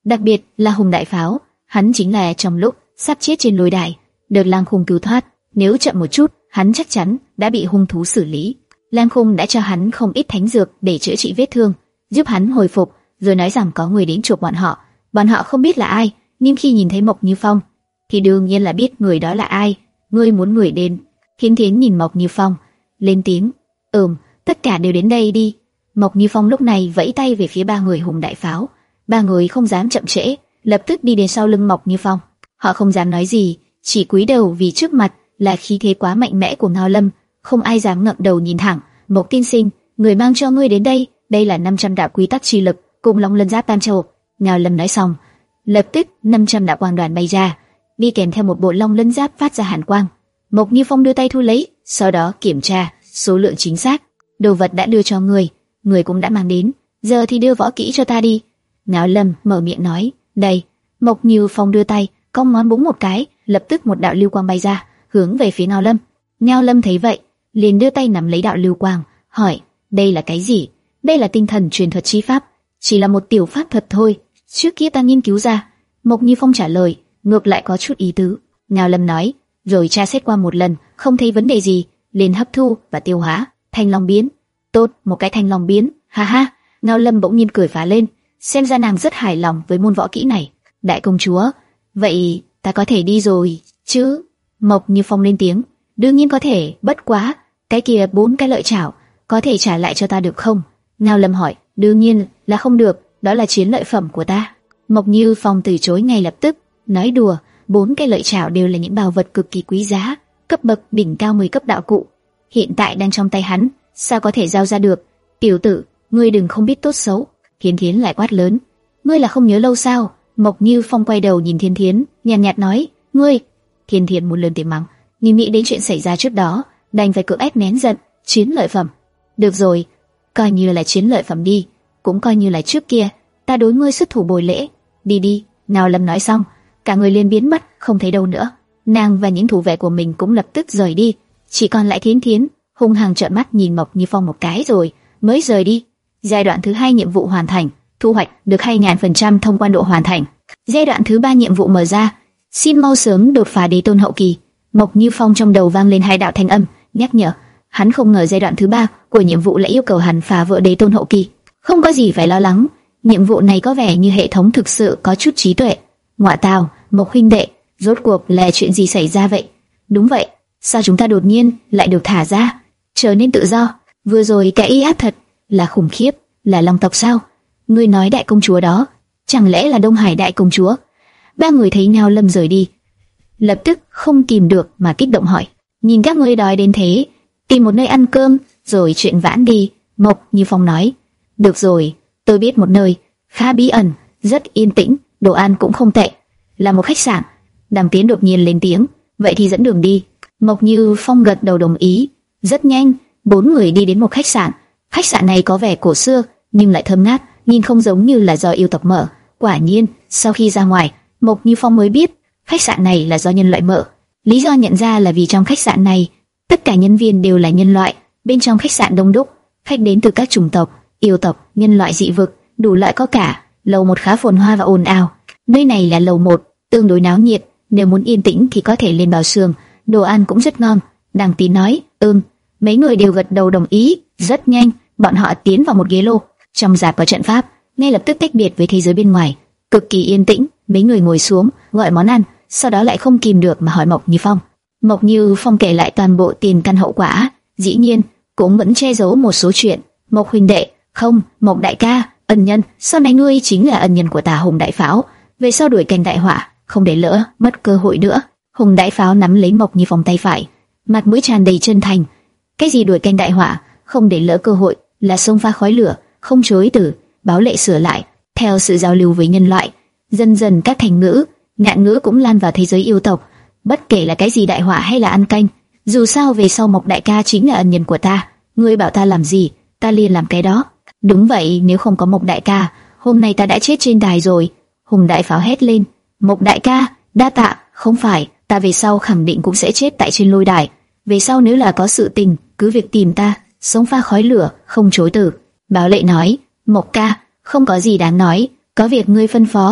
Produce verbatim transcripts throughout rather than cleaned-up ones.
đặc biệt là Hùng Đại Pháo, hắn chính là trong lúc sắp chết trên lôi đài, được Lang Khung cứu thoát. Nếu chậm một chút, hắn chắc chắn đã bị hung thú xử lý. Lang Khung đã cho hắn không ít thánh dược để chữa trị vết thương, giúp hắn hồi phục, rồi nói rằng có người đến chuộc bọn họ. Bọn họ không biết là ai, nhưng khi nhìn thấy Mộc Như Phong, thì đương nhiên là biết người đó là ai. Ngươi muốn người đến? Thiên Thiến nhìn Mộc Như Phong, lên tiếng. Ừm, tất cả đều đến đây đi. Mộc Như Phong lúc này vẫy tay về phía ba người Hùng Đại Pháo. Ba người không dám chậm trễ, lập tức đi đến sau lưng Mộc Như Phong. Họ không dám nói gì, chỉ cúi đầu vì trước mặt là khí thế quá mạnh mẽ của Ngao Lâm, không ai dám ngẩng đầu nhìn thẳng. Mộc tiên sinh, người mang cho ngươi đến đây, đây là năm trăm đạo quy tắc chi lực cùng Long Lân Giáp Tam Châu. Ngao Lâm nói xong, lập tức năm trăm đạo quang đoàn bay ra, đi kèm theo một bộ Long Lân Giáp phát ra hàn quang. Mộc Như Phong đưa tay thu lấy, sau đó kiểm tra số lượng chính xác. Đồ vật đã đưa cho ngươi, người cũng đã mang đến, giờ thì đưa võ kỹ cho ta đi. Ngao Lâm mở miệng nói. Đây. Mộc Như Phong đưa tay, cong ngón búng một cái, lập tức một đạo lưu quang bay ra, hướng về phía Ngao Lâm. Ngao Lâm thấy vậy, liền đưa tay nắm lấy đạo lưu quang, hỏi: đây là cái gì? Đây là tinh thần truyền thuật chi pháp, chỉ là một tiểu pháp thuật thôi, trước kia ta nghiên cứu ra. Mộc Như Phong trả lời, ngược lại có chút ý tứ. Ngao Lâm nói, rồi tra xét qua một lần, không thấy vấn đề gì, liền hấp thu và tiêu hóa. Thanh Long biến, tốt, một cái Thanh Long biến, ha ha. Ngao Lâm bỗng nhiên cười phá lên, xem ra nàng rất hài lòng với môn võ kỹ này. Đại công chúa, vậy ta có thể đi rồi chứ? Mộc Như Phong lên tiếng, đương nhiên có thể, bất quá cái kia bốn cái lợi chảo có thể trả lại cho ta được không? Ngao Lâm hỏi. Đương nhiên là không được, đó là chiến lợi phẩm của ta. Mộc Như Phong từ chối ngay lập tức, nói đùa, bốn cái lợi chảo đều là những bảo vật cực kỳ quý giá, cấp bậc đỉnh cao mười cấp đạo cụ, hiện tại đang trong tay hắn, sao có thể giao ra được? Tiểu tử, ngươi đừng không biết tốt xấu. Thiên Thiến lại quát lớn, ngươi là không nhớ lâu sao? Mộc Như Phong quay đầu nhìn Thiên Thiến, nhàn nhạt nói, ngươi. Thiên Thiến muốn lớn tiếng mắng, nhưng nghĩ đến chuyện xảy ra trước đó, đành phải cưỡng ép nén giận. Chiến lợi phẩm, được rồi, coi như là chiến lợi phẩm đi, cũng coi như là trước kia ta đối ngươi xuất thủ bồi lễ. Đi đi. Ngao Lâm nói xong, cả người liền biến mất, không thấy đâu nữa. Nàng và những thủ vệ của mình cũng lập tức rời đi, chỉ còn lại Thiên Thiến hung hăng trợn mắt nhìn Mộc Như Phong một cái rồi mới rời đi. Giai đoạn thứ hai nhiệm vụ hoàn thành, thu hoạch được hai nghìn phần trăm thông quan độ hoàn thành. Giai đoạn thứ ba nhiệm vụ mở ra, xin mau sớm đột phá đế tôn hậu kỳ. Mộc Như Phong trong đầu vang lên hai đạo thanh âm nhắc nhở. Hắn không ngờ giai đoạn thứ ba của nhiệm vụ lại yêu cầu hắn phá vỡ đế tôn hậu kỳ. Không có gì phải lo lắng, nhiệm vụ này có vẻ như hệ thống thực sự có chút trí tuệ. Ngoại tào, Mộc huynh đệ, rốt cuộc là chuyện gì xảy ra vậy? Đúng vậy, sao chúng ta đột nhiên lại được thả ra, trở nên tự do? Vừa rồi cái y áp thật là khủng khiếp, là long tộc sao? Ngươi nói đại công chúa đó, chẳng lẽ là Đông Hải đại công chúa? Ba người thấy Ngao Lâm rời đi, lập tức không kìm được mà kích động hỏi, nhìn các ngươi đói đến thế, tìm một nơi ăn cơm rồi chuyện vãn đi. Mộc Như Phong nói, được rồi, tôi biết một nơi khá bí ẩn, rất yên tĩnh, đồ ăn cũng không tệ, là một khách sạn. Đàm Tiến đột nhiên lên tiếng, vậy thì dẫn đường đi. Mộc Như Phong gật đầu đồng ý. Rất nhanh, bốn người đi đến một khách sạn. Khách sạn này có vẻ cổ xưa nhưng lại thơm ngát, nhìn không giống như là do yêu tộc mở. Quả nhiên, sau khi ra ngoài, Mộc Như Phong mới biết khách sạn này là do nhân loại mở. Lý do nhận ra là vì trong khách sạn này tất cả nhân viên đều là nhân loại. Bên trong khách sạn đông đúc, khách đến từ các chủng tộc, yêu tộc, nhân loại, dị vực, đủ loại có cả. Lầu một khá phồn hoa và ồn ào. Nơi này là lầu một, tương đối náo nhiệt. Nếu muốn yên tĩnh thì có thể lên bào sườn, đồ ăn cũng rất ngon. Đằng Tín nói, ừm. Mấy người đều gật đầu đồng ý. Rất nhanh, bọn họ tiến vào một ghế lô. Trong rạp có trận pháp, ngay lập tức tách biệt với thế giới bên ngoài, cực kỳ yên tĩnh. Mấy người ngồi xuống, gọi món ăn, sau đó lại không kìm được mà hỏi Mộc Như Phong. Mộc Như Phong kể lại toàn bộ tiền căn hậu quả, dĩ nhiên cũng vẫn che giấu một số chuyện. Mộc huynh đệ, không, Mộc đại ca, ân nhân, sau này ngươi chính là ân nhân của ta Hùng Đại Pháo. Về sau đuổi canh đại họa, không để lỡ mất cơ hội nữa. Hùng Đại Pháo nắm lấy Mộc Như Phong tay phải, mặt mũi tràn đầy chân thành. Cái gì đuổi canh đại họa, không để lỡ cơ hội, là xông pha khói lửa, không chối từ, báo lệ sửa lại. Theo sự giao lưu với nhân loại, dần dần các thành ngữ, ngạn ngữ cũng lan vào thế giới yêu tộc. Bất kể là cái gì đại họa hay là ăn canh, dù sao về sau Mộc đại ca chính là ân nhân của ta. Ngươi bảo ta làm gì, ta liền làm cái đó. Đúng vậy, nếu không có Mộc đại ca, hôm nay ta đã chết trên đài rồi. Hùng Đại Pháo hét lên. Mộc đại ca, đa tạ. Không phải, ta về sau khẳng định cũng sẽ chết tại trên lôi đài. Về sau nếu là có sự tình, cứ việc tìm ta, sống pha khói lửa, không chối từ. Báo lệ nói, Mộc ca, không có gì đáng nói, có việc ngươi phân phó.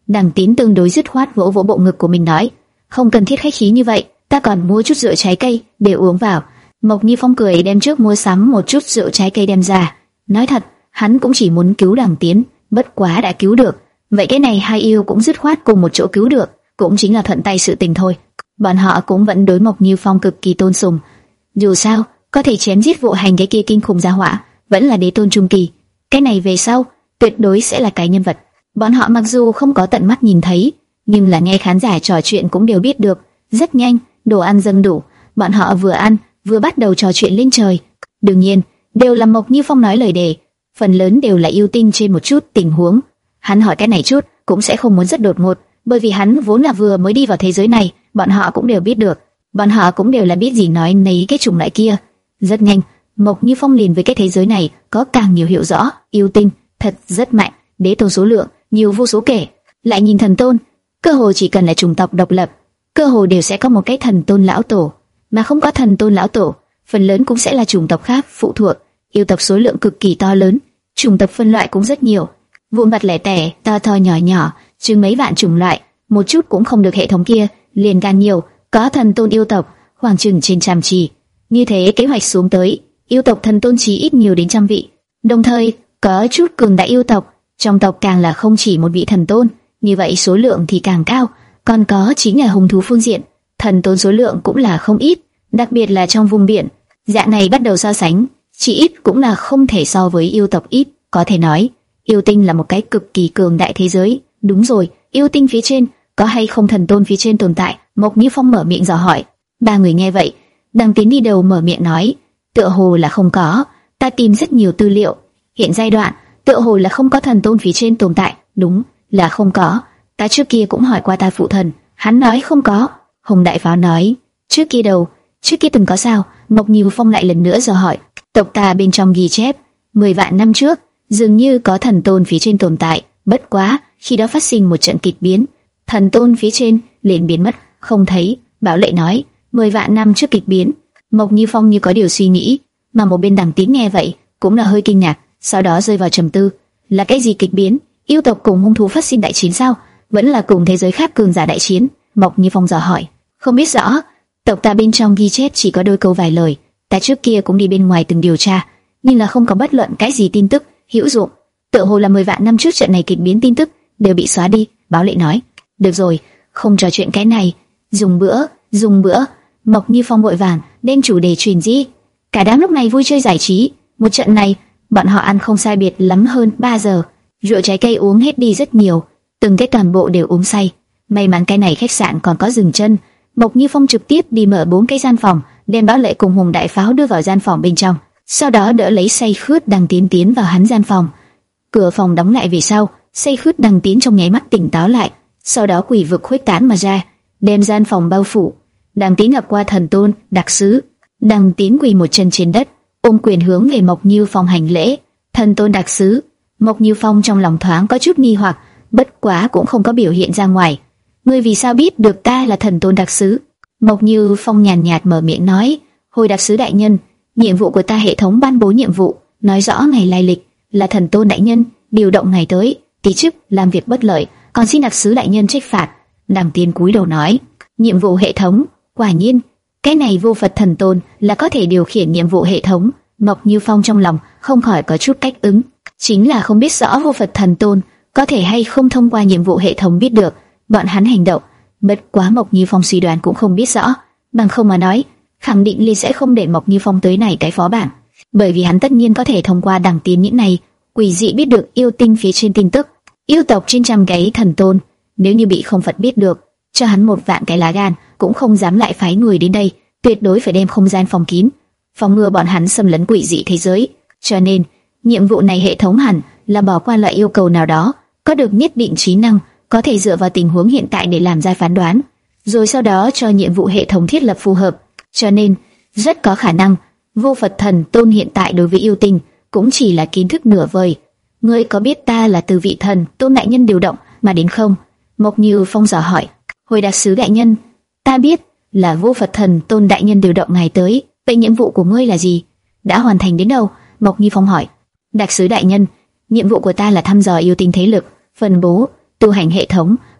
Đằng Tín tương đối dứt khoát vỗ vỗ bộ ngực của mình nói, không cần thiết khách khí như vậy, ta còn mua chút rượu trái cây để uống vào. Mộc Như Phong cười đem trước mua sắm một chút rượu trái cây đem ra. Nói thật, hắn cũng chỉ muốn cứu Đằng Tiến, bất quá đã cứu được, vậy cái này hai yêu cũng dứt khoát cùng một chỗ cứu được, cũng chính là thuận tay sự tình thôi. Bọn họ cũng vẫn đối Mộc Như Phong cực kỳ tôn sùng. Dù sao, có thể chém giết Vụ Hành cái kia kinh khủng gia hỏa, vẫn là đế tôn trung kỳ. Cái này về sau, tuyệt đối sẽ là cái nhân vật. Bọn họ mặc dù không có tận mắt nhìn thấy, nhưng là nghe khán giả trò chuyện cũng đều biết được. Rất nhanh, đồ ăn dâng đủ, bọn họ vừa ăn, vừa bắt đầu trò chuyện lên trời. Đương nhiên, đều là Mộc Như Phong nói lời đề, phần lớn đều là yêu tinh trên một chút tình huống. Hắn hỏi cái này chút, cũng sẽ không muốn rất đột ngột, bởi vì hắn vốn là vừa mới đi vào thế giới này, bọn họ cũng đều biết được. Bọn họ cũng đều là biết gì nói nấy cái chủng loại kia. Rất nhanh, Mộc Như Phong liền với cái thế giới này có càng nhiều hiểu rõ, yêu tinh thật rất mạnh, đế tôn số lượng nhiều vô số kể. Lại nhìn thần tôn, cơ hồ chỉ cần là chủng tộc độc lập, cơ hồ đều sẽ có một cái thần tôn lão tổ, mà không có thần tôn lão tổ, phần lớn cũng sẽ là chủng tộc khác phụ thuộc. Yêu tộc số lượng cực kỳ to lớn, chủng tộc phân loại cũng rất nhiều, vụn vặt lẻ tẻ, to to nhỏ nhỏ, chừng mấy vạn chủng loại, một chút cũng không được hệ thống kia liền gan nhiều. Có thần tôn yêu tộc khoảng chừng trên trăm chỉ, như thế kế hoạch xuống tới, yêu tộc thần tôn chí ít nhiều đến trăm vị. Đồng thời có chút cường đại yêu tộc, trong tộc càng là không chỉ một vị thần tôn, như vậy số lượng thì càng cao. Còn có chính là hung thú phương diện, thần tôn số lượng cũng là không ít, đặc biệt là trong vùng biển. Dạng này bắt đầu so sánh, chỉ ít cũng là không thể so với yêu tộc ít. Có thể nói, yêu tinh là một cái cực kỳ cường đại thế giới. Đúng rồi, yêu tinh phía trên có hay không thần tôn phía trên tồn tại? Mộc Như Phong mở miệng dò hỏi. Ba người nghe vậy, Đằng Tiến đi đầu mở miệng nói, tựa hồ là không có. Ta tìm rất nhiều tư liệu, hiện giai đoạn tựa hồ là không có thần tôn phía trên tồn tại. Đúng là không có. Ta trước kia cũng hỏi qua ta phụ thần, hắn nói không có. Hồng Đại Pháo nói, trước kia đâu? Trước kia từng có sao? Mộc Như Phong lại lần nữa dò hỏi. Tộc ta bên trong ghi chép, mười vạn năm trước dường như có thần tôn phía trên tồn tại, bất quá khi đó phát sinh một trận kịch biến, thần tôn phía trên liền biến mất, không thấy. Bảo Lệ nói, mười vạn năm trước kịch biến. Mộc Như Phong như có điều suy nghĩ, mà một bên Đằng Tín nghe vậy cũng là hơi kinh ngạc, sau đó rơi vào trầm tư. Là cái gì kịch biến? Yêu tộc cùng hung thú phát sinh đại chiến sao? Vẫn là cùng thế giới khác cường giả đại chiến? Mộc Như Phong dò hỏi. Không biết rõ, tộc ta bên trong ghi chép chỉ có đôi câu vài lời. Ta trước kia cũng đi bên ngoài từng điều tra, nhưng là không có bất luận cái gì tin tức hữu dụng. Tựa hồ là mười vạn năm trước trận này kịch biến tin tức đều bị xóa đi. Bảo Lệ nói. Được rồi, không trò chuyện cái này, dùng bữa, dùng bữa. Mộc Như Phong vội vàng đem chủ đề truyền di. Cả đám lúc này vui chơi giải trí. Một trận này, bọn họ ăn không sai biệt lắm hơn ba giờ. Rượu trái cây uống hết đi rất nhiều, từng cái toàn bộ đều uống say. May mắn cái này khách sạn còn có dừng chân. Mộc Như Phong trực tiếp đi mở bốn cái gian phòng, đem Bảo Lệ cùng Hùng Đại Pháo đưa vào gian phòng bên trong, sau đó đỡ lấy say khướt Đằng Tiến tiến vào hắn gian phòng. Cửa phòng đóng lại về sau, say khướt Đằng Tiến trong nháy mắt tỉnh táo lại, sau đó quỷ vực khuếch tán mà ra, đem gian phòng bao phủ. Đằng Tiến gặp qua thần tôn đặc sứ. Đằng Tiến quỳ một chân trên đất, ôm quyền hướng về Mộc Như Phong hành lễ. Thần tôn đặc sứ. Mộc Như Phong trong lòng thoáng có chút nghi hoặc, bất quá cũng không có biểu hiện ra ngoài. Ngươi vì sao biết được ta là thần tôn đặc sứ? Mộc Như Phong nhàn nhạt mở miệng nói, hồi đặc sứ đại nhân, nhiệm vụ của ta hệ thống ban bố nhiệm vụ, nói rõ ngày lai lịch, là thần tôn đại nhân điều động ngày tới, tí chức làm việc bất lợi, còn xin đặc sứ đại nhân trách phạt. Đằng Tiến cúi đầu nói, nhiệm vụ hệ thống, quả nhiên, cái này vô Phật thần tôn là có thể điều khiển nhiệm vụ hệ thống. Mộc Như Phong trong lòng không khỏi có chút cách ứng, chính là không biết rõ vô Phật thần tôn có thể hay không thông qua nhiệm vụ hệ thống biết được bọn hắn hành động. Bất quá Mộc Như Phong suy đoán cũng không biết rõ, bằng không mà nói, khẳng định liền sẽ không để Mộc Như Phong tới này cái phó bản, bởi vì hắn tất nhiên có thể thông qua Đằng Tiến những này quỷ dị biết được yêu tinh phía trên tin tức. Yêu tộc trên trăm cái thần tôn, nếu như bị không Phật biết được, cho hắn một vạn cái lá gan cũng không dám lại phái người đến đây, tuyệt đối phải đem không gian phòng kín, phòng ngừa bọn hắn xâm lấn quỷ dị thế giới. Cho nên, nhiệm vụ này hệ thống hẳn là bỏ qua loại yêu cầu nào đó, có được nhất định trí năng, có thể dựa vào tình huống hiện tại để làm ra phán đoán, rồi sau đó cho nhiệm vụ hệ thống thiết lập phù hợp. Cho nên, rất có khả năng, vô Phật thần tôn hiện tại đối với yêu tinh cũng chỉ là kiến thức nửa vời. Ngươi có biết ta là từ vị thần tôn đại nhân điều động mà đến không? Mộc Như Phong dò hỏi. Hồi đặc sứ đại nhân, ta biết là vô Phật thần tôn đại nhân điều động ngài tới. Vậy nhiệm vụ của ngươi là gì? Đã hoàn thành đến đâu? Mộc Như Phong hỏi. Đặc sứ đại nhân, nhiệm vụ của ta là thăm dò yêu tinh thế lực, phân bố, tu hành hệ thống,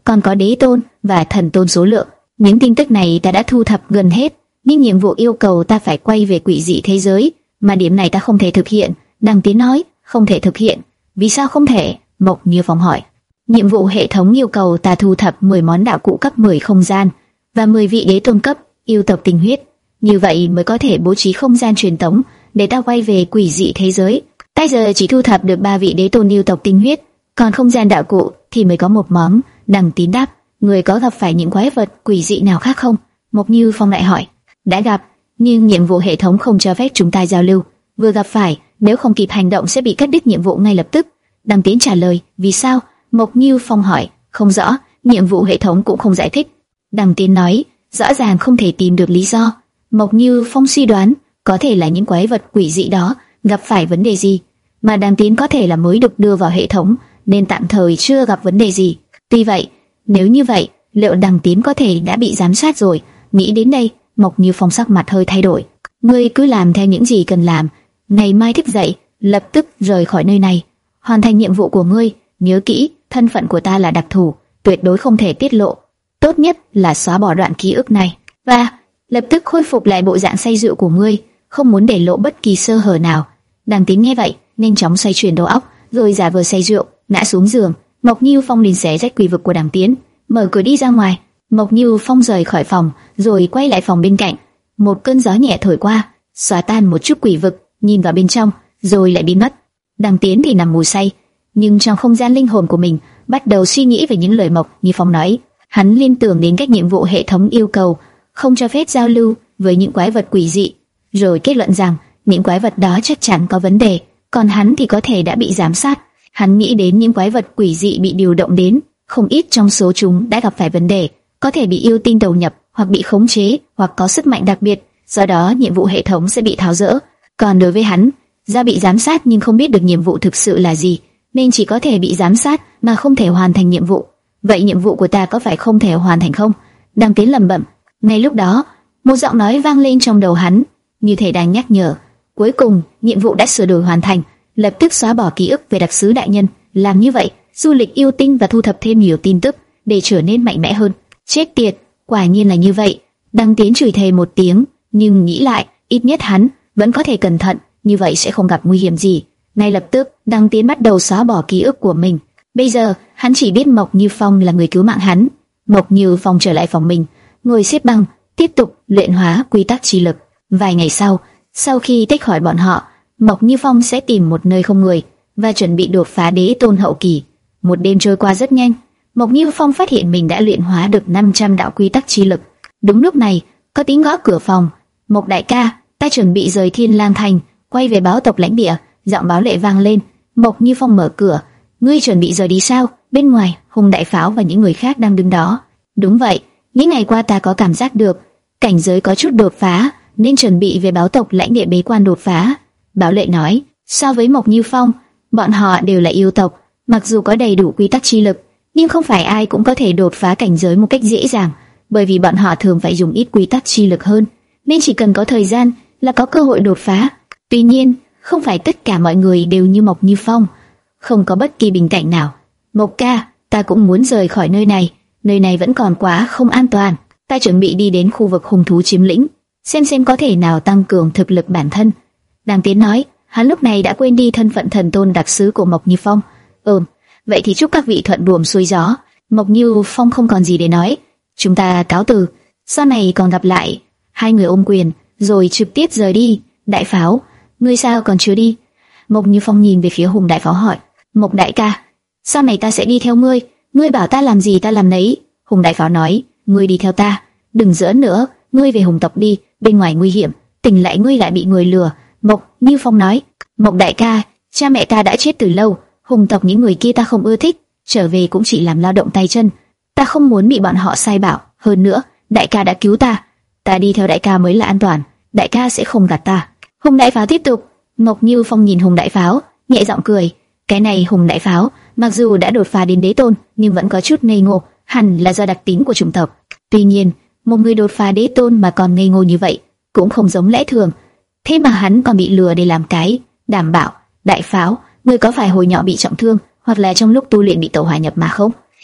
còn có đế tôn và thần tôn số lượng. Những tin tức này ta đã thu thập gần hết, nhưng nhiệm vụ yêu cầu ta phải quay về quỷ dị thế giới, mà điểm này ta không thể thực hiện. Đằng Tiến nói, không thể thực hiện. Vì sao không thể? Mộc Như Phong hỏi. Nhiệm vụ hệ thống yêu cầu ta thu thập mười món đạo cụ cấp mười không gian và mười vị đế tôn cấp yêu tộc tinh huyết, như vậy mới có thể bố trí không gian truyền tống để ta quay về quỷ dị thế giới. Ta giờ chỉ thu thập được ba vị đế tôn yêu tộc tinh huyết, còn không gian đạo cụ thì mới có một món. Đằng Tín đáp. Người có gặp phải những quái vật quỷ dị nào khác không? Mộc Như Phong lại hỏi. Đã gặp, nhưng nhiệm vụ hệ thống không cho phép chúng ta giao lưu. Vừa gặp phải, nếu không kịp hành động sẽ bị cắt đứt nhiệm vụ ngay lập tức. Đằng Tín trả lời. Vì sao? Mộc Như Phong hỏi. Không rõ, nhiệm vụ hệ thống cũng không giải thích. Đằng Tín nói. Rõ ràng không thể tìm được lý do. Mộc Như Phong suy đoán, có thể là những quái vật quỷ dị đó gặp phải vấn đề gì, mà Đằng Tín có thể là mới được đưa vào hệ thống, nên tạm thời chưa gặp vấn đề gì. Tuy vậy, nếu như vậy, liệu Đằng Tín có thể đã bị giám sát rồi? Nghĩ đến đây, Mộc Như Phong sắc mặt hơi thay đổi. Ngươi cứ làm theo những gì cần làm, ngày mai thức dậy, lập tức rời khỏi nơi này, hoàn thành nhiệm vụ của ngươi. Nhớ kỹ, thân phận của ta là đặc thù, tuyệt đối không thể tiết lộ. Tốt nhất là xóa bỏ đoạn ký ức này và lập tức khôi phục lại bộ dạng say rượu của ngươi, không muốn để lộ bất kỳ sơ hở nào. Đằng Tín nghe vậy, nhanh chóng xoay chuyển đầu óc, rồi giả vờ say rượu, ngã xuống giường. Mộc Như Phong liền xé rách quỷ vực của Đằng Tín, mở cửa đi ra ngoài. Mộc Như Phong rời khỏi phòng, rồi quay lại phòng bên cạnh. Một cơn gió nhẹ thổi qua, xóa tan một chút quỷ vực, nhìn vào bên trong, rồi lại biến mất. Đằng Tín thì nằm ngủ say, nhưng trong không gian linh hồn của mình bắt đầu suy nghĩ về những lời Mộc Như Phong nói. Hắn liên tưởng đến các nhiệm vụ hệ thống yêu cầu không cho phép giao lưu với những quái vật quỷ dị, rồi kết luận rằng những quái vật đó chắc chắn có vấn đề, còn hắn thì có thể đã bị giám sát. Hắn nghĩ đến những quái vật quỷ dị bị điều động đến, không ít trong số chúng đã gặp phải vấn đề, có thể bị yêu tinh đầu nhập, hoặc bị khống chế, hoặc có sức mạnh đặc biệt, do đó nhiệm vụ hệ thống sẽ bị tháo dỡ. Còn đối với hắn, do bị giám sát nhưng không biết được nhiệm vụ thực sự là gì, nên chỉ có thể bị giám sát mà không thể hoàn thành nhiệm vụ. Vậy nhiệm vụ của ta có phải không thể hoàn thành không? Đằng Tiến lẩm bẩm. Ngay lúc đó, một giọng nói vang lên trong đầu hắn, như thể đang nhắc nhở. Cuối cùng, nhiệm vụ đã sửa đổi hoàn thành. Lập tức xóa bỏ ký ức về đặc sứ đại nhân. Làm như vậy, du lịch yêu tinh và thu thập thêm nhiều tin tức để trở nên mạnh mẽ hơn. Chết tiệt, quả nhiên là như vậy. Đằng Tiến chửi thề một tiếng, nhưng nghĩ lại, ít nhất hắn vẫn có thể cẩn thận, như vậy sẽ không gặp nguy hiểm gì. Ngay lập tức, Đằng Tiến bắt đầu xóa bỏ ký ức của mình. Bây giờ, hắn chỉ biết Mộc Như Phong là người cứu mạng hắn. Mộc Như Phong trở lại phòng mình, ngồi xếp bằng, tiếp tục luyện hóa quy tắc chi lực. Vài ngày sau, sau khi tách khỏi bọn họ, Mộc Như Phong sẽ tìm một nơi không người và chuẩn bị đột phá đế tôn hậu kỳ. Một đêm trôi qua rất nhanh, Mộc Như Phong phát hiện mình đã luyện hóa được năm trăm đạo quy tắc chi lực. Đúng lúc này, có tiếng gõ cửa phòng. Mộc đại ca, ta chuẩn bị rời Thiên Lang Thành, quay về báo tộc lãnh địa. Giọng báo lệ vang lên. Mộc Như Phong mở cửa. Ngươi chuẩn bị rời đi sao? Bên ngoài, Hùng Đại Pháo và những người khác đang đứng đó. Đúng vậy, những ngày qua ta có cảm giác được cảnh giới có chút đột phá, nên chuẩn bị về báo tộc lãnh địa bế quan đột phá. Báo lệ nói. So với Mộc Như Phong, bọn họ đều là yêu tộc, mặc dù có đầy đủ quy tắc chi lực, nhưng không phải ai cũng có thể đột phá cảnh giới một cách dễ dàng, bởi vì bọn họ thường phải dùng ít quy tắc chi lực hơn, nên chỉ cần có thời gian là có cơ hội đột phá. Tuy nhiên, không phải tất cả mọi người đều như Mộc Như Phong, không có bất kỳ bình cảnh nào. Mộc ca, ta cũng muốn rời khỏi nơi này, nơi này vẫn còn quá không an toàn. Ta chuẩn bị đi đến khu vực hung thú chiếm lĩnh, xem xem có thể nào tăng cường thực lực bản thân. Đàm Tiến nói, hắn lúc này đã quên đi thân phận thần tôn đặc sứ của Mộc Như Phong. Ừm, vậy thì chúc các vị thuận buồm xuôi gió. Mộc Như Phong không còn gì để nói, chúng ta cáo từ, sau này còn gặp lại. Hai người ôm quyền, rồi trực tiếp rời đi. Đại Pháo, ngươi sao còn chưa đi? Mộc Như Phong nhìn về phía Hùng Đại Pháo hỏi. Mộc đại ca, sau này ta sẽ đi theo ngươi, ngươi bảo ta làm gì ta làm nấy. Hùng Đại Pháo nói, ngươi đi theo ta, đừng giỡn nữa, ngươi về Hùng tộc đi, bên ngoài nguy hiểm, tỉnh lại ngươi lại bị người lừa. Mộc Như Phong nói, Mộc đại ca, cha mẹ ta đã chết từ lâu, Hùng tộc những người kia ta không ưa thích, trở về cũng chỉ làm lao động tay chân, ta không muốn bị bọn họ sai bảo. Hơn nữa, đại ca đã cứu ta, ta đi theo đại ca mới là an toàn, đại ca sẽ không gạt ta. Hùng Đại Pháo tiếp tục. Mộc Như Phong nhìn Hùng Đại Pháo, nhẹ giọng cười. Cái này Hùng Đại Pháo, mặc dù đã đột phá đến đế tôn, nhưng vẫn có chút ngây ngô, hẳn là do đặc tính của chủng tộc. Tuy nhiên, một người đột phá đế tôn mà còn ngây ngô như vậy, cũng không giống lẽ thường. Thế mà hắn còn bị lừa để làm cái đảm bảo. Đại Pháo, ngươi có phải hồi nhỏ bị trọng thương, hoặc là trong lúc tu luyện bị tẩu hỏa nhập ma không?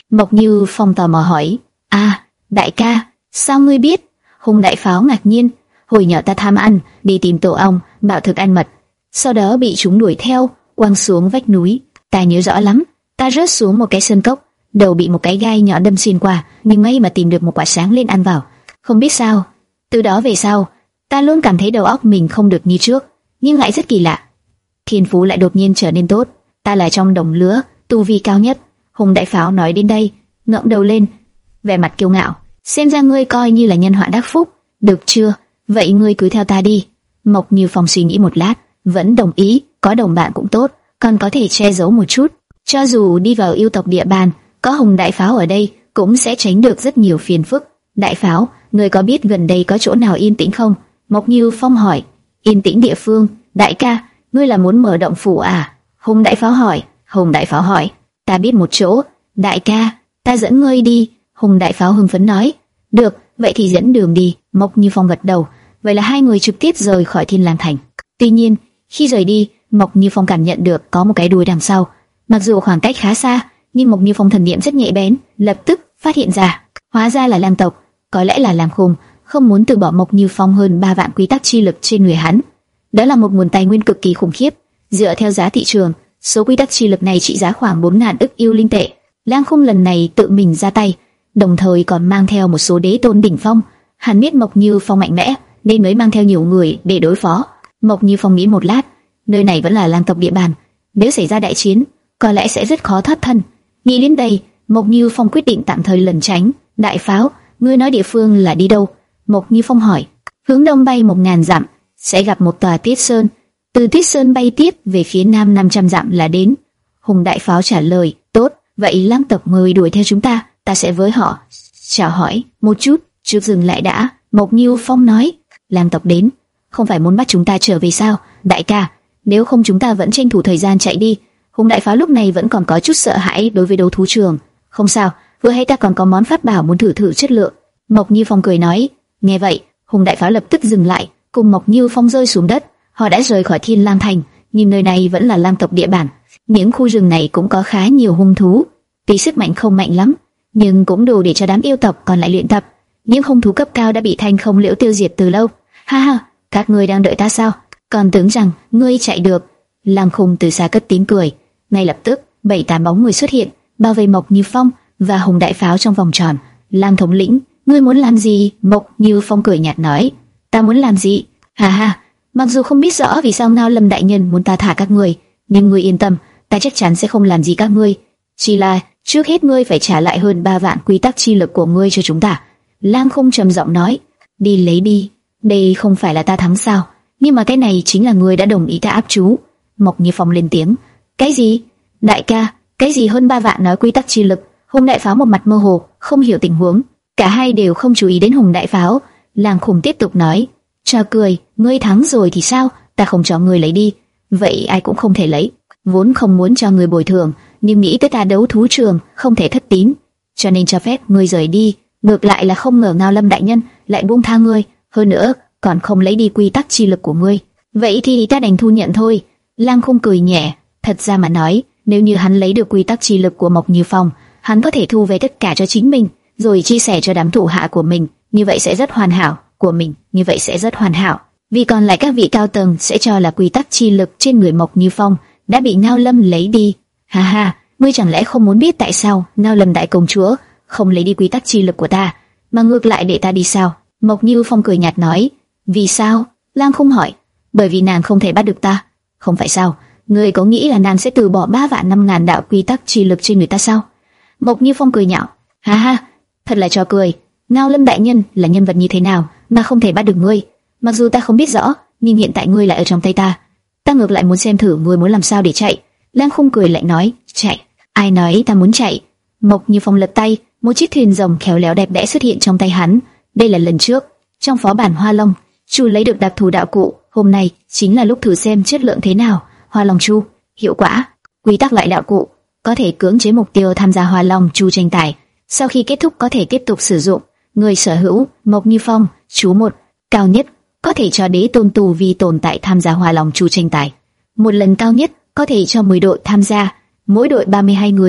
Mộc Như Phong tò mò hỏi. À, đại ca, sao ngươi biết? Hùng Đại Pháo ngạc nhiên. Hồi nhỏ ta tham ăn, đi tìm tổ ong, bạo thực ăn mật, sau đó bị chúng đuổi theo, quăng xuống vách núi. Ta nhớ rõ lắm, ta rớt xuống một cái sơn cốc, đầu bị một cái gai nhọn đâm xuyên qua, nhưng may mà tìm được một quả sáng lên ăn vào. Không biết sao, từ đó về sau, ta luôn cảm thấy đầu óc mình không được như trước, nhưng lại rất kỳ lạ. Thiên phú lại đột nhiên trở nên tốt. Ta là trong đồng lứa, tu vi cao nhất. Hùng Đại Pháo nói đến đây, ngẩng đầu lên, vẻ mặt kiêu ngạo. Xem ra ngươi coi như là nhân họa đắc phúc, được chưa? Vậy ngươi cứ theo ta đi. Mộc Như Phong suy nghĩ một lát, vẫn đồng ý. Có đồng bạn cũng tốt, còn có thể che giấu một chút. Cho dù đi vào yêu tộc địa bàn, có Hùng Đại Pháo ở đây, cũng sẽ tránh được rất nhiều phiền phức. Đại Pháo, ngươi có biết gần đây có chỗ nào yên tĩnh không? Mộc Như Phong hỏi. Yên tĩnh địa phương? Đại ca, ngươi là muốn mở động phủ à? Hùng Đại Pháo hỏi. Hùng Đại Pháo hỏi. Ta biết một chỗ. Đại ca, ta dẫn ngươi đi. Hùng Đại Pháo hưng phấn nói. Được, vậy thì dẫn đường đi. Mộc Như Phong gật đầu. Vậy là hai người trực tiếp rời khỏi Thiên Lang Thành. Tuy nhiên, khi rời đi, Mộc Như Phong cảm nhận được có một cái đuôi đằng sau. Mặc dù khoảng cách khá xa, nhưng Mộc Như Phong thần niệm rất nhạy bén, lập tức phát hiện ra, hóa ra là Lang tộc. Có lẽ là Lang Khung không muốn từ bỏ Mộc Như Phong hơn ba vạn quy tắc chi lực trên người hắn. Đó là một nguồn tài nguyên cực kỳ khủng khiếp. Dựa theo giá thị trường, số quy tắc chi lực này trị giá khoảng bốn ngàn ức yêu linh tệ. Lang Khung lần này tự mình ra tay, đồng thời còn mang theo một số đế tôn đỉnh phong. Hắn biết Mộc Như Phong mạnh mẽ, nên mới mang theo nhiều người để đối phó. Mộc Như Phong nghĩ một lát, nơi này vẫn là Lang tộc địa bàn, nếu xảy ra đại chiến, có lẽ sẽ rất khó thoát thân. Nghĩ đến đây, Mộc Như Phong quyết định tạm thời lẩn tránh. Đại Pháo, ngươi nói địa phương là đi đâu? Mộc Như Phong hỏi. Hướng đông bay một ngàn dặm, sẽ gặp một tòa Tuyết Sơn. Từ Tuyết Sơn bay tiếp về phía nam năm trăm dặm là đến. Hùng Đại Pháo trả lời. Tốt, vậy Lang tộc người đuổi theo chúng ta, ta sẽ với họ chào hỏi một chút. Trước dừng lại đã, Mộc Như Phong nói. Lang tộc đến, không phải muốn bắt chúng ta trở về sao? Đại ca, nếu không chúng ta vẫn tranh thủ thời gian chạy đi. Hùng Đại Pháo lúc này vẫn còn có chút sợ hãi đối với đấu thú trường. Không sao, vừa hay ta còn có món pháp bảo muốn thử thử chất lượng. Mộc Như Phong cười nói. Nghe vậy, Hùng Đại Pháo lập tức dừng lại, cùng Mộc Như Phong rơi xuống đất. Họ đã rời khỏi Thiên Lang Thành, nhưng nơi này vẫn là Lang tộc địa bàn. Những khu rừng này cũng có khá nhiều hung thú, tuy sức mạnh không mạnh lắm, nhưng cũng đủ để cho đám yêu tộc còn lại luyện tập. Những hung thú cấp cao đã bị Thanh Không Liễu tiêu diệt từ lâu. Ha ha, các ngươi đang đợi ta sao? Còn tưởng rằng ngươi chạy được. Lang Khung từ xa cất tiếng cười. Ngay lập tức, bảy tám bóng người xuất hiện, bao vây Mộc Như Phong và Hùng Đại Pháo trong vòng tròn. Lang thống lĩnh, ngươi muốn làm gì? Mộc Như Phong cười nhạt nói. Ta muốn làm gì? Ha ha, mặc dù không biết rõ vì sao Ngao Lâm đại nhân muốn ta thả các ngươi, nhưng ngươi yên tâm, ta chắc chắn sẽ không làm gì các ngươi. Chỉ là trước hết ngươi phải trả lại hơn ba vạn quy tắc chi lực của ngươi cho chúng ta. Lang Khung trầm giọng nói. Đi lấy đi. Đây không phải là ta thắng sao? Nhưng mà cái này chính là ngươi đã đồng ý ta áp chú. Mộc Như Phong lên tiếng. Cái gì? Đại ca, cái gì hơn ba vạn nói quy tắc chi lực? Hùng Đại Pháo một mặt mơ hồ, không hiểu tình huống. Cả hai đều không chú ý đến Hùng Đại Pháo. Lang Khung tiếp tục nói. Cho cười, ngươi thắng rồi thì sao? Ta không cho ngươi lấy đi. Vậy ai cũng không thể lấy. Vốn không muốn cho ngươi bồi thường, nhưng nghĩ tới ta đấu thú trường không thể thất tín, cho nên cho phép ngươi rời đi. Ngược lại là không ngờ Ngao Lâm đại nhân lại buông tha ngươi, hơn nữa còn không lấy đi quy tắc chi lực của ngươi. Vậy thì ta đành thu nhận thôi. Lang Khung cười nhẹ. Thật ra mà nói, nếu như hắn lấy được quy tắc chi lực của Mộc Như Phong, hắn có thể thu về tất cả cho chính mình, rồi chia sẻ cho đám thủ hạ của mình. Như vậy sẽ rất hoàn hảo. Của mình, như vậy sẽ rất hoàn hảo. Vì còn lại các vị cao tầng sẽ cho là quy tắc chi lực trên người Mộc Như Phong đã bị Ngao Lâm lấy đi. Ha ha, ngươi chẳng lẽ không muốn biết tại sao Ngao Lâm đại công chúa không lấy đi quy tắc chi lực của ta, mà ngược lại để ta đi sao? Mộc Như Phong cười nhạt nói. Vì sao? Lang Khung hỏi. Bởi vì nàng không thể bắt được ta. Không phải sao? Ngươi có nghĩ là nàng sẽ từ bỏ ba vạn năm ngàn đạo quy tắc chi lực trên người ta sao? Mộc Như Phong cười nhạo. Ha ha, thật là trò cười. Ngao Lâm đại nhân là nhân vật như thế nào mà không thể bắt được ngươi? Mặc dù ta không biết rõ, nhưng hiện tại ngươi lại ở trong tay ta. Ta ngược lại muốn xem thử ngươi muốn làm sao để chạy. Lang Khung cười lại nói. Chạy? Ai nói ta muốn chạy? Mộc Như Phong lật tay, một chiếc thuyền rồng khéo léo đẹp đẽ xuất hiện trong tay hắn. Đây là lần trước trong phó bản Hoa Long Chu lấy được đặc thù đạo cụ, hôm nay chính là lúc thử xem chất lượng thế nào. Hoa Long Chu, hiệu quả, quy tắc loại đạo cụ, có thể cưỡng chế mục tiêu tham gia Hoa Long Chu tranh tài. Sau khi kết thúc có thể tiếp tục sử dụng. Người sở hữu Mộc Như Phong, chú một, cao nhất có thể cho đế tôn tù vi tồn tại tham gia Hoa Long Chu tranh tài. Một lần cao nhất có thể cho mười đội tham gia, mỗi đội ba mươi hai người.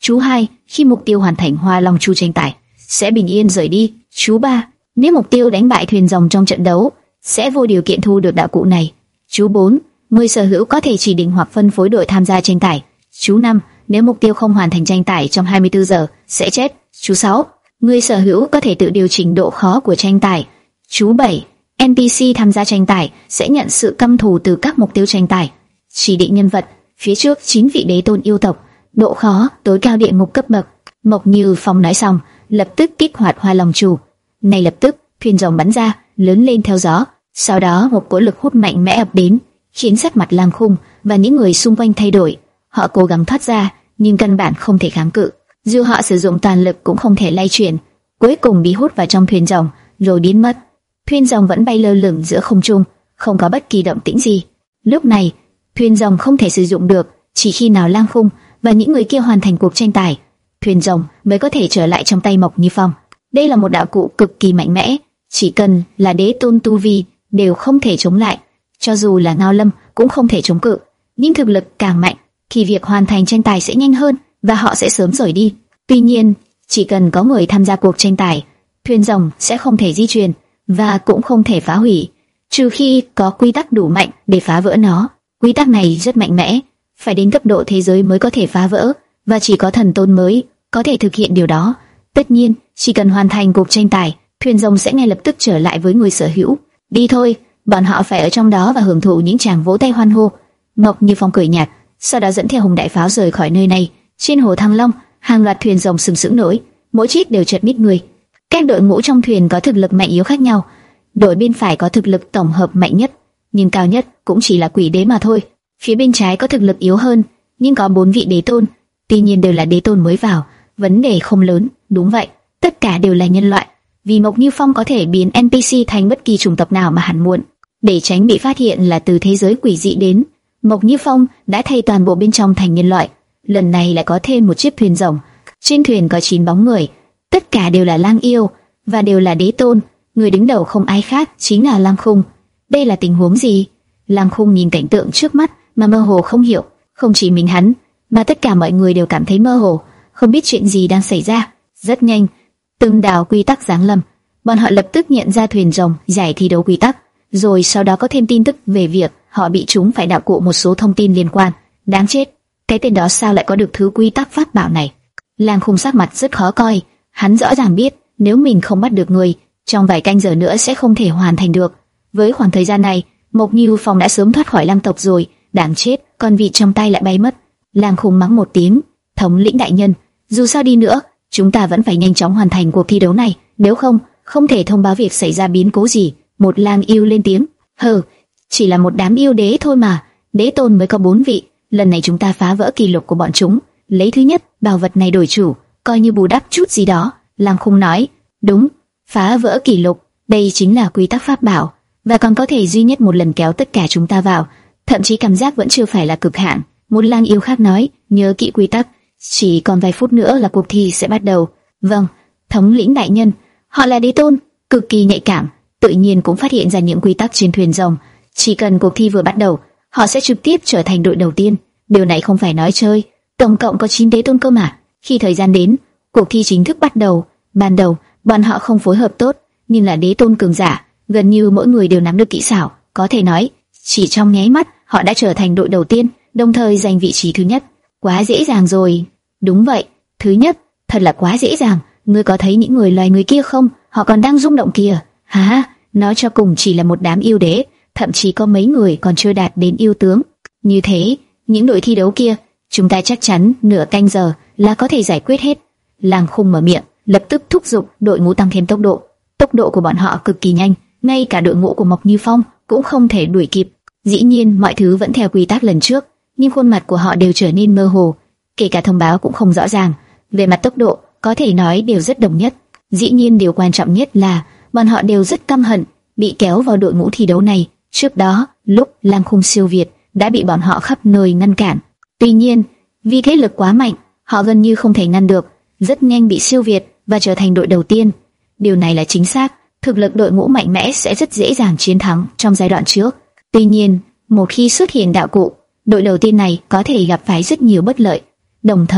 Chú hai, khi mục tiêu hoàn thành Hoa Long Chu tranh tài, sẽ bình yên rời đi. Chú ba, nếu mục tiêu đánh bại thuyền rồng trong trận đấu, sẽ vô điều kiện thu được đạo cụ này. Chú bốn, người sở hữu có thể chỉ định hoặc phân phối đội tham gia tranh tài. Chú năm, nếu mục tiêu không hoàn thành tranh tài trong hai mươi tư giờ, sẽ chết. Chú sáu, người sở hữu có thể tự điều chỉnh độ khó của tranh tài. Chú bảy, en pê xê tham gia tranh tài sẽ nhận sự căm thù từ các mục tiêu tranh tài. Chỉ định nhân vật, phía trước chín vị đế tôn yêu tộc, độ khó tối cao địa ngục cấp bậc. Mộc Như Phong nói xong, lập tức kích hoạt Hoa Long Chu. Ngay lập tức, thuyền rồng bắn ra, lớn lên theo gió. Sau đó một cỗ lực hút mạnh mẽ ập đến, khiến sắc mặt Lam Khung và những người xung quanh thay đổi. Họ cố gắng thoát ra, nhưng căn bản không thể kháng cự. Dù họ sử dụng toàn lực cũng không thể lay chuyển, cuối cùng bị hút vào trong thuyền rồng, rồi biến mất. Thuyền rồng vẫn bay lơ lửng giữa không trung, không có bất kỳ động tĩnh gì. Lúc này, thuyền rồng không thể sử dụng được, chỉ khi nào Lam Khung và những người kia hoàn thành cuộc tranh tài, thuyền rồng mới có thể trở lại trong tay Mộc Như Phong. Đây là một đạo cụ cực kỳ mạnh mẽ, chỉ cần là đế tôn tu vi đều không thể chống lại, cho dù là Ngao Lâm cũng không thể chống cự. Nhưng thực lực càng mạnh, thì việc hoàn thành tranh tài sẽ nhanh hơn và họ sẽ sớm rời đi. Tuy nhiên, chỉ cần có người tham gia cuộc tranh tài, thuyền rồng sẽ không thể di chuyển và cũng không thể phá hủy, trừ khi có quy tắc đủ mạnh để phá vỡ nó. Quy tắc này rất mạnh mẽ, phải đến cấp độ thế giới mới có thể phá vỡ, và chỉ có thần tôn mới có thể thực hiện điều đó. Tất nhiên, chỉ cần hoàn thành cuộc tranh tài, thuyền rồng sẽ ngay lập tức trở lại với người sở hữu. Đi thôi, bọn họ phải ở trong đó và hưởng thụ những tràng vỗ tay hoan hô. Mộc Như Phong cười nhạt, sau đó dẫn theo Hùng Đại Pháo rời khỏi nơi này. Trên hồ Thăng Long, hàng loạt thuyền rồng sừng sững nổi, mỗi chiếc đều chật ních người. Các đội ngũ trong thuyền có thực lực mạnh yếu khác nhau. Đội bên phải có thực lực tổng hợp mạnh nhất, nhưng cao nhất cũng chỉ là quỷ đế mà thôi. Phía bên trái có thực lực yếu hơn, nhưng có bốn vị đế tôn, tuy nhiên đều là đế tôn mới vào, vấn đề không lớn. Đúng vậy, tất cả đều là nhân loại, vì Mộc Như Phong có thể biến en pê xê thành bất kỳ chủng tộc nào mà hắn muốn. Để tránh bị phát hiện là từ thế giới quỷ dị đến, Mộc Như Phong đã thay toàn bộ bên trong thành nhân loại. Lần này lại có thêm một chiếc thuyền rồng. Trên thuyền có chín bóng người, tất cả đều là lang yêu và đều là đế tôn. Người đứng đầu không ai khác chính là Lam Khung. Đây là tình huống gì? Lam Khung nhìn cảnh tượng trước mắt mà mơ hồ không hiểu. Không chỉ mình hắn, mà tất cả mọi người đều cảm thấy mơ hồ, không biết chuyện gì đang xảy ra. Rất nhanh, từng đạo quy tắc giáng lâm. Bọn họ lập tức nhận ra thuyền rồng giải thi đấu quy tắc, rồi sau đó có thêm tin tức về việc họ bị chúng phải đạo cụ một số thông tin liên quan. Đáng chết, cái tên đó sao lại có được thứ quy tắc pháp bảo này? Lam Khung sắc mặt rất khó coi. Hắn rõ ràng biết nếu mình không bắt được người, trong vài canh giờ nữa sẽ không thể hoàn thành được. Với khoảng thời gian này, Mộc Như Phong đã sớm thoát khỏi Lam tộc rồi. Đáng chết, con vịt trong tay lại bay mất. Lam Khung mắng một tiếng, thống lĩnh đại nhân, dù sao đi nữa, chúng ta vẫn phải nhanh chóng hoàn thành cuộc thi đấu này, nếu không, không thể thông báo việc xảy ra biến cố gì. Một lang yêu lên tiếng, hừ, chỉ là một đám yêu đế thôi mà, đế tôn mới có bốn vị, lần này chúng ta phá vỡ kỷ lục của bọn chúng, lấy thứ nhất, bảo vật này đổi chủ, coi như bù đắp chút gì đó. Lam Khung nói, đúng, phá vỡ kỷ lục, đây chính là quy tắc pháp bảo, và còn có thể duy nhất một lần kéo tất cả chúng ta vào, thậm chí cảm giác vẫn chưa phải là cực hạn. Một lang yêu khác nói, nhớ kỹ quy tắc, chỉ còn vài phút nữa là cuộc thi sẽ bắt đầu. Vâng, thống lĩnh đại nhân. Họ là đế tôn, cực kỳ nhạy cảm, tự nhiên cũng phát hiện ra những quy tắc trên thuyền rồng. Chỉ cần cuộc thi vừa bắt đầu, họ sẽ trực tiếp trở thành đội đầu tiên. Điều này không phải nói chơi, tổng cộng có chín đế tôn cơ mà. Khi thời gian đến, cuộc thi chính thức bắt đầu. Ban đầu, bọn họ không phối hợp tốt, nhưng là đế tôn cường giả, gần như mỗi người đều nắm được kỹ xảo, có thể nói, chỉ trong nháy mắt, họ đã trở thành đội đầu tiên, đồng thời giành vị trí thứ nhất. Quá dễ dàng rồi. Đúng vậy, thứ nhất, thật là quá dễ dàng. Ngươi có thấy những người loài người kia không? Họ còn đang rung động kìa. Hả? Nói cho cùng chỉ là một đám yêu đế, thậm chí có mấy người còn chưa đạt đến yêu tướng. Như thế, những đội thi đấu kia, chúng ta chắc chắn nửa canh giờ là có thể giải quyết hết. Lang Khung mở miệng, lập tức thúc giục đội ngũ tăng thêm tốc độ. Tốc độ của bọn họ cực kỳ nhanh, ngay cả đội ngũ của Mộc Như Phong cũng không thể đuổi kịp. Dĩ nhiên, mọi thứ vẫn theo quy tắc lần trước, nhưng khuôn mặt của họ đều trở nên mơ hồ, kể cả thông báo cũng không rõ ràng. Về mặt tốc độ, có thể nói đều rất đồng nhất. Dĩ nhiên điều quan trọng nhất là bọn họ đều rất căm hận bị kéo vào đội ngũ thi đấu này. Trước đó, lúc Lang Khung siêu việt đã bị bọn họ khắp nơi ngăn cản. Tuy nhiên, vì thế lực quá mạnh, họ gần như không thể ngăn được, rất nhanh bị siêu việt và trở thành đội đầu tiên. Điều này là chính xác, thực lực đội ngũ mạnh mẽ sẽ rất dễ dàng chiến thắng trong giai đoạn trước. Tuy nhiên, một khi xuất hiện đạo cụ, đội đầu tiên này có thể gặp phải rất nhiều bất lợi. Đồng thời,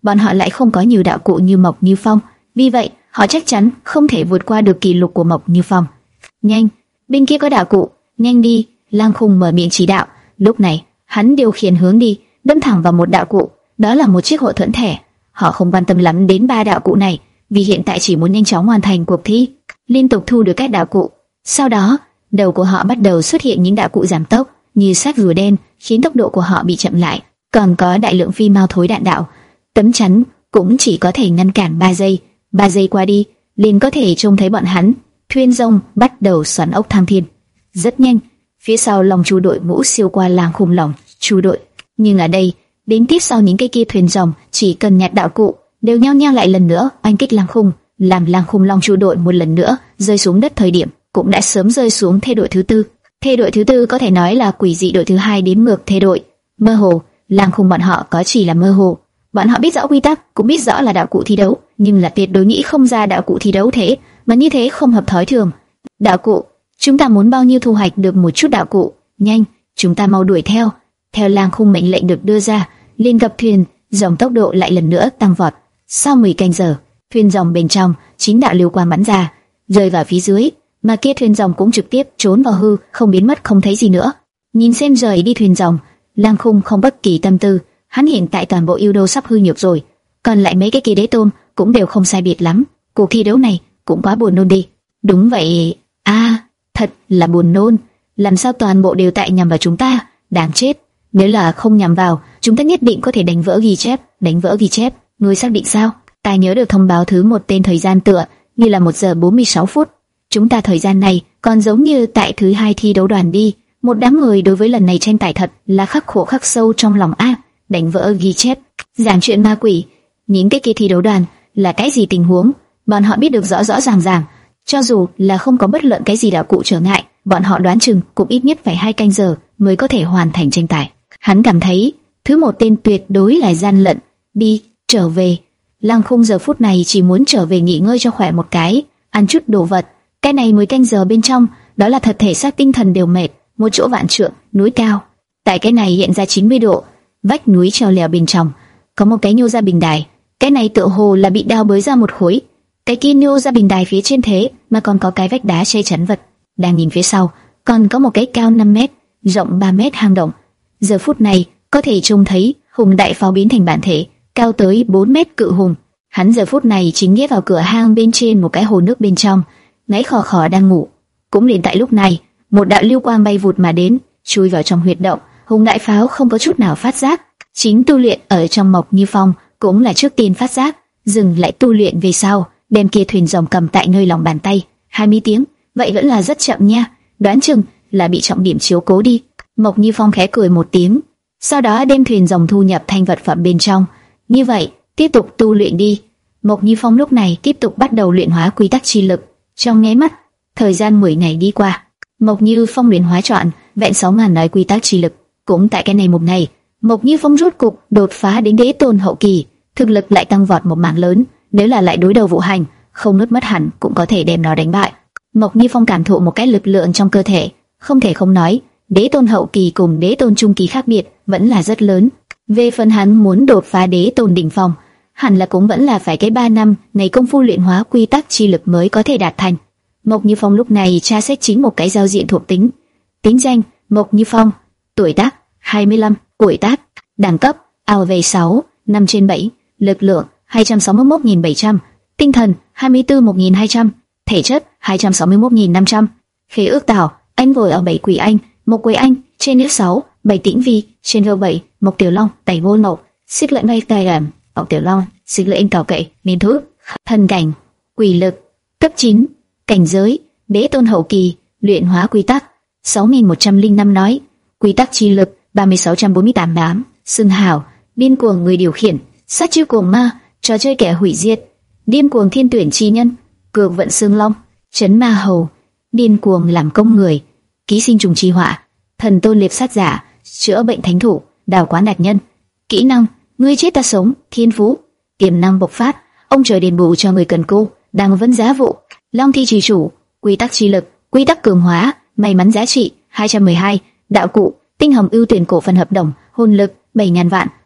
bọn họ lại không có nhiều đạo cụ như Mộc Như Phong, vì vậy họ chắc chắn không thể vượt qua được kỷ lục của Mộc Như Phong. Nhanh, bên kia có đạo cụ, nhanh đi! Lang Khung mở miệng chỉ đạo. Lúc này, hắn điều khiển hướng đi, đâm thẳng vào một đạo cụ, đó là một chiếc hộ thuẫn thẻ. Họ không quan tâm lắm đến ba đạo cụ này, vì hiện tại chỉ muốn nhanh chóng hoàn thành cuộc thi, liên tục thu được các đạo cụ. Sau đó, đầu của họ bắt đầu xuất hiện những đạo cụ giảm tốc, như sát rùa đen, khiến tốc độ của họ bị chậm lại. Còn có đại lượng phi mao thối đạn đạo, tấm chắn cũng chỉ có thể ngăn cản ba giây. ba giây qua đi, liền có thể trông thấy bọn hắn. Thuyền rồng bắt đầu xoắn ốc thăng thiên. Rất nhanh, phía sau lòng chu đội ngũ siêu qua Lang Khung lòng chu đội. Nhưng ở đây, đến tiếp sau những cái kia thuyền rồng chỉ cần nhặt đạo cụ đều nhao nhao lại lần nữa oanh kích Lang Khung, làm Lang Khung long chu đội một lần nữa rơi xuống đất. Thời điểm cũng đã sớm rơi xuống thê đội thứ tư. Thê đội thứ tư có thể nói là quỷ dị đội thứ hai đếm ngược thê đội. Mơ hồ, Lang Khung bọn họ có chỉ là mơ hồ. Bọn họ biết rõ quy tắc, cũng biết rõ là đạo cụ thi đấu, nhưng là tuyệt đối nghĩ không ra đạo cụ thi đấu thế, mà như thế không hợp thói thường. Đạo cụ, chúng ta muốn bao nhiêu thu hoạch được một chút đạo cụ, nhanh, chúng ta mau đuổi theo. Theo Lang Khung mệnh lệnh được đưa ra, liên gặp thuyền dòng tốc độ lại lần nữa tăng vọt. Sau mười canh giờ, thuyền dòng bên trong chín đạo lưu quang bắn ra, rơi vào phía dưới, mà kia thuyền dòng cũng trực tiếp trốn vào hư, không biến mất không thấy gì nữa. Nhìn xem rời đi thuyền dòng, Lang Khung không bất kỳ tâm tư. Hắn hiện tại toàn bộ yêu đô sắp hư nhược rồi, còn lại mấy cái kia đế tôn cũng đều không sai biệt lắm. Cuộc thi đấu này cũng quá buồn nôn đi. Đúng vậy, a, à, thật là buồn nôn. Làm sao toàn bộ đều tại nhằm vào chúng ta? Đáng chết! Nếu là không nhằm vào, chúng ta nhất định có thể đánh vỡ ghi chép. Đánh vỡ ghi chép? Ngươi xác định sao? Ta nhớ được thông báo thứ một tên thời gian tựa như là một giờ bốn mươi sáu phút. Chúng ta thời gian này còn giống như tại thứ hai thi đấu đoàn đi. Một đám người đối với lần này tranh tài thật là khắc khổ khắc sâu trong lòng a. Đánh vỡ ghi chép, giảng chuyện ma quỷ, những cái kia thi đấu đoàn là cái gì tình huống, bọn họ biết được rõ rõ ràng ràng. Cho dù là không có bất luận cái gì đạo cụ trở ngại, bọn họ đoán chừng cũng ít nhất phải hai canh giờ mới có thể hoàn thành tranh tài. Hắn cảm thấy thứ một tên tuyệt đối là gian lận. Đi, trở về. Lang Khung giờ phút này chỉ muốn trở về nghỉ ngơi cho khỏe một cái, ăn chút đồ vật. Cái này mới canh giờ bên trong, đó là thật thể xác tinh thần đều mệt. Một chỗ vạn trượng, núi cao. Tại cái này hiện ra chín mươi độ. Vách núi treo leo bên trong có một cái nhô ra bình đài, cái này tựa hồ là bị đào bới ra một khối. Cái kia nhô ra bình đài phía trên thế mà còn có cái vách đá che chắn vật. Đang nhìn phía sau còn có một cái cao năm mét, rộng ba mét hang động. Giờ phút này có thể trông thấy hùng đại pháo biến thành bản thể, cao tới bốn mét cự hùng. Hắn giờ phút này chính ghé vào cửa hang bên trên một cái hồ nước bên trong, ngáy khò khò đang ngủ. Cũng liền tại lúc này, một đạo lưu quang bay vụt mà đến, chui vào trong huyệt động. Hùng đại pháo không có chút nào phát giác. Chính tu luyện ở trong Mộc Như Phong cũng là trước tiên phát giác, dừng lại tu luyện về sau, đem kia thuyền rồng cầm tại nơi lòng bàn tay. hai mươi tiếng, vậy vẫn là rất chậm nha, đoán chừng là bị trọng điểm chiếu cố đi. Mộc Như Phong khẽ cười một tiếng, sau đó đem thuyền rồng thu nhập thành vật phẩm bên trong. Như vậy, tiếp tục tu luyện đi. Mộc Như Phong lúc này tiếp tục bắt đầu luyện hóa quy tắc chi lực. Trong nháy mắt, thời gian mười ngày đi qua, Mộc Như Phong luyện hóa trọn vẹn sáu ngàn nói quy tắc chi lực. Cũng tại cái này một ngày, Mộc Như Phong rốt cục đột phá đến đế tôn hậu kỳ, thực lực lại tăng vọt một mảng lớn. Nếu là lại đối đầu Vũ Hành, không nuốt mất hẳn cũng có thể đem nó đánh bại. Mộc Như Phong cảm thụ một cái lực lượng trong cơ thể, không thể không nói, đế tôn hậu kỳ cùng đế tôn trung kỳ khác biệt vẫn là rất lớn. Về phần hắn muốn đột phá đế tôn đỉnh phong, hẳn là cũng vẫn là phải cái ba năm ngày công phu luyện hóa quy tắc chi lực mới có thể đạt thành. Mộc Như Phong lúc này tra xét chính một cái giao diện thuộc tính. Tính danh: Mộc Như Phong, tuổi tác hai mươi lăm, tuổi tác, đẳng cấp a o vê sáu, năm trên bảy, lực lượng hai trăm sáu mươi mốt nghìn bảy trăm, tinh thần hai mươi tư một nghìn hai trăm, thể chất hai trăm sáu mươi mốt nghìn năm trăm. Khế ước tạo: anh ngồi ở bảy quỷ anh, một quỷ anh, trên nước sáu, bảy tĩnh vi, trên râu bảy, một tiểu long, tẩy vô mộc, xích lệnh bay tài ẩm, ọc tiểu long, xích lệnh cào cậy, miền thú, thần cảnh, quỷ lực, cấp chín, cảnh giới, đế tôn hậu kỳ, luyện hóa quy tắc, sáu nghìn một trăm lẻ năm nói, quy tắc chi lực, ba nghìn sáu trăm bốn mươi tám đám, xưng hào, điên cuồng người điều khiển, sát chiêu cuồng ma, trò chơi kẻ hủy diệt, điên cuồng thiên tuyển chi nhân, cường vận xương long, chấn ma hầu, điên cuồng làm công người, ký sinh trùng chi họa, thần tôn liệp sát giả, chữa bệnh thánh thủ, đào quán đạt nhân. Kỹ năng: ngươi chết ta sống, thiên phú, tiềm năng bộc phát, ông trời đền bù cho người cần cù, đang vấn giá vụ, long thi trì chủ, quy tắc chi lực, quy tắc cường hóa, may mắn giá trị hai trăm mười hai, đạo cụ: tinh hồng ưu tuyển cổ phần hợp đồng, hồn lực bảy ngàn vạn,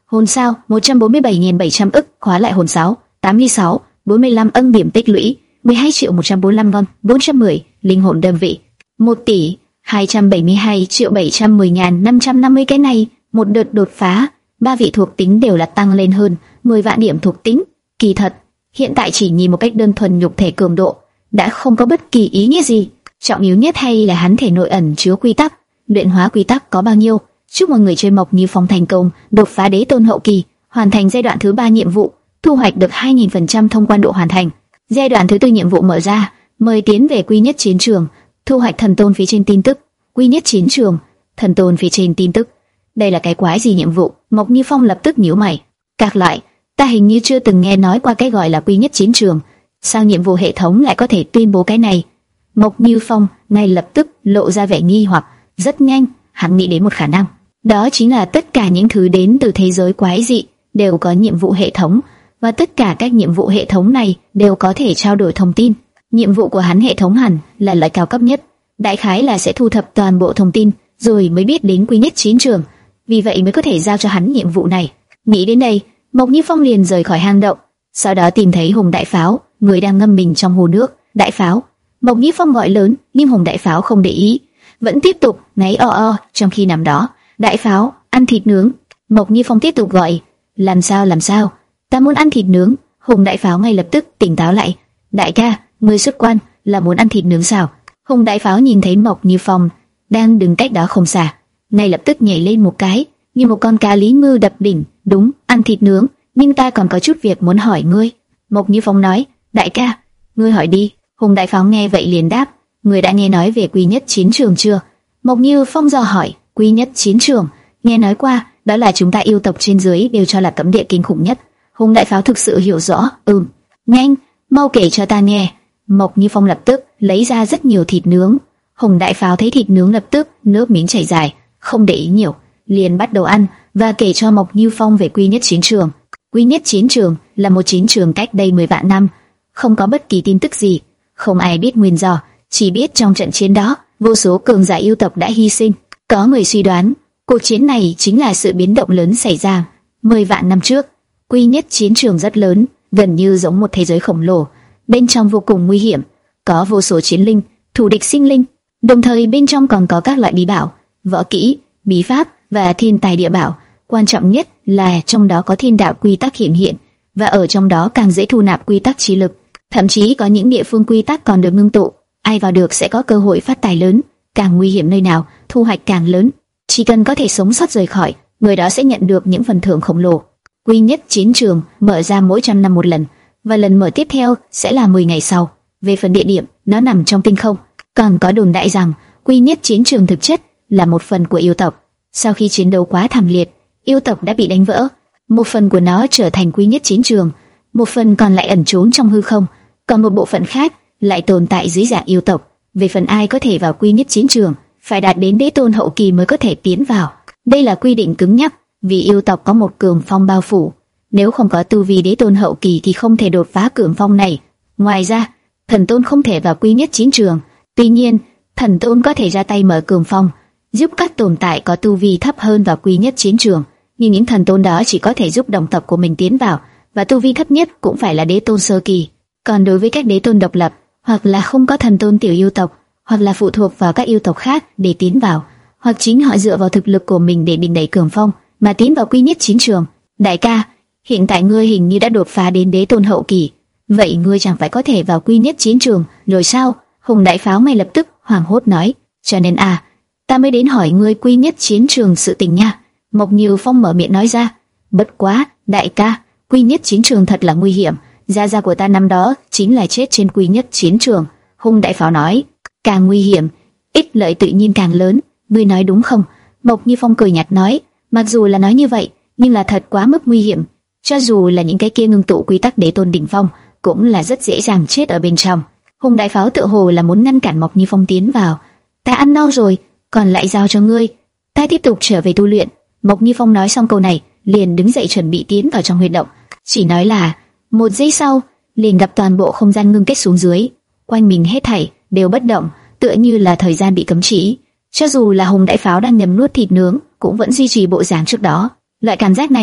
Hồn sao một trăm bốn mươi bảy nghìn bảy trăm ức, khóa lại hồn sáo tám mươi sáu, bốn mươi lăm ân điểm tích lũy mười hai triệu một trăm bốn mươi lăm con, bốn trăm mười linh hồn đơn vị, một tỷ hai trăm bảy mươi hai triệu bảy trăm mười nghìn năm trăm năm mươi. Cái này một đợt đột phá, ba vị thuộc tính đều là tăng lên hơn mười vạn điểm thuộc tính. Kỳ thật, hiện tại chỉ nhìn một cách đơn thuần nhục thể cường độ đã không có bất kỳ ý nghĩa gì. Trọng yếu nhất hay là hắn thể nội ẩn chứa quy tắc, luyện hóa quy tắc có bao nhiêu. Chúc mọi người chơi Mộc Như Phong thành công đột phá đế tôn hậu kỳ, hoàn thành giai đoạn thứ ba nhiệm vụ, thu hoạch được hai nghìn phần trăm thông quan độ hoàn thành. Giai đoạn thứ tư nhiệm vụ mở ra, mời tiến về Quy Nhất Chiến Trường, thu hoạch thần tôn phía trên tin tức. Quy Nhất Chiến Trường, thần tôn phía trên tin tức. Đây là cái quái gì nhiệm vụ? Mộc Như Phong lập tức nhíu mày. Các lại, ta hình như chưa từng nghe nói qua cái gọi là Quy Nhất Chiến Trường. Sao nhiệm vụ hệ thống lại có thể tuyên bố cái này? Mộc Như Phong ngay lập tức lộ ra vẻ nghi hoặc. Rất nhanh, hắn nghĩ đến một khả năng. Đó chính là tất cả những thứ đến từ thế giới quái dị đều có nhiệm vụ hệ thống, và tất cả các nhiệm vụ hệ thống này đều có thể trao đổi thông tin. Nhiệm vụ của hắn hệ thống hẳn là loại cao cấp nhất, đại khái là sẽ thu thập toàn bộ thông tin rồi mới biết đến Quy Nhất Chiến Trường, vì vậy mới có thể giao cho hắn nhiệm vụ này. Nghĩ đến đây, Mộc Như Phong liền rời khỏi hang động, sau đó tìm thấy Hùng Đại Pháo, người đang ngâm mình trong hồ nước. Đại Pháo, Mộc Như Phong gọi lớn, nhưng Hùng Đại Pháo không để ý, vẫn tiếp tục ngáy o o trong khi nằm đó. Đại Pháo, ăn thịt nướng. Mộc Như Phong tiếp tục gọi, làm sao làm sao, ta muốn ăn thịt nướng. Hùng Đại Pháo ngay lập tức tỉnh táo lại. Đại ca, ngươi xuất quan là muốn ăn thịt nướng sao? Hùng Đại Pháo nhìn thấy Mộc Như Phong đang đứng cách đó không xa, ngay lập tức nhảy lên một cái, như một con cá lý ngư đập đỉnh. Đúng, ăn thịt nướng, nhưng ta còn có chút việc muốn hỏi ngươi. Mộc Như Phong nói, đại ca, ngươi hỏi đi. Hùng Đại Pháo nghe vậy liền đáp, ngươi đã nghe nói về Quy Nhất Chiến Trường chưa? Mộc Như Phong dò hỏi, Quy Nhất Chiến Trường, nghe nói qua, đó là chúng ta yêu tộc trên dưới đều cho là cấm địa kinh khủng nhất. Hùng Đại Pháo thực sự hiểu rõ. Ừm, nhanh, mau kể cho ta nghe. Mộc Như Phong lập tức lấy ra rất nhiều thịt nướng. Hùng Đại Pháo thấy thịt nướng lập tức nước miếng chảy dài, không để ý nhiều, liền bắt đầu ăn và kể cho Mộc Như Phong về Quy Nhất Chiến Trường. Quy Nhất Chiến Trường là một chiến trường cách đây mười vạn năm, không có bất kỳ tin tức gì, không ai biết nguyên do, chỉ biết trong trận chiến đó, vô số cường giả yêu tộc đã hy sinh. Có người suy đoán, cuộc chiến này chính là sự biến động lớn xảy ra mười vạn năm trước. Quy Nhất Chiến Trường rất lớn, gần như giống một thế giới khổng lồ, bên trong vô cùng nguy hiểm, có vô số chiến linh, thù địch sinh linh, đồng thời bên trong còn có các loại bí bảo, võ kỹ, bí pháp và thiên tài địa bảo. Quan trọng nhất là trong đó có thiên đạo quy tắc hiện hiện, và ở trong đó càng dễ thu nạp quy tắc trí lực. Thậm chí có những địa phương quy tắc còn được ngưng tụ, ai vào được sẽ có cơ hội phát tài lớn. Càng nguy hiểm nơi nào, thu hoạch càng lớn. Chỉ cần có thể sống sót rời khỏi, người đó sẽ nhận được những phần thưởng khổng lồ. Quy Nhất Chiến Trường mở ra mỗi trăm năm một lần, và lần mở tiếp theo sẽ là mười ngày sau. Về phần địa điểm, nó nằm trong tinh không. Còn có đồn đại rằng Quy Nhất Chiến Trường thực chất là một phần của yêu tộc. Sau khi chiến đấu quá thảm liệt, yêu tộc đã bị đánh vỡ, một phần của nó trở thành Quy Nhất Chiến Trường, một phần còn lại ẩn trốn trong hư không, còn một bộ phận khác lại tồn tại dưới dạng yêu tộc. Về phần ai có thể vào Quy Nhất Chiến Trường, phải đạt đến đế tôn hậu kỳ mới có thể tiến vào. Đây là quy định cứng nhắc, vì yêu tộc có một cường phong bao phủ, nếu không có tu vi đế tôn hậu kỳ thì không thể đột phá cường phong này. Ngoài ra, thần tôn không thể vào Quy Nhất Chiến Trường. Tuy nhiên, thần tôn có thể ra tay mở cường phong, giúp các tồn tại có tu vi thấp hơn vào Quy Nhất Chiến Trường. Nhưng những thần tôn đó chỉ có thể giúp đồng tộc của mình tiến vào, và tu vi thấp nhất cũng phải là đế tôn sơ kỳ. Còn đối với các đế tôn độc lập, hoặc là không có thần tôn tiểu yêu tộc, hoặc là phụ thuộc vào các yêu tộc khác để tiến vào, hoặc chính họ dựa vào thực lực của mình để đình đẩy cường phong mà tiến vào Quy Nhất Chiến Trường. Đại ca, hiện tại ngươi hình như đã đột phá đến đế tôn hậu kỳ, vậy ngươi chẳng phải có thể vào Quy Nhất Chiến Trường rồi sao? Hùng Đại Pháo ngay lập tức hoảng hốt nói, cho nên à, ta mới đến hỏi ngươi Quy Nhất Chiến Trường sự tình nha. Mộc Như Phong mở miệng nói ra, bất quá, đại ca, Quy Nhất Chiến Trường thật là nguy hiểm, gia gia của ta năm đó chính là chết trên Quy Nhất Chiến Trường. Hùng Đại Pháo nói, càng nguy hiểm, ích lợi tự nhiên càng lớn, ngươi nói đúng không? Mộc Như Phong cười nhạt nói, mặc dù là nói như vậy, nhưng là thật quá mức nguy hiểm, cho dù là những cái kia ngưng tụ quy tắc đế tôn đỉnh phong, cũng là rất dễ dàng chết ở bên trong. Hùng Đại Pháo tự hồ là muốn ngăn cản Mộc Như Phong tiến vào. Ta ăn no rồi, còn lại giao cho ngươi, ta tiếp tục trở về tu luyện. Mộc Như Phong nói xong câu này, liền đứng dậy chuẩn bị tiến vào trong huyệt động. Chỉ nói là, một giây sau, liền gặp toàn bộ không gian ngưng kết xuống dưới, quanh mình hết thảy đều bất động, tựa như là thời gian bị cấm chỉ. Cho dù là Hùng Đại Pháo đang nhấm nuốt thịt nướng, cũng vẫn duy trì bộ dáng trước đó. Loại cảm giác này,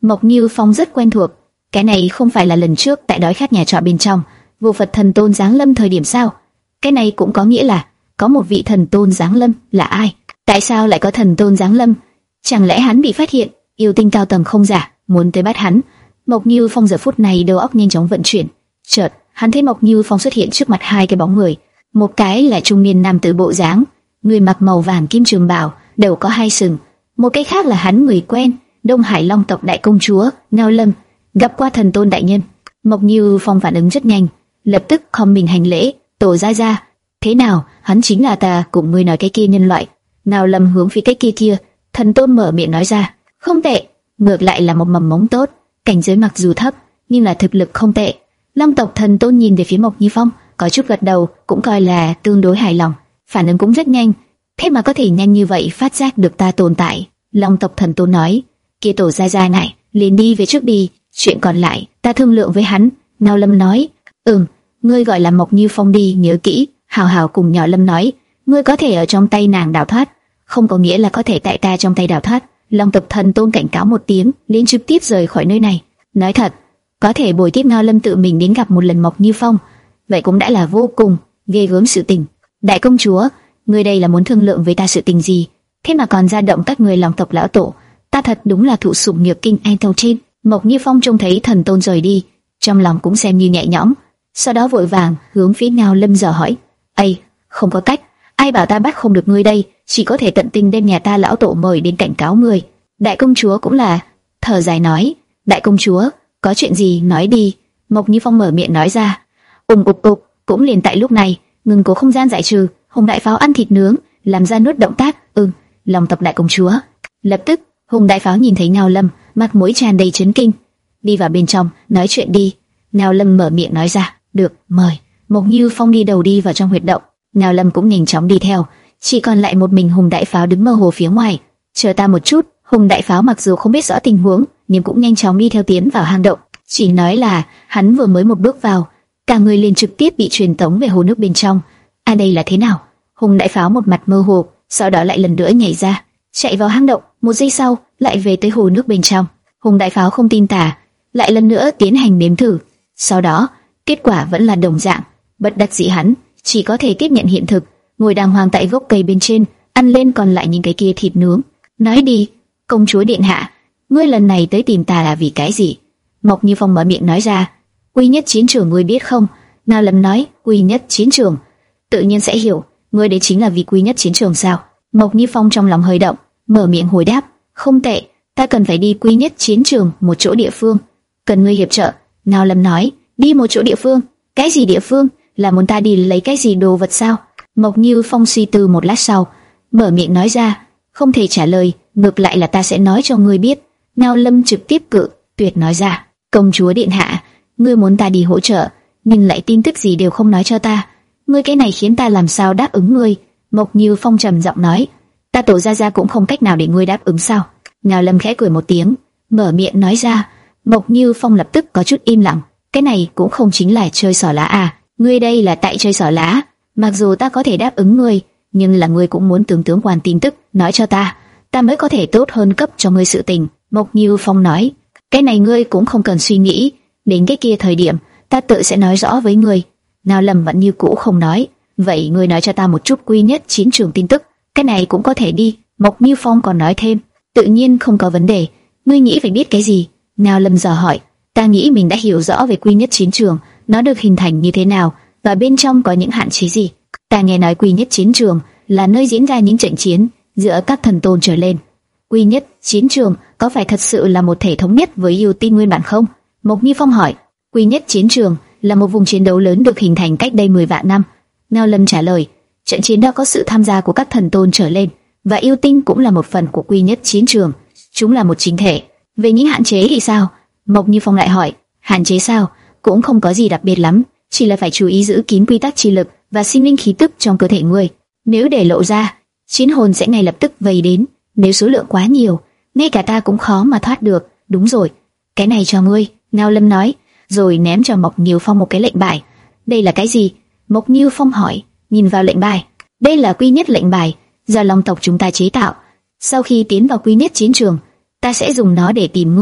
Mộc Như Phong rất quen thuộc. Cái này không phải là lần trước tại đói khát nhà trọ bên trong, vô Phật thần tôn giáng lâm thời điểm sao? Cái này cũng có nghĩa là có một vị thần tôn giáng lâm, là ai? Tại sao lại có thần tôn giáng lâm? Chẳng lẽ hắn bị phát hiện, yêu tinh cao tầng không giả, muốn tới bắt hắn? Mộc Như Phong giờ phút này đầu óc nhanh chóng vận chuyển. Chợt, hắn thấy Mộc Như Phong xuất hiện trước mặt hai cái bóng người. Một cái là trung niên nam tử bộ dáng, người mặc màu vàng kim trường bào, đầu có hai sừng. Một cái khác là hắn người quen, Đông Hải Long tộc đại công chúa Ngao Lâm, gặp qua thần tôn đại nhân. Mộc Như Phong phản ứng rất nhanh, lập tức khom mình hành lễ. Tổ gia gia, thế nào? Hắn chính là ta cùng ngươi nói cái kia nhân loại. Ngao Lâm hướng phía cái kia kia, thần tôn mở miệng nói ra, không tệ, ngược lại là một mầm mống tốt. Cảnh giới mặc dù thấp, nhưng là thực lực không tệ. Long tộc thần tôn nhìn về phía Mộc Như Phong, có chút gật đầu, cũng coi là tương đối hài lòng. Phản ứng cũng rất nhanh, thế mà có thể nhanh như vậy phát giác được ta tồn tại. Long tộc thần tôn nói, kia tổ gia gia này, liền đi về trước đi, chuyện còn lại ta thương lượng với hắn. Ngao Lâm nói, ừm, ngươi gọi là Mộc Như Phong đi, nhớ kỹ. Hào Hào cùng nhỏ Lâm nói, ngươi có thể ở trong tay nàng đào thoát, không có nghĩa là có thể tại ta trong tay đào thoát. Long tộc thần tôn cảnh cáo một tiếng, liền trực tiếp rời khỏi nơi này. Nói thật, có thể bồi tiếp Ngao Lâm tự mình đến gặp một lần Mộc Như Phong, vậy cũng đã là vô cùng ghê gớm sự tình. Đại công chúa, ngươi đây là muốn thương lượng với ta sự tình gì? Thế mà còn ra động các người Long tộc lão tổ, ta thật đúng là thụ sủng nhược kinh anh tâu trên. Mộc Như Phong trông thấy thần tôn rời đi, trong lòng cũng xem như nhẹ nhõm, sau đó vội vàng hướng phía Ngao Lâm dò hỏi, "Ây, không có cách, ai bảo ta bắt không được ngươi đây, chỉ có thể tận tình đem nhà ta lão tổ mời đến cảnh cáo ngươi." Đại công chúa cũng là thở dài nói, "Đại công chúa, có chuyện gì nói đi." Mộc Như Phong mở miệng nói ra. Ùng ục ục, cũng liền tại lúc này, ngừng cố không gian giải trừ, Hùng Đại Pháo ăn thịt nướng, làm ra nuốt động tác, "Ừm, Long tộc đại công chúa." Lập tức, Hùng Đại Pháo nhìn thấy Ngao Lâm, mặt mũi tràn đầy chấn kinh. "Đi vào bên trong, nói chuyện đi." Ngao Lâm mở miệng nói ra. "Được, mời." Mộc Như Phong đi đầu đi vào trong huyệt động, Ngao Lâm cũng nhanh chóng đi theo, chỉ còn lại một mình Hùng Đại Pháo đứng mơ hồ phía ngoài. "Chờ ta một chút." Hùng Đại Pháo mặc dù không biết rõ tình huống, nhưng cũng nhanh chóng đi theo tiến vào hang động. Chỉ nói là hắn vừa mới một bước vào, cả người liền trực tiếp bị truyền tống về hồ nước bên trong. "À, đây là thế nào?" Hùng Đại Pháo một mặt mơ hồ, sau đó lại lần nữa nhảy ra, chạy vào hang động. Một giây sau, lại về tới hồ nước bên trong. Hùng Đại Pháo không tin tả, lại lần nữa tiến hành nếm thử. Sau đó, kết quả vẫn là đồng dạng. Bất đắc dĩ hắn chỉ có thể tiếp nhận hiện thực, ngồi đàng hoàng tại gốc cây bên trên, ăn lên còn lại những cái kia thịt nướng. "Nói đi, công chúa điện hạ, ngươi lần này tới tìm ta là vì cái gì?" Mộc Như Phong mở miệng nói ra. "Quy nhất chiến trường ngươi biết không?" Ngao Lâm nói. "Quy nhất chiến trường? Tự nhiên sẽ hiểu, ngươi đấy chính là vì quy nhất chiến trường sao?" Mộc Như Phong trong lòng hơi động, mở miệng hồi đáp. "Không tệ, ta cần phải đi quy nhất chiến trường, một chỗ địa phương. Cần ngươi hiệp trợ." Ngao Lâm nói. "Đi một chỗ địa phương? Cái gì địa phương? Là muốn ta đi lấy cái gì đồ vật sao?" Mộc Như Phong suy tư một lát sau, mở miệng nói ra. "Không thể trả lời, ngược lại là ta sẽ nói cho ngươi biết." Ngao Lâm trực tiếp cự tuyệt nói ra. "Công chúa điện hạ, ngươi muốn ta đi hỗ trợ, nhưng lại tin tức gì đều không nói cho ta, ngươi cái này khiến ta làm sao đáp ứng ngươi?" Mộc Như Phong trầm giọng nói. "Ta tổ gia gia cũng không cách nào để ngươi đáp ứng sao?" Ngao Lâm khẽ cười một tiếng, mở miệng nói ra. Mộc Như Phong lập tức có chút im lặng. "Cái này cũng không chính là chơi xỏ lá à? Ngươi đây là tại chơi xỏ lá. Mặc dù ta có thể đáp ứng ngươi, nhưng là ngươi cũng muốn tướng tướng quan tin tức nói cho ta, ta mới có thể tốt hơn cấp cho ngươi sự tình." Mộc Như Phong nói. "Cái này ngươi cũng không cần suy nghĩ, đến cái kia thời điểm ta tự sẽ nói rõ với ngươi." Ngao Lâm vẫn như cũ không nói. "Vậy ngươi nói cho ta một chút quy nhất chiến trường tin tức." "Cái này cũng có thể đi." Mộc Như Phong còn nói thêm. "Tự nhiên không có vấn đề. Ngươi nghĩ phải biết cái gì?" Ngao Lâm dò hỏi. "Ta nghĩ mình đã hiểu rõ về quy nhất chiến trường, nó được hình thành như thế nào và bên trong có những hạn chế gì. Ta nghe nói quy nhất chiến trường là nơi diễn ra những trận chiến giữa các thần tôn trở lên." "Quy nhất chiến trường có phải thật sự là một thể thống nhất với yêu tinh nguyên bản không?" Mộc Như Phong hỏi. "Quy nhất chiến trường là một vùng chiến đấu lớn được hình thành cách đây mười vạn năm." Ngao Lâm trả lời. "Trận chiến đó có sự tham gia của các thần tôn trở lên, và yêu tinh cũng là một phần của quy nhất chiến trường. Chúng là một chính thể." "Về những hạn chế thì sao?" Mộc Như Phong lại hỏi. "Hạn chế sao? Cũng không có gì đặc biệt lắm, chỉ là phải chú ý giữ kín quy tắc chi lực và sinh linh khí tức trong cơ thể người. Nếu để lộ ra, chiến hồn sẽ ngay lập tức vây đến. Nếu số lượng quá nhiều, ngay cả ta cũng khó mà thoát được." "Đúng rồi, cái này cho ngươi." Ngao Lâm nói, rồi ném cho Mộc Như Phong một cái lệnh bài. "Đây là cái gì?" Mộc Như Phong hỏi, nhìn vào lệnh bài. "Đây là quy nhất lệnh bài, do Long tộc chúng ta chế tạo. Sau khi tiến vào quy nhất chiến trường, ta sẽ dùng nó để tìm ngươi,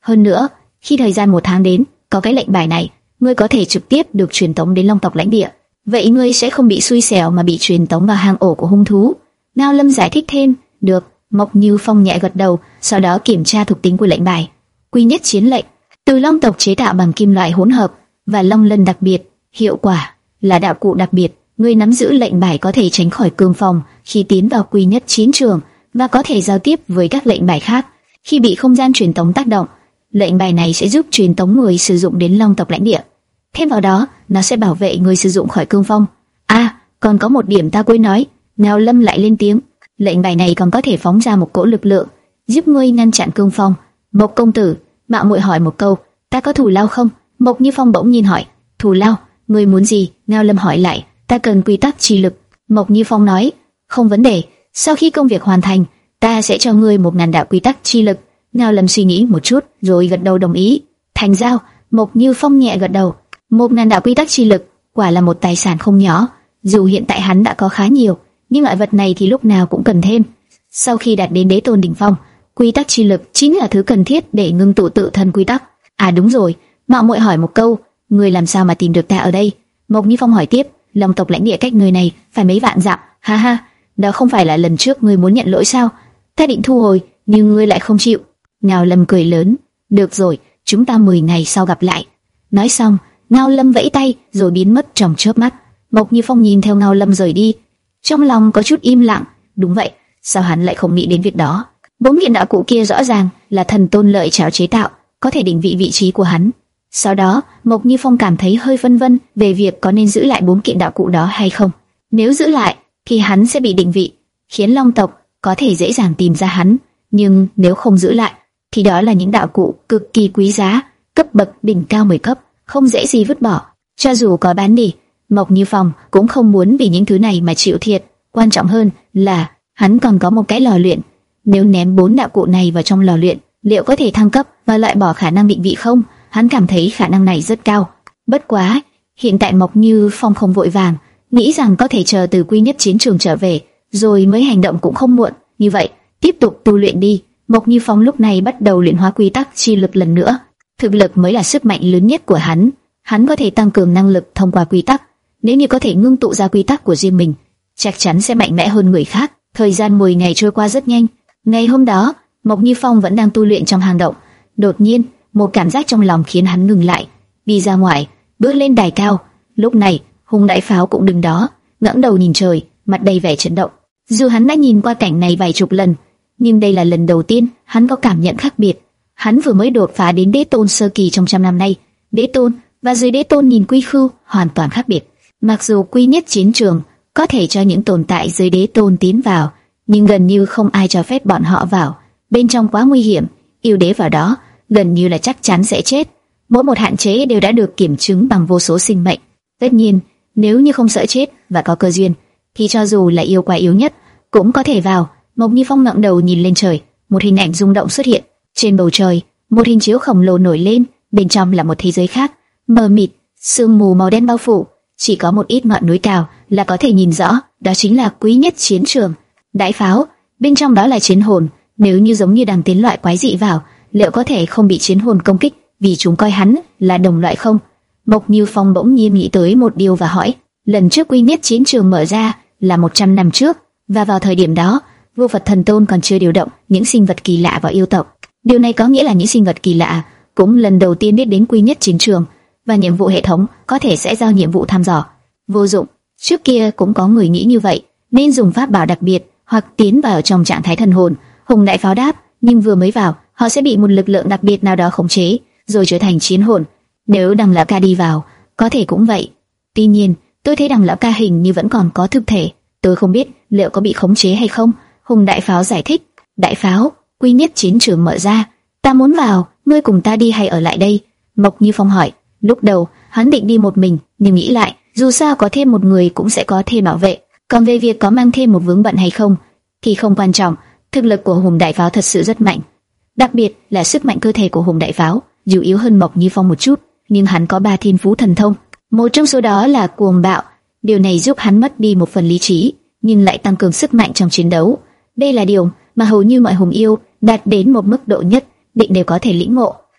Hơn nữa, khi thời gian một tháng đến, có cái lệnh bài này, ngươi có thể trực tiếp được truyền tống đến Long tộc lãnh địa. Vậy ngươi sẽ không bị xui xẻo mà bị truyền tống vào hang ổ của hung thú. Ngao Lâm giải thích thêm. Được. Mộc Như Phong nhẹ gật đầu, sau đó kiểm tra thuộc tính của lệnh bài. Quy nhất chiến lệnh, từ Long tộc chế tạo bằng kim loại hỗn hợp và long lân đặc biệt, hiệu quả là đạo cụ đặc biệt. Người nắm giữ lệnh bài có thể tránh khỏi cương phong khi tiến vào quy nhất chiến trường và có thể giao tiếp với các lệnh bài khác khi bị không gian truyền tống tác động. Lệnh bài này sẽ giúp truyền tống người sử dụng đến Long tộc lãnh địa. Thêm vào đó, nó sẽ bảo vệ người sử dụng khỏi cương phong. À, còn có một điểm ta quên nói. Ngao Lâm lại lên tiếng. Lệnh bài này còn có thể phóng ra một cỗ lực lượng giúp ngươi ngăn chặn cương phong. Mộc công tử, mạo muội hỏi một câu, ta có thù lao không? Mộc Như Phong bỗng nhiên hỏi. Thù lao? Ngươi muốn gì? Ngao Lâm hỏi lại. Ta cần quy tắc chi lực. Mộc Như Phong nói. Không vấn đề. Sau khi công việc hoàn thành, ta sẽ cho ngươi một ngàn đạo quy tắc chi lực. Ngao Lâm suy nghĩ một chút, rồi gật đầu đồng ý. Thành giao. Mộc Như Phong nhẹ gật đầu. Một ngàn đạo quy tắc chi lực, quả là một tài sản không nhỏ. Dù hiện tại hắn đã có khá nhiều, nhưng loại vật này thì lúc nào cũng cần thêm. Sau khi đạt đến đế tôn đỉnh phong, quy tắc chi lực chính là thứ cần thiết để ngưng tụ tự thân quy tắc. À đúng rồi, mạo muội hỏi một câu, ngươi làm sao mà tìm được ta ở đây? Mộc Như Phong hỏi tiếp. Long tộc lãnh địa cách nơi này phải mấy vạn dặm. Ha ha, đó không phải là lần trước ngươi muốn nhận lỗi sao? Ta định thu hồi, nhưng ngươi lại không chịu. Ngao Lâm cười lớn. Được rồi, chúng ta mười ngày sau gặp lại. Nói xong, Ngao Lâm vẫy tay rồi biến mất trong chớp mắt. Mộc Như Phong nhìn theo Ngao Lâm rời đi, trong lòng có chút im lặng. Đúng vậy, sao hắn lại không nghĩ đến việc đó? Bốn kiện đạo cụ kia rõ ràng là thần tôn lợi chảo chế tạo, có thể định vị vị trí của hắn. Sau đó, Mộc Như Phong cảm thấy hơi phân vân về việc có nên giữ lại bốn kiện đạo cụ đó hay không. Nếu giữ lại, thì hắn sẽ bị định vị, khiến Long tộc có thể dễ dàng tìm ra hắn. Nhưng nếu không giữ lại, thì đó là những đạo cụ cực kỳ quý giá, cấp bậc đỉnh cao mười cấp, không dễ gì vứt bỏ. Cho dù có bán đi, Mộc Như Phong cũng không muốn vì những thứ này mà chịu thiệt. Quan trọng hơn là hắn còn có một cái lò luyện. Nếu ném bốn đạo cụ này vào trong lò luyện, liệu có thể thăng cấp và loại bỏ khả năng định vị không? Hắn cảm thấy khả năng này rất cao. Bất quá, hiện tại Mộc Như Phong không vội vàng, nghĩ rằng có thể chờ từ quy nhất chiến trường trở về, rồi mới hành động cũng không muộn. Như vậy, tiếp tục tu luyện đi. Mộc Như Phong lúc này bắt đầu luyện hóa quy tắc chi lực lần nữa. Thực lực mới là sức mạnh lớn nhất của hắn. Hắn có thể tăng cường năng lực thông qua quy tắc. Nếu như có thể ngưng tụ ra quy tắc của riêng mình, chắc chắn sẽ mạnh mẽ hơn người khác. Thời gian mười ngày trôi qua rất nhanh. Ngày hôm đó, Mộc Như Phong vẫn đang tu luyện trong hang động. Đột nhiên, một cảm giác trong lòng khiến hắn ngừng lại, đi ra ngoài, bước lên đài cao. Lúc này, Hùng Đại Pháo cũng đứng đó, ngẩng đầu nhìn trời, mặt đầy vẻ chấn động. Dù hắn đã nhìn qua cảnh này vài chục lần, nhưng đây là lần đầu tiên hắn có cảm nhận khác biệt. Hắn vừa mới đột phá đến đế tôn sơ kỳ trong trăm năm nay, đế tôn và dưới đế tôn nhìn quy khư hoàn toàn khác biệt. Mặc dù quy nhất chiến trường có thể cho những tồn tại dưới đế tôn tiến vào, nhưng gần như không ai cho phép bọn họ vào. Bên trong quá nguy hiểm, yêu đế vào đó gần như là chắc chắn sẽ chết. Mỗi một hạn chế đều đã được kiểm chứng bằng vô số sinh mệnh. Tất nhiên, nếu như không sợ chết và có cơ duyên, thì cho dù là yêu quái yếu nhất cũng có thể vào. Mộc Như Phong ngẩng đầu nhìn lên trời, một hình ảnh rung động xuất hiện. Trên bầu trời, một hình chiếu khổng lồ nổi lên, bên trong là một thế giới khác, mờ mịt, sương mù màu đen bao phủ, chỉ có một ít ngọn núi cao là có thể nhìn rõ, đó chính là quý nhất chiến trường. Đại Pháo, bên trong đó là chiến hồn, nếu như giống như đang tiến loại quái dị vào, liệu có thể không bị chiến hồn công kích vì chúng coi hắn là đồng loại không? Mộc Như Phong bỗng nhiên nghĩ tới một điều và hỏi, lần trước quy nhất chiến trường mở ra là một trăm năm trước, và vào thời điểm đó, vô Phật thần tôn còn chưa điều động những sinh vật kỳ lạ vào yêu tộc. Điều này có nghĩa là những sinh vật kỳ lạ cũng lần đầu tiên biết đến quy nhất chiến trường, và nhiệm vụ hệ thống có thể sẽ giao nhiệm vụ thăm dò. Vô dụng, trước kia cũng có người nghĩ như vậy, nên dùng pháp bảo đặc biệt hoặc tiến vào trong trạng thái thần hồn. Hùng Đại Pháo đáp, nhưng vừa mới vào, họ sẽ bị một lực lượng đặc biệt nào đó khống chế, rồi trở thành chiến hồn. Nếu Đằng Lão Ca đi vào, có thể cũng vậy. Tuy nhiên, tôi thấy Đằng Lão Ca hình như vẫn còn có thực thể, tôi không biết liệu có bị khống chế hay không. Hùng Đại Pháo giải thích, Đại Pháo, quy nhất chiến trường mở ra, ta muốn vào, ngươi cùng ta đi hay ở lại đây? Mộc Như Phong hỏi. Lúc đầu hắn định đi một mình, nhưng nghĩ lại, dù sao có thêm một người cũng sẽ có thêm bảo vệ. Còn về việc có mang thêm một vướng bận hay không, thì không quan trọng. Thực lực của Hùng Đại Pháo thật sự rất mạnh, đặc biệt là sức mạnh cơ thể của Hùng Đại Pháo, dù yếu hơn Mộc Như Phong một chút, nhưng hắn có ba thiên phú thần thông, một trong số đó là cuồng bạo. Điều này giúp hắn mất đi một phần lý trí, nhưng lại tăng cường sức mạnh trong chiến đấu. Đây là điều mà hầu như mọi hùng yêu đạt đến một mức độ nhất định đều có thể lĩnh ngộ.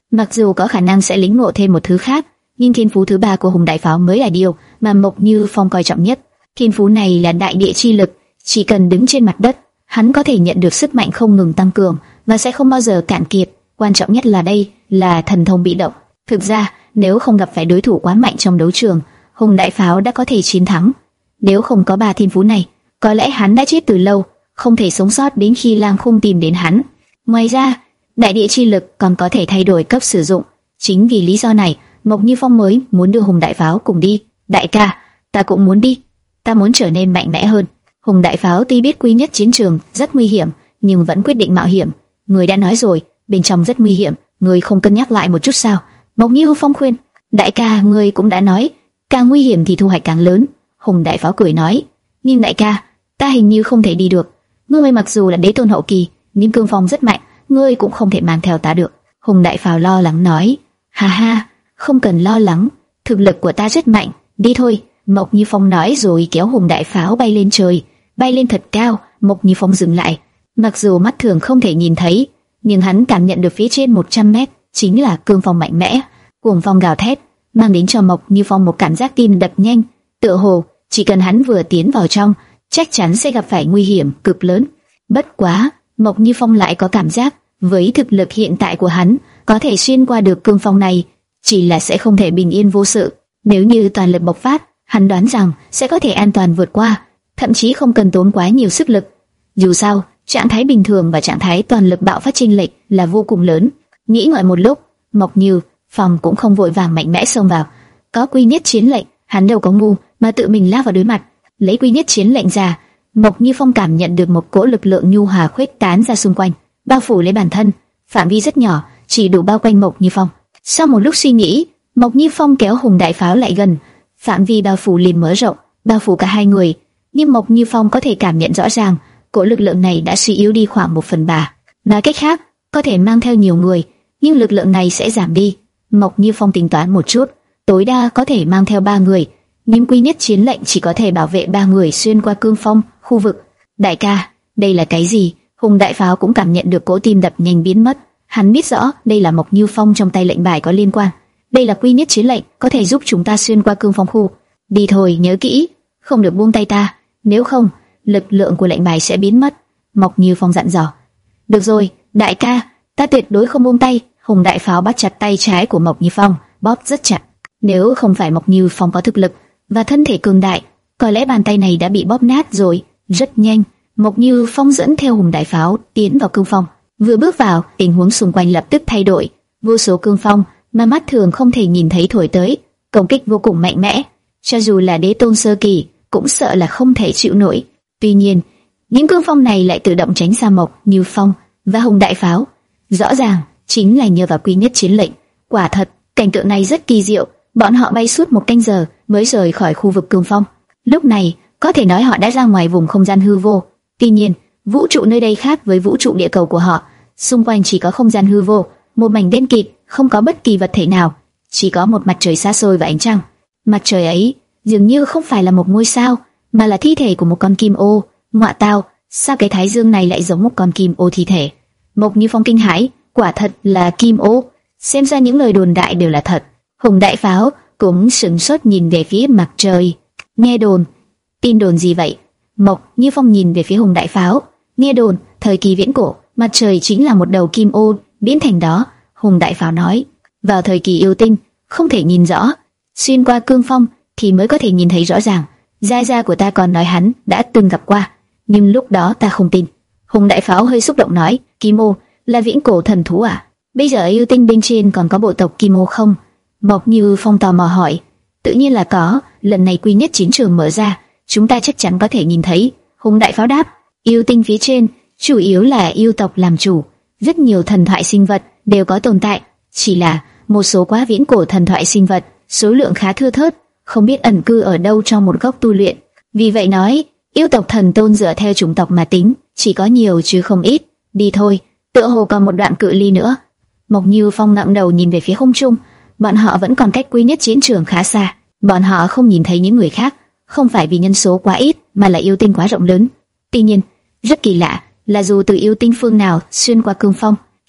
Mặc dù có khả năng sẽ lĩnh ngộ thêm một thứ khác, nhưng thiên phú thứ ba của Hùng Đại Pháo mới là điều mà Mộc Như Phong coi trọng nhất. Thiên phú này là đại địa chi lực, chỉ cần đứng trên mặt đất, hắn có thể nhận được sức mạnh không ngừng tăng cường và sẽ không bao giờ cạn kiệt. Quan trọng nhất là đây là thần thông bị động. Thực ra, nếu không gặp phải đối thủ quá mạnh trong đấu trường, Hùng Đại Pháo đã có thể chiến thắng. Nếu không có ba thiên phú này, có lẽ hắn đã chết từ lâu, không thể sống sót đến khi Lang Khung tìm đến hắn. Ngoài ra, đại địa chi lực còn có thể thay đổi cấp sử dụng. Chính vì lý do này, Mộc Như Phong mới muốn đưa Hùng Đại Pháo cùng đi. Đại ca, ta cũng muốn đi. Ta muốn trở nên mạnh mẽ hơn. Hùng Đại Pháo tuy biết quy nhất chiến trường rất nguy hiểm, nhưng vẫn quyết định mạo hiểm. Người đã nói rồi, bên trong rất nguy hiểm, người không cân nhắc lại một chút sao? Mộc Như Phong khuyên. Đại ca, người cũng đã nói, càng nguy hiểm thì thu hoạch càng lớn. Hùng Đại Pháo cười nói, nhưng đại ca, ta hình như không thể đi được. Ngươi mặc dù là đế tôn hậu kỳ, nhưng cương phong rất mạnh, ngươi cũng không thể mang theo ta được. Hùng Đại Pháo lo lắng nói, ha ha, không cần lo lắng, thực lực của ta rất mạnh, đi thôi. Mộc Như Phong nói rồi kéo Hùng Đại Pháo bay lên trời, bay lên thật cao. Mộc Như Phong dừng lại, mặc dù mắt thường không thể nhìn thấy, nhưng hắn cảm nhận được phía trên một trăm mét chính là cương phong mạnh mẽ, cuồng phong gào thét, mang đến cho Mộc Như Phong một cảm giác tim đập nhanh, tựa hồ chỉ cần hắn vừa tiến vào trong, chắc chắn sẽ gặp phải nguy hiểm cực lớn. Bất quá, Mộc Như Phong lại có cảm giác, với thực lực hiện tại của hắn, có thể xuyên qua được cương phong này, chỉ là sẽ không thể bình yên vô sự. Nếu như toàn lực bộc phát, hắn đoán rằng sẽ có thể an toàn vượt qua, thậm chí không cần tốn quá nhiều sức lực. Dù sao, trạng thái bình thường và trạng thái toàn lực bạo phát chênh lệch là vô cùng lớn. Nghĩ ngợi một lúc, Mộc Như Phong cũng không vội vàng mạnh mẽ xông vào. Có quy nhất chiến lệnh, hắn đâu có ngu mà tự mình lao vào đối mặt. Lấy quy nhất chiến lệnh ra, Mộc Như Phong cảm nhận được một cỗ lực lượng nhu hòa khuếch tán ra xung quanh, bao phủ lấy bản thân. Phạm vi rất nhỏ, chỉ đủ bao quanh Mộc Như Phong. Sau một lúc suy nghĩ, Mộc Như Phong kéo Hùng Đại Pháo lại gần, phạm vi bao phủ liền mở rộng, bao phủ cả hai người. Nhưng Mộc Như Phong có thể cảm nhận rõ ràng, cỗ lực lượng này đã suy yếu đi khoảng một phần ba. Nói cách khác, có thể mang theo nhiều người, nhưng lực lượng này sẽ giảm đi. Mộc Như Phong tính toán một chút, tối đa có thể mang theo ba người, nhưng quy nhất chiến lệnh chỉ có thể bảo vệ ba người xuyên qua cương phong khu vực. Đại ca, đây là cái gì? Hùng Đại Pháo cũng cảm nhận được cỗ tim đập nhanh biến mất. Hắn biết rõ đây là Mộc Như Phong trong tay lệnh bài có liên quan. Đây là quy nhất chiến lệnh, có thể giúp chúng ta xuyên qua cương phong khu. Đi thôi, nhớ kỹ, không được buông tay ta, nếu không, lực lượng của lệnh bài sẽ biến mất. Mộc Như Phong dặn dò. Được rồi, đại ca, ta tuyệt đối không buông tay. Hùng Đại Pháo bắt chặt tay trái của Mộc Như Phong, bóp rất chặt. Nếu không phải Mộc Như Phong có thực lực và thân thể cường đại, có lẽ bàn tay này đã bị bóp nát rồi. Rất nhanh, Mộc Như Phong dẫn theo Hùng Đại Pháo tiến vào cương phong. Vừa bước vào, tình huống xung quanh lập tức thay đổi. Vô số cương phong mà mắt thường không thể nhìn thấy thổi tới, công kích vô cùng mạnh mẽ. Cho dù là đế tôn sơ kỳ, cũng sợ là không thể chịu nổi. Tuy nhiên, những cương phong này lại tự động tránh xa Mộc Như Phong và Hùng Đại Pháo. Rõ ràng chính là nhờ vào quy nhất chiến lệnh. Quả thật, cảnh tượng này rất kỳ diệu. Bọn họ bay suốt một canh giờ mới rời khỏi khu vực cương phong. Lúc này, có thể nói họ đã ra ngoài vùng không gian hư vô. Tuy nhiên, vũ trụ nơi đây khác với vũ trụ địa cầu của họ. Xung quanh chỉ có không gian hư vô, một mảnh đen kịt, không có bất kỳ vật thể nào, chỉ có một mặt trời xa xôi và ánh trăng. Mặt trời ấy dường như không phải là một ngôi sao, mà là thi thể của một con kim ô. Ngọa tao, sao cái thái dương này lại giống một con kim ô thi thể? Mộc Như Phong kinh hãi, quả thật là kim ô. Xem ra những lời đồn đại đều là thật. Hùng Đại Pháo cũng sững sốt nhìn về phía mặt trời. Nghe đồn, tin đồn gì vậy? Mộc Như Phong nhìn về phía Hùng Đại Pháo. Nghe đồn, thời kỳ viễn cổ, mặt trời chính là một đầu kim ô biến thành đó. Hùng Đại Pháo nói, vào thời kỳ yêu tinh, không thể nhìn rõ, xuyên qua cương phong thì mới có thể nhìn thấy rõ ràng. Gia gia của ta còn nói hắn đã từng gặp qua, nhưng lúc đó ta không tin. Hùng Đại Pháo hơi xúc động nói, kim ô là viễn cổ thần thú à? Bây giờ ở yêu tinh bên trên còn có bộ tộc kim ô không? Mộc Như Phong tò mò hỏi. Tự nhiên là có, lần này quy nhất chiến trường mở ra, chúng ta chắc chắn có thể nhìn thấy. Hùng Đại Pháo đáp, yêu tinh phía trên chủ yếu là yêu tộc làm chủ, rất nhiều thần thoại sinh vật đều có tồn tại, chỉ là một số quá viễn cổ thần thoại sinh vật, số lượng khá thưa thớt, không biết ẩn cư ở đâu trong một góc tu luyện. Vì vậy nói, yêu tộc thần tôn dựa theo chủng tộc mà tính, chỉ có nhiều chứ không ít. Đi thôi, tựa hồ còn một đoạn cự ly nữa. Mộc Như Phong ngẩng đầu nhìn về phía không trung, bọn họ vẫn còn cách quy nhất chiến trường khá xa. Bọn họ không nhìn thấy những người khác, không phải vì nhân số quá ít, mà là yêu tinh quá rộng lớn. Tuy nhiên, rất kỳ lạ là dù từ yêu tinh phương nào xuyên qua cương phong,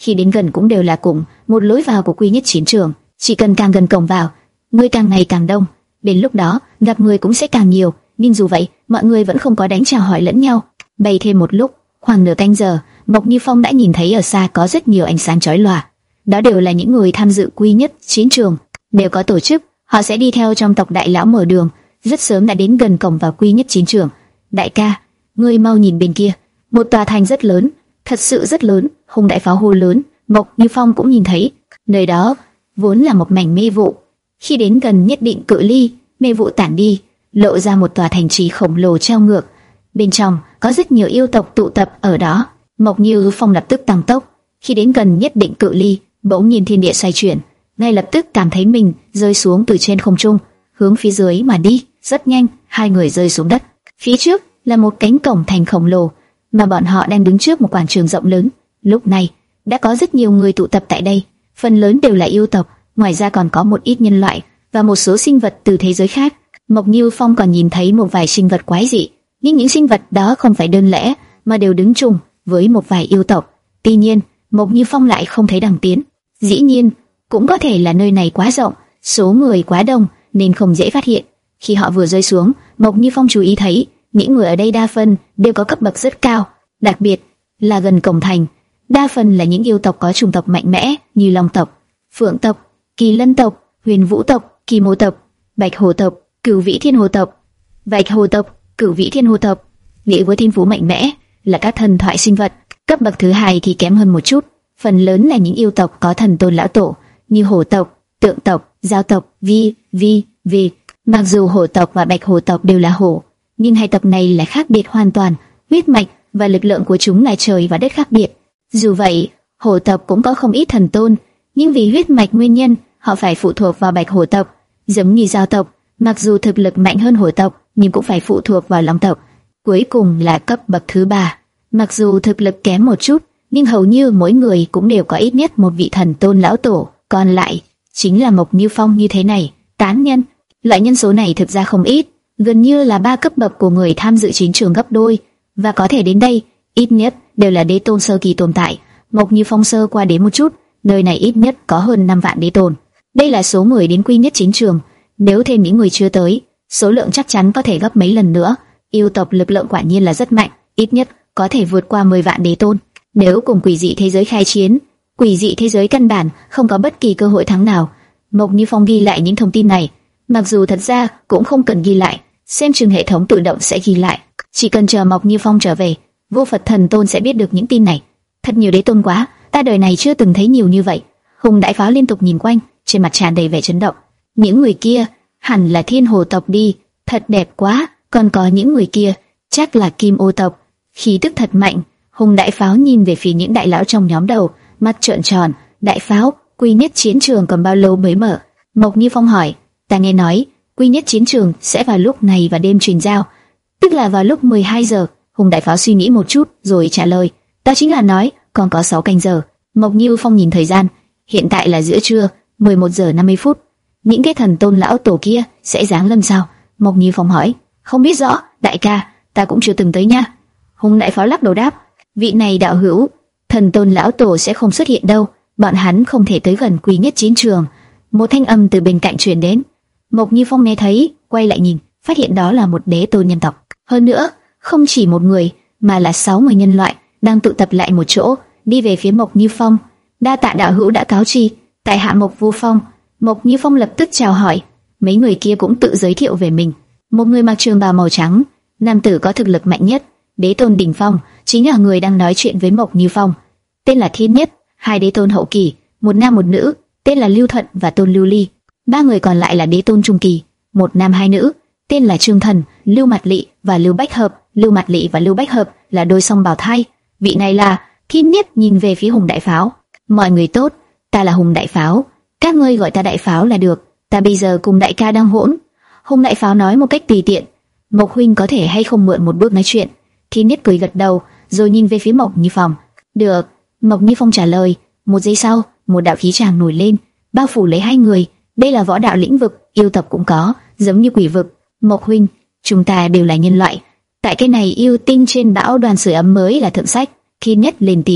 khi đến gần cũng đều là cùng một lối vào của Quy Nhất Chiến Trường. Chỉ cần càng gần cổng vào, người càng ngày càng đông, đến lúc đó gặp người cũng sẽ càng nhiều. Nhưng dù vậy, mọi người vẫn không có đánh chào hỏi lẫn nhau. Bay thêm một lúc, khoảng nửa canh giờ, Mộc Như Phong đã nhìn thấy ở xa có rất nhiều ánh sáng chói lòa. Đó đều là những người tham dự Quy Nhất Chiến Trường. Nếu có tổ chức, họ sẽ đi theo trong tộc đại lão mở đường, rất sớm đã đến gần cổng vào Quy Nhất Chiến Trường. Đại ca, ngươi mau nhìn bên kia, một tòa thành rất lớn, thật sự rất lớn. Hùng đại pháo hô lớn. Mộc Như Phong cũng nhìn thấy, nơi đó vốn là một mảnh mê vụ. Khi đến gần nhất định cự ly, mê vụ tản đi, lộ ra một tòa thành trì khổng lồ treo ngược. Bên trong có rất nhiều yêu tộc tụ tập ở đó. Mộc Như Phong lập tức tăng tốc. Khi đến gần nhất định cự ly, bỗng nhiên thiên địa xoay chuyển, ngay lập tức cảm thấy mình rơi xuống từ trên không trung, hướng phía dưới mà đi. Rất nhanh, hai người rơi xuống đất. Phía trước là một cánh cổng thành khổng lồ, mà bọn họ đang đứng trước một quảng trường rộng lớn. Lúc này đã có rất nhiều người tụ tập tại đây, phần lớn đều là yêu tộc, ngoài ra còn có một ít nhân loại và một số sinh vật từ thế giới khác. Mộc Như Phong còn nhìn thấy một vài sinh vật quái dị, nhưng những sinh vật đó không phải đơn lẻ, mà đều đứng chung với một vài yêu tộc. Tuy nhiên, Mộc Như Phong lại không thấy đằng tiến. Dĩ nhiên, cũng có thể là nơi này quá rộng, số người quá đông nên không dễ phát hiện. Khi họ vừa rơi xuống, Mộc Như Phong chú ý thấy những người ở đây đa phần đều có cấp bậc rất cao, đặc biệt là gần cổng thành, đa phần là những yêu tộc có chủng tộc mạnh mẽ như Long tộc, Phượng tộc, Kỳ Lân tộc, Huyền Vũ tộc, Kỳ Mô tộc, Bạch Hồ tộc, Cửu Vĩ Thiên Hồ tộc. Bạch Hồ tộc, Cửu Vĩ Thiên Hồ tộc nghĩ với thiên phú mạnh mẽ, là các thần thoại sinh vật. Cấp bậc thứ hai thì kém hơn một chút, phần lớn là những yêu tộc có thần tôn lão tổ như hổ tộc, tượng tộc, giao tộc, vi vi vi. Mặc dù hổ tộc và bạch hổ tộc đều là hổ, nhưng hai tộc này là khác biệt hoàn toàn, huyết mạch và lực lượng của chúng là trời và đất khác biệt. Dù vậy, hổ tộc cũng có không ít thần tôn, nhưng vì huyết mạch nguyên nhân, họ phải phụ thuộc vào bạch hổ tộc. Giống như giao tộc, mặc dù thực lực mạnh hơn hổ tộc, nhưng cũng phải phụ thuộc vào long tộc. Cuối cùng là cấp bậc thứ ba, mặc dù thực lực kém một chút, nhưng hầu như mỗi người cũng đều có ít nhất một vị thần tôn lão tổ. Còn lại chính là Mộc Như Phong như thế này, tán nhân. Loại nhân số này thực ra không ít, gần như là ba cấp bậc của người tham dự chiến trường gấp đôi, và có thể đến đây ít nhất đều là đế tôn sơ kỳ tồn tại. Mộc Như Phong sơ qua đến một chút, nơi này ít nhất có hơn năm vạn đế tôn. Đây là số người đến Quy Nhất Chiến Trường, nếu thêm những người chưa tới, số lượng chắc chắn có thể gấp mấy lần nữa. Yêu tộc lực lượng quả nhiên là rất mạnh, ít nhất có thể vượt qua mười vạn đế tôn. Nếu cùng quỷ dị thế giới khai chiến, quỷ dị thế giới căn bản không có bất kỳ cơ hội thắng nào. Mộc Như Phong ghi lại những thông tin này, mặc dù thật ra cũng không cần ghi lại, xem chừng hệ thống tự động sẽ ghi lại. Chỉ cần chờ Mộc Như Phong trở về, Vô Phật Thần Tôn sẽ biết được những tin này. Thật nhiều đế tôn quá, ta đời này chưa từng thấy nhiều như vậy. Hùng Đại Pháo liên tục nhìn quanh, trên mặt tràn đầy vẻ chấn động. Những người kia hẳn là Thiên Hồ tộc đi, thật đẹp quá. Còn có những người kia chắc là Kim Ô tộc, khí tức thật mạnh. Hùng Đại Pháo nhìn về phía những đại lão trong nhóm đầu, mắt trợn tròn. Đại Pháo, Quy Nhất Chiến Trường còn bao lâu mới mở? Mộc Như Phong hỏi. Ta nghe nói Quy Nhất Chiến Trường sẽ vào lúc này và đêm truyền giao, tức là vào lúc mười hai giờ. Hùng Đại Pháo suy nghĩ một chút rồi trả lời. Ta chính là nói còn có sáu canh giờ. Mộc Như Phong nhìn thời gian, hiện tại là giữa trưa, mười một giờ năm mươi phút. Những cái thần tôn lão tổ kia sẽ giáng lâm sao? Mộc Như Phong hỏi. Không biết rõ, đại ca, ta cũng chưa từng tới nha. Hùng Đại Pháo lắc đầu đáp. Vị này đạo hữu, thần tôn lão tổ sẽ không xuất hiện đâu, bọn hắn không thể tới gần Quy Nhất Chiến Trường. Một thanh âm từ bên cạnh truyền đến. Mộc Như Phong nghe thấy, quay lại nhìn, phát hiện đó là một đế tôn nhân tộc. Hơn nữa, không chỉ một người, mà là sáu người nhân loại đang tụ tập lại một chỗ, đi về phía Mộc Như Phong. Đa tạ đạo hữu đã cáo tri, tại hạ Mộc Vu Phong. Mộc Như Phong lập tức chào hỏi. Mấy người kia cũng tự giới thiệu về mình. Một người mặc trường bào màu trắng, nam tử có thực lực mạnh nhất, đế tôn đỉnh phong, chính là người đang nói chuyện với Mộc Như Phong. Tên là Thiên Nhất. Hai đế tôn hậu kỳ, một nam một nữ, tên là Lưu Thuận và Tôn Lưu Ly. Ba người còn lại là đế tôn trung kỳ, một nam hai nữ, tên là Trương Thần, Lưu Mạt Lị và Lưu Bách Hợp. Lưu Mạt Lị và Lưu Bách Hợp là đôi song bào thai. Vị này là Thiên Nhất. Nhìn về phía Hùng Đại Pháo. Mọi người tốt, ta là Hùng Đại Pháo, các ngươi gọi ta Đại Pháo là được. Ta bây giờ cùng đại ca đang hỗn. Hùng Đại Pháo nói một cách tùy tiện. Mộc huynh có thể hay không mượn một bước nói chuyện? Thiên Nhất cười gật đầu, rồi nhìn về phía Mộc Như Phong. Được. Mộc Như Phong trả lời. Một giây sau, một đạo khí tràng nổi lên, bao phủ lấy hai người. Đây là võ đạo lĩnh vực, yêu tộc cũng có, giống như quỷ vực. Mộc huynh, chúng ta đều là nhân loại. Tại cái này yêu tinh trên bão đoàn sưởi ấm mới là thượng sách. Thiên Nhất lên tiếng.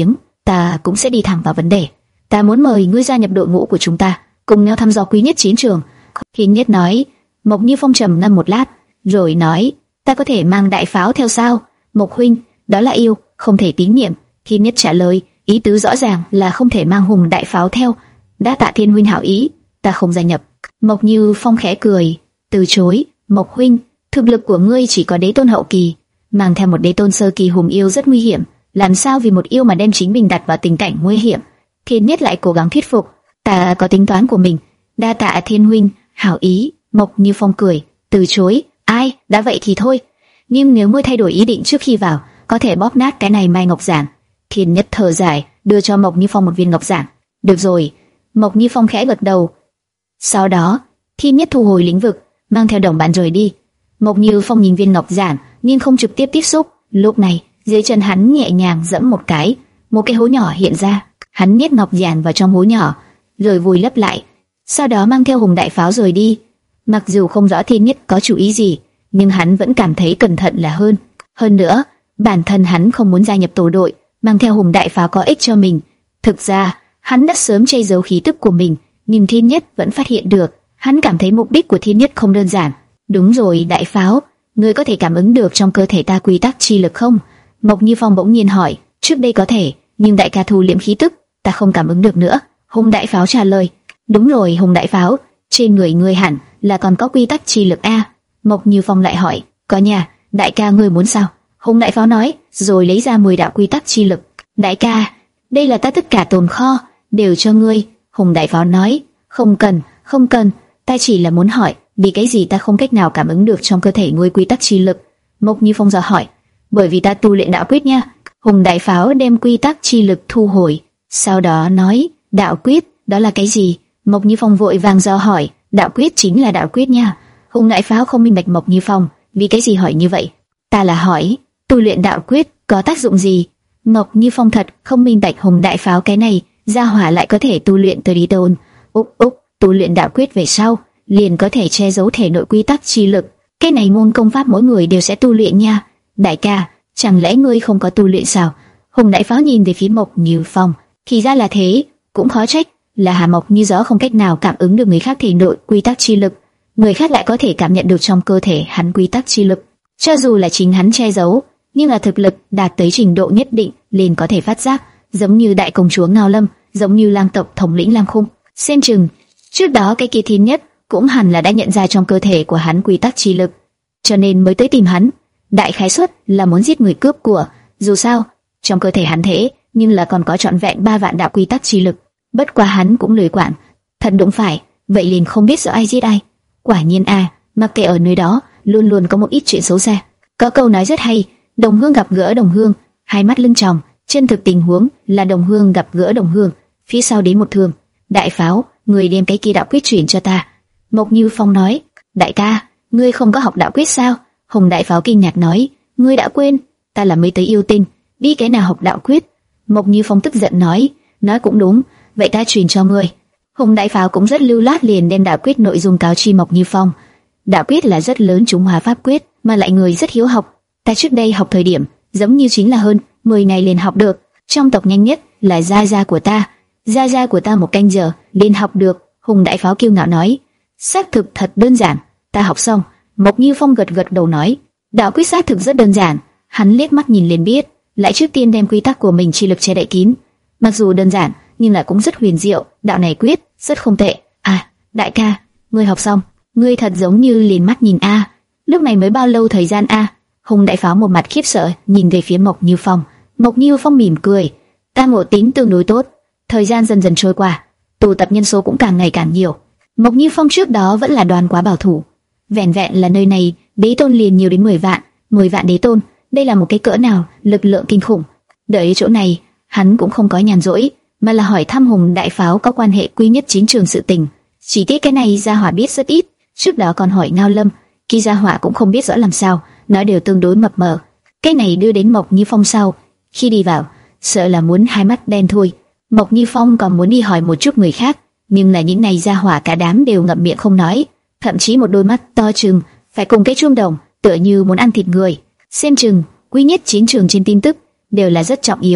ta cũng sẽ đi thẳng vào vấn đề. Ta muốn mời ngươi gia nhập đội ngũ của chúng ta, cùng nhau thăm dò quý nhất chiến trường. Thiên Nhất nói. Mộc Như Phong trầm ngâm một lát, rồi nói, ta có thể mang đại pháo theo sao? Mộc huynh, đó là yêu, không thể tín nhiệm. Thiên Nhất trả lời, ý tứ rõ ràng là không thể mang hùng đại pháo theo. Đã tạ Thiên huynh hảo ý, ta không gia nhập. Mộc Như Phong khẽ cười, từ chối. Mộc huynh, thực lực của ngươi chỉ có đế tôn hậu kỳ, mang theo một đế tôn sơ kỳ hùng yêu rất nguy hiểm. Làm sao vì một yêu mà đem chính mình đặt vào tình cảnh nguy hiểm? Thiên Nhất lại cố gắng thuyết phục, ta có tính toán của mình. Đa tạ Thiên huynh hảo ý. Mộc Như Phong cười, từ chối. Ai, đã vậy thì thôi. Nhưng nếu ngươi thay đổi ý định trước khi vào, có thể bóp nát cái này mai ngọc giản. Thiên Nhất thở dài, đưa cho Mộc Như Phong một viên ngọc giản. Được rồi. Mộc Như Phong khẽ gật đầu. Sau đó, Thiên Nhất thu hồi lĩnh vực, mang theo đồng bạn rời đi. Mộc Như Phong nhìn viên ngọc giản, nhưng không trực tiếp tiếp xúc. Lúc này, dưới chân hắn nhẹ nhàng giẫm một cái, một cái hố nhỏ hiện ra. Hắn nhét ngọc giản vào trong hố nhỏ, rồi vùi lấp lại. Sau đó mang theo hùng đại pháo rời đi. Mặc dù không rõ Thiên Nhất có chủ ý gì, nhưng hắn vẫn cảm thấy cẩn thận là hơn. Hơn nữa, bản thân hắn không muốn gia nhập tổ đội, mang theo hùng đại pháo có ích cho mình. Thực ra, hắn đã sớm che giấu khí tức của mình, nhưng Thiên Nhất vẫn phát hiện được. Hắn cảm thấy mục đích của Thiên Nhất không đơn giản. Đúng rồi, đại pháo, ngươi có thể cảm ứng được trong cơ thể ta quy tắc chi lực không? Mộc Như Phong bỗng nhiên hỏi. Trước đây có thể, nhưng đại ca thu liễm khí tức, ta không cảm ứng được nữa. Hùng đại pháo trả lời. Đúng rồi, hùng đại pháo, trên người ngươi hẳn là còn có quy tắc chi lực a. Mộc Như Phong lại hỏi. Có nha, đại ca ngươi muốn sao? Hùng đại pháo nói, rồi lấy ra mười đạo quy tắc chi lực. Đại ca, đây là ta tất cả tồn kho, đều cho ngươi. Hùng đại pháo nói. Không cần, không cần, ta chỉ là muốn hỏi, vì cái gì ta không cách nào cảm ứng được trong cơ thể ngươi quy tắc chi lực? Mộc Như Phong dò hỏi. Bởi vì ta tu luyện đạo quyết nha. Hùng đại pháo đem quy tắc chi lực thu hồi, sau đó nói, đạo quyết, đó là cái gì? Mộc Như Phong vội vàng dò hỏi. Đạo quyết chính là đạo quyết nha. Hùng đại pháo không minh bạch Mộc Như Phong, vì cái gì hỏi như vậy? Ta là hỏi, tu luyện đạo quyết có tác dụng gì? Mộc Như Phong thật không minh bạch hùng đại pháo cái này, gia hỏa lại có thể tu luyện tới đi tôn. Úc úc, tu luyện đạo quyết về sau, liền có thể che giấu thể nội quy tắc chi lực. Cái này môn công pháp mỗi người đều sẽ tu luyện nha. Đại ca, chẳng lẽ ngươi không có tu luyện sao? Hùng đại pháo nhìn về phía Mộc Như Phong, thì ra là thế, cũng khó trách, là Hà Mộc Như Gió không cách nào cảm ứng được người khác thể nội quy tắc chi lực, người khác lại có thể cảm nhận được trong cơ thể hắn quy tắc chi lực. Cho dù là chính hắn che giấu, nhưng là thực lực đạt tới trình độ nhất định, liền có thể phát giác, giống như đại công chúa Ngao Lâm, giống như lang tộc thống lĩnh Lam Khung. Xem chừng, trước đó cái kia Thiên Nhất cũng hẳn là đã nhận ra trong cơ thể của hắn quy tắc chi lực, cho nên mới tới tìm hắn. Đại khái suất là muốn giết người cướp của. Dù sao, trong cơ thể hắn thế, nhưng là còn có trọn vẹn ba vạn đạo quy tắc chi lực. Bất quá hắn cũng lười quản. Thật đúng phải, vậy liền không biết rõ ai giết ai. Quả nhiên a, mặc kệ ở nơi đó, luôn luôn có một ít chuyện xấu xa. Có câu nói rất hay, đồng hương gặp gỡ đồng hương, hai mắt lưng tròng. Chân thực tình huống là đồng hương gặp gỡ đồng hương, phía sau đến một thương. Đại pháo, người đem cái kia đạo quyết chuyển cho ta. Mộc Như Phong nói. Đại ca, ngươi không có học đạo quyết sao? Hùng đại pháo kinh ngạc nói. Ngươi đã quên, ta là mới tới yêu tinh, đi cái nào học đạo quyết? Mộc Như Phong tức giận nói. Nói cũng đúng, vậy ta truyền cho ngươi. Hùng đại pháo cũng rất lưu loát liền đem đạo quyết nội dung cáo chi Mộc Như Phong. Đạo quyết là rất lớn Trung Hoa pháp quyết, mà lại người rất hiếu học. Ta trước đây học thời điểm, giống như chính là hơn mười ngày liền học được. Trong tộc nhanh nhất là gia gia của ta, gia gia của ta một canh giờ liền học được. Hùng đại pháo kiêu ngạo nói. Xác thực thật đơn giản, ta học xong. Mộc Như Phong gật gật đầu nói. Đạo quyết xác thực rất đơn giản, hắn liếc mắt nhìn liền biết, lại trước tiên đem quy tắc của mình chi lực che đậy kín. Mặc dù đơn giản, nhưng lại cũng rất huyền diệu. Đạo này quyết rất không tệ. À, đại ca, ngươi học xong, ngươi thật giống như liền mắt nhìn a. Lúc này mới bao lâu thời gian a? Hùng đại pháo một mặt khiếp sợ nhìn về phía Mộc Như Phong. Mộc Như Phong mỉm cười. Ta ngộ tính tương đối tốt. Thời gian dần dần trôi qua, tụ tập nhân số cũng càng ngày càng nhiều. Mộc Như Phong trước đó vẫn là đoàn quá bảo thủ. Vẹn vẹn là nơi này, đế tôn liền nhiều đến mười vạn, mười vạn đế tôn, đây là một cái cỡ nào lực lượng kinh khủng. Đợi chỗ này, hắn cũng không có nhàn rỗi, mà là hỏi thăm Hùng đại pháo có quan hệ quy nhất chiến trường sự tình. Chỉ tiếc cái này Gia Hỏa biết rất ít. Trước đó còn hỏi Ngao Lâm, khi Gia Hỏa cũng không biết rõ làm sao, nói đều tương đối mập mờ. Cái này đưa đến Mộc Như Phong sau, khi đi vào, sợ là muốn hai mắt đen thui. Mộc Như Phong còn muốn đi hỏi một chút người khác, nhưng là những này Gia Hỏa cả đám đều ngậm miệng không nói, thậm chí một đôi mắt to trừng, phải cùng cái chuông đồng, tựa như muốn ăn thịt người. Xem chừng, quy nhất chiến trường trên tin tức đều là rất trọng yếu,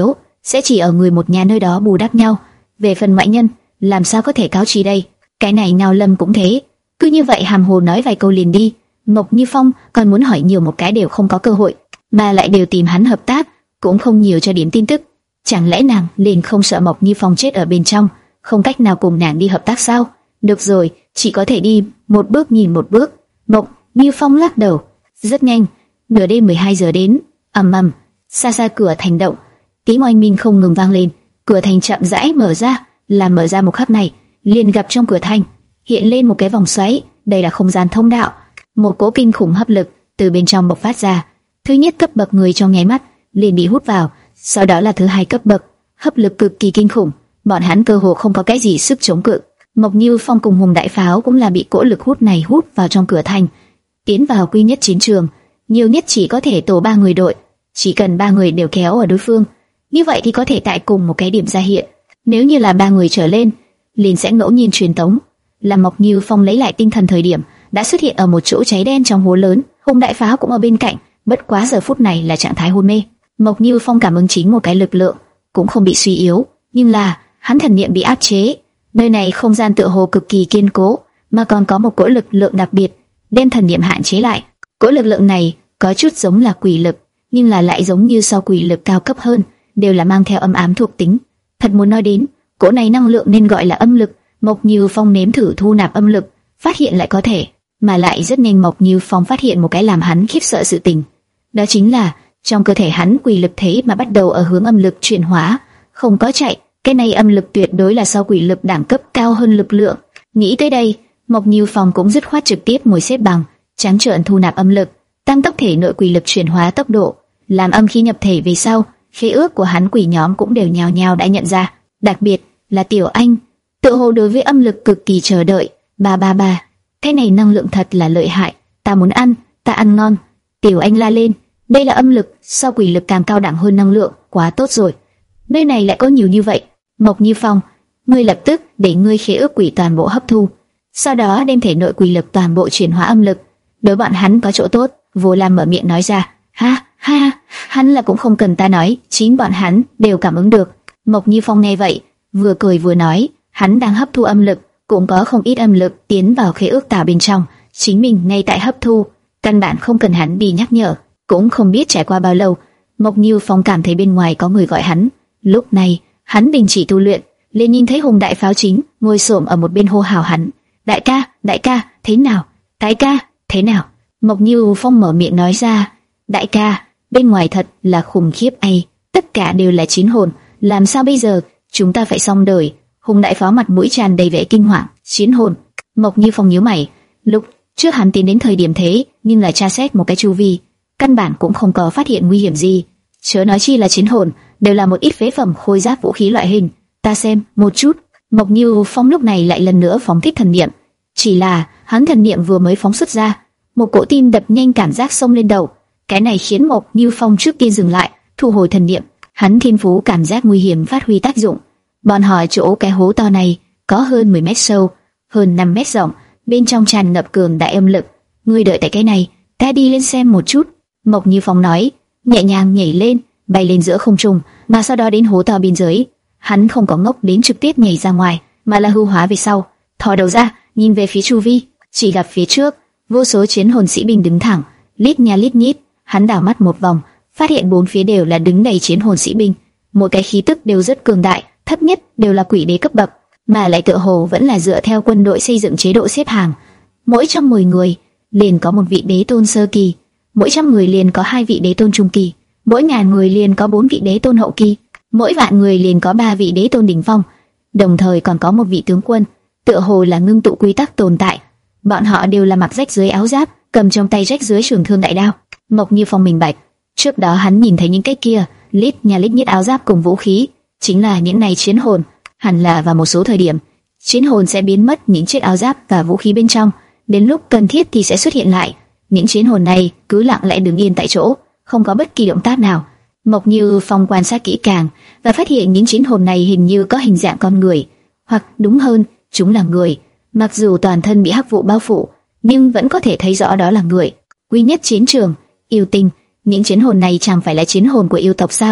sẽ chỉ ở người một nhà nơi đó bù đắp nhau. Về phần ngoại nhân, làm sao có thể cáo chi đây? Cái này Ngao Lâm cũng thế, cứ như vậy hàm hồ nói vài câu liền đi. Mộc Như Phong còn muốn hỏi nhiều một cái đều không có cơ hội, mà lại đều tìm hắn hợp tác, cũng không nhiều cho điểm tin tức. Chẳng lẽ nàng liền không sợ Mộc Như Phong chết ở bên trong, không cách nào cùng nàng đi hợp tác sao? Được rồi, chỉ có thể đi một bước nhìn một bước. Mộc Như Phong lắc đầu. Rất nhanh, nửa đêm mười hai giờ đến, ầm ầm, xa xa cửa thành động, tiếng oanh minh không ngừng vang lên. Cửa thành chậm rãi mở ra, làm mở ra một khắc này, liền gặp trong cửa thành hiện lên một cái vòng xoáy. Đây là không gian thông đạo, một cỗ kinh khủng hấp lực từ bên trong bộc phát ra. Thứ nhất cấp bậc người trong nháy mắt liền bị hút vào, sau đó là thứ hai cấp bậc, hấp lực cực kỳ kinh khủng, bọn hắn cơ hồ không có cái gì sức chống cự. Mộc Như Phong cùng Hùng Đại Pháo cũng là bị cỗ lực hút này hút vào trong cửa thành, tiến vào quy nhất chiến trường, nhiều nhất chỉ có thể tổ ba người đội, chỉ cần ba người đều kéo ở đối phương, như vậy thì có thể tại cùng một cái điểm ra hiện. Nếu như là ba người trở lên, liền sẽ ngẫu nhiên truyền tống. Là Mộc Như Phong lấy lại tinh thần thời điểm, đã xuất hiện ở một chỗ cháy đen trong hố lớn. Hùng Đại Pháo cũng ở bên cạnh, bất quá giờ phút này là trạng thái hôn mê. Mộc Như Phong cảm ứng chính một cái lực lượng, cũng không bị suy yếu, nhưng là hắn thần niệm bị áp chế. Nơi này không gian tựa hồ cực kỳ kiên cố, mà còn có một cỗ lực lượng đặc biệt đem thần niệm hạn chế lại. Cỗ lực lượng này có chút giống là quỷ lực, nhưng là lại giống như sau quỷ lực cao cấp hơn, đều là mang theo âm ám thuộc tính. Thật muốn nói đến, cỗ này năng lượng nên gọi là âm lực. Mộc Như Phong nếm thử thu nạp âm lực, phát hiện lại có thể, mà lại rất nhanh Mộc Như Phong phát hiện một cái làm hắn khiếp sợ sự tình. Đó chính là trong cơ thể hắn quỷ lực thế mà bắt đầu ở hướng âm lực chuyển hóa, không có chạy. Cái này âm lực tuyệt đối là sau quỷ lực đẳng cấp cao hơn lực lượng. Nghĩ tới đây, Mộc Như Phong cũng dứt khoát trực tiếp ngồi xếp bằng, trắng trợn thu nạp âm lực, tăng tốc thể nội quỷ lực chuyển hóa tốc độ, làm âm khí nhập thể về sau. Khế ước của hắn quỷ nhóm cũng đều nhào nhào đã nhận ra, đặc biệt là Tiểu Anh, tự hồ đối với âm lực cực kỳ chờ đợi. Ba ba ba, cái này năng lượng thật là lợi hại, ta muốn ăn, ta ăn ngon. Tiểu Anh la lên, đây là âm lực, sau quỷ lực càng cao đẳng hơn năng lượng, quá tốt rồi. Nơi này lại có nhiều như vậy. Mộc Như Phong, ngươi lập tức để ngươi khế ước quỷ toàn bộ hấp thu, sau đó đem thể nội quỷ lực toàn bộ chuyển hóa âm lực, đối bọn hắn có chỗ tốt. Vô Lam mở miệng nói ra. Ha ha, hắn là cũng không cần ta nói, chính bọn hắn đều cảm ứng được. Mộc Như Phong nghe vậy, vừa cười vừa nói, hắn đang hấp thu âm lực, cũng có không ít âm lực tiến vào khế ước tảo bên trong, chính mình ngay tại hấp thu, căn bản không cần hắn đi nhắc nhở. Cũng không biết trải qua bao lâu, Mộc Như Phong cảm thấy bên ngoài có người gọi hắn. Lúc này, hắn đình chỉ tu luyện, liền nhìn thấy Hùng Đại Pháo chính ngồi xổm ở một bên hô hào hắn. Đại ca, đại ca, thế nào? Đại ca, thế nào? Mộc Như Phong mở miệng nói ra. Đại ca, bên ngoài thật là khủng khiếp ai, tất cả đều là chiến hồn, làm sao bây giờ? Chúng ta phải xong đời. Hùng Đại Pháo mặt mũi tràn đầy vẻ kinh hoàng. Chiến hồn? Mộc Như Phong nhíu mày. Lúc trước hắn tiến đến thời điểm thế, nhưng là tra xét một cái chu vi, căn bản cũng không có phát hiện nguy hiểm gì. Chớ nói chi là chiến hồn, đều là một ít phế phẩm khôi giáp vũ khí loại hình. Ta xem một chút. Mộc Như Phong lúc này lại lần nữa phóng thích thần niệm. Chỉ là hắn thần niệm vừa mới phóng xuất ra, một cỗ tim đập nhanh cảm giác xông lên đầu. Cái này khiến Mộc Như Phong trước tiên dừng lại, thu hồi thần niệm. Hắn thiên phú cảm giác nguy hiểm phát huy tác dụng. Bọn họ chỗ cái hố to này có hơn mười mét sâu, hơn năm mét rộng, bên trong tràn ngập cường đại âm lực. Ngươi đợi tại cái này, ta đi lên xem một chút. Mộc Như Phong nói, nhẹ nhàng nhảy lên, bay lên giữa không trung, mà sau đó đến hố to biên giới. Hắn không có ngốc đến trực tiếp nhảy ra ngoài, mà là hưu hóa về sau, thò đầu ra, nhìn về phía chu vi, chỉ gặp phía trước vô số chiến hồn sĩ binh đứng thẳng, lít nha lít nhít. Hắn đảo mắt một vòng, phát hiện bốn phía đều là đứng đầy chiến hồn sĩ binh, mỗi cái khí tức đều rất cường đại, thấp nhất đều là quỷ đế cấp bậc, mà lại tựa hồ vẫn là dựa theo quân đội xây dựng chế độ xếp hàng. Mỗi trong mười người liền có một vị đế tôn sơ kỳ, mỗi trăm người liền có hai vị đế tôn trung kỳ, mỗi ngàn người liền có bốn vị đế tôn hậu kỳ, mỗi vạn người liền có ba vị đế tôn đỉnh phong, đồng thời còn có một vị tướng quân, tựa hồ là ngưng tụ quy tắc tồn tại. Bọn họ đều là mặc rách dưới áo giáp, cầm trong tay rách dưới trường thương đại đao. Mộc Như Phong minh bạch, trước đó hắn nhìn thấy những cái kia lít nhà lít nhít áo giáp cùng vũ khí, chính là những này chiến hồn. Hẳn là vào một số thời điểm, chiến hồn sẽ biến mất những chiếc áo giáp và vũ khí bên trong, đến lúc cần thiết thì sẽ xuất hiện lại. Những chiến hồn này cứ lặng lẽ đứng yên tại chỗ, không có bất kỳ động tác nào. Mộc Như Phong quan sát kỹ càng và phát hiện những chiến hồn này hình như có hình dạng con người, hoặc đúng hơn, chúng là người. Mặc dù toàn thân bị hắc vụ bao phủ, nhưng vẫn có thể thấy rõ đó là người. Quy nhất chiến trường, yêu tinh, những chiến hồn này chẳng phải là chiến hồn của yêu tộc sao?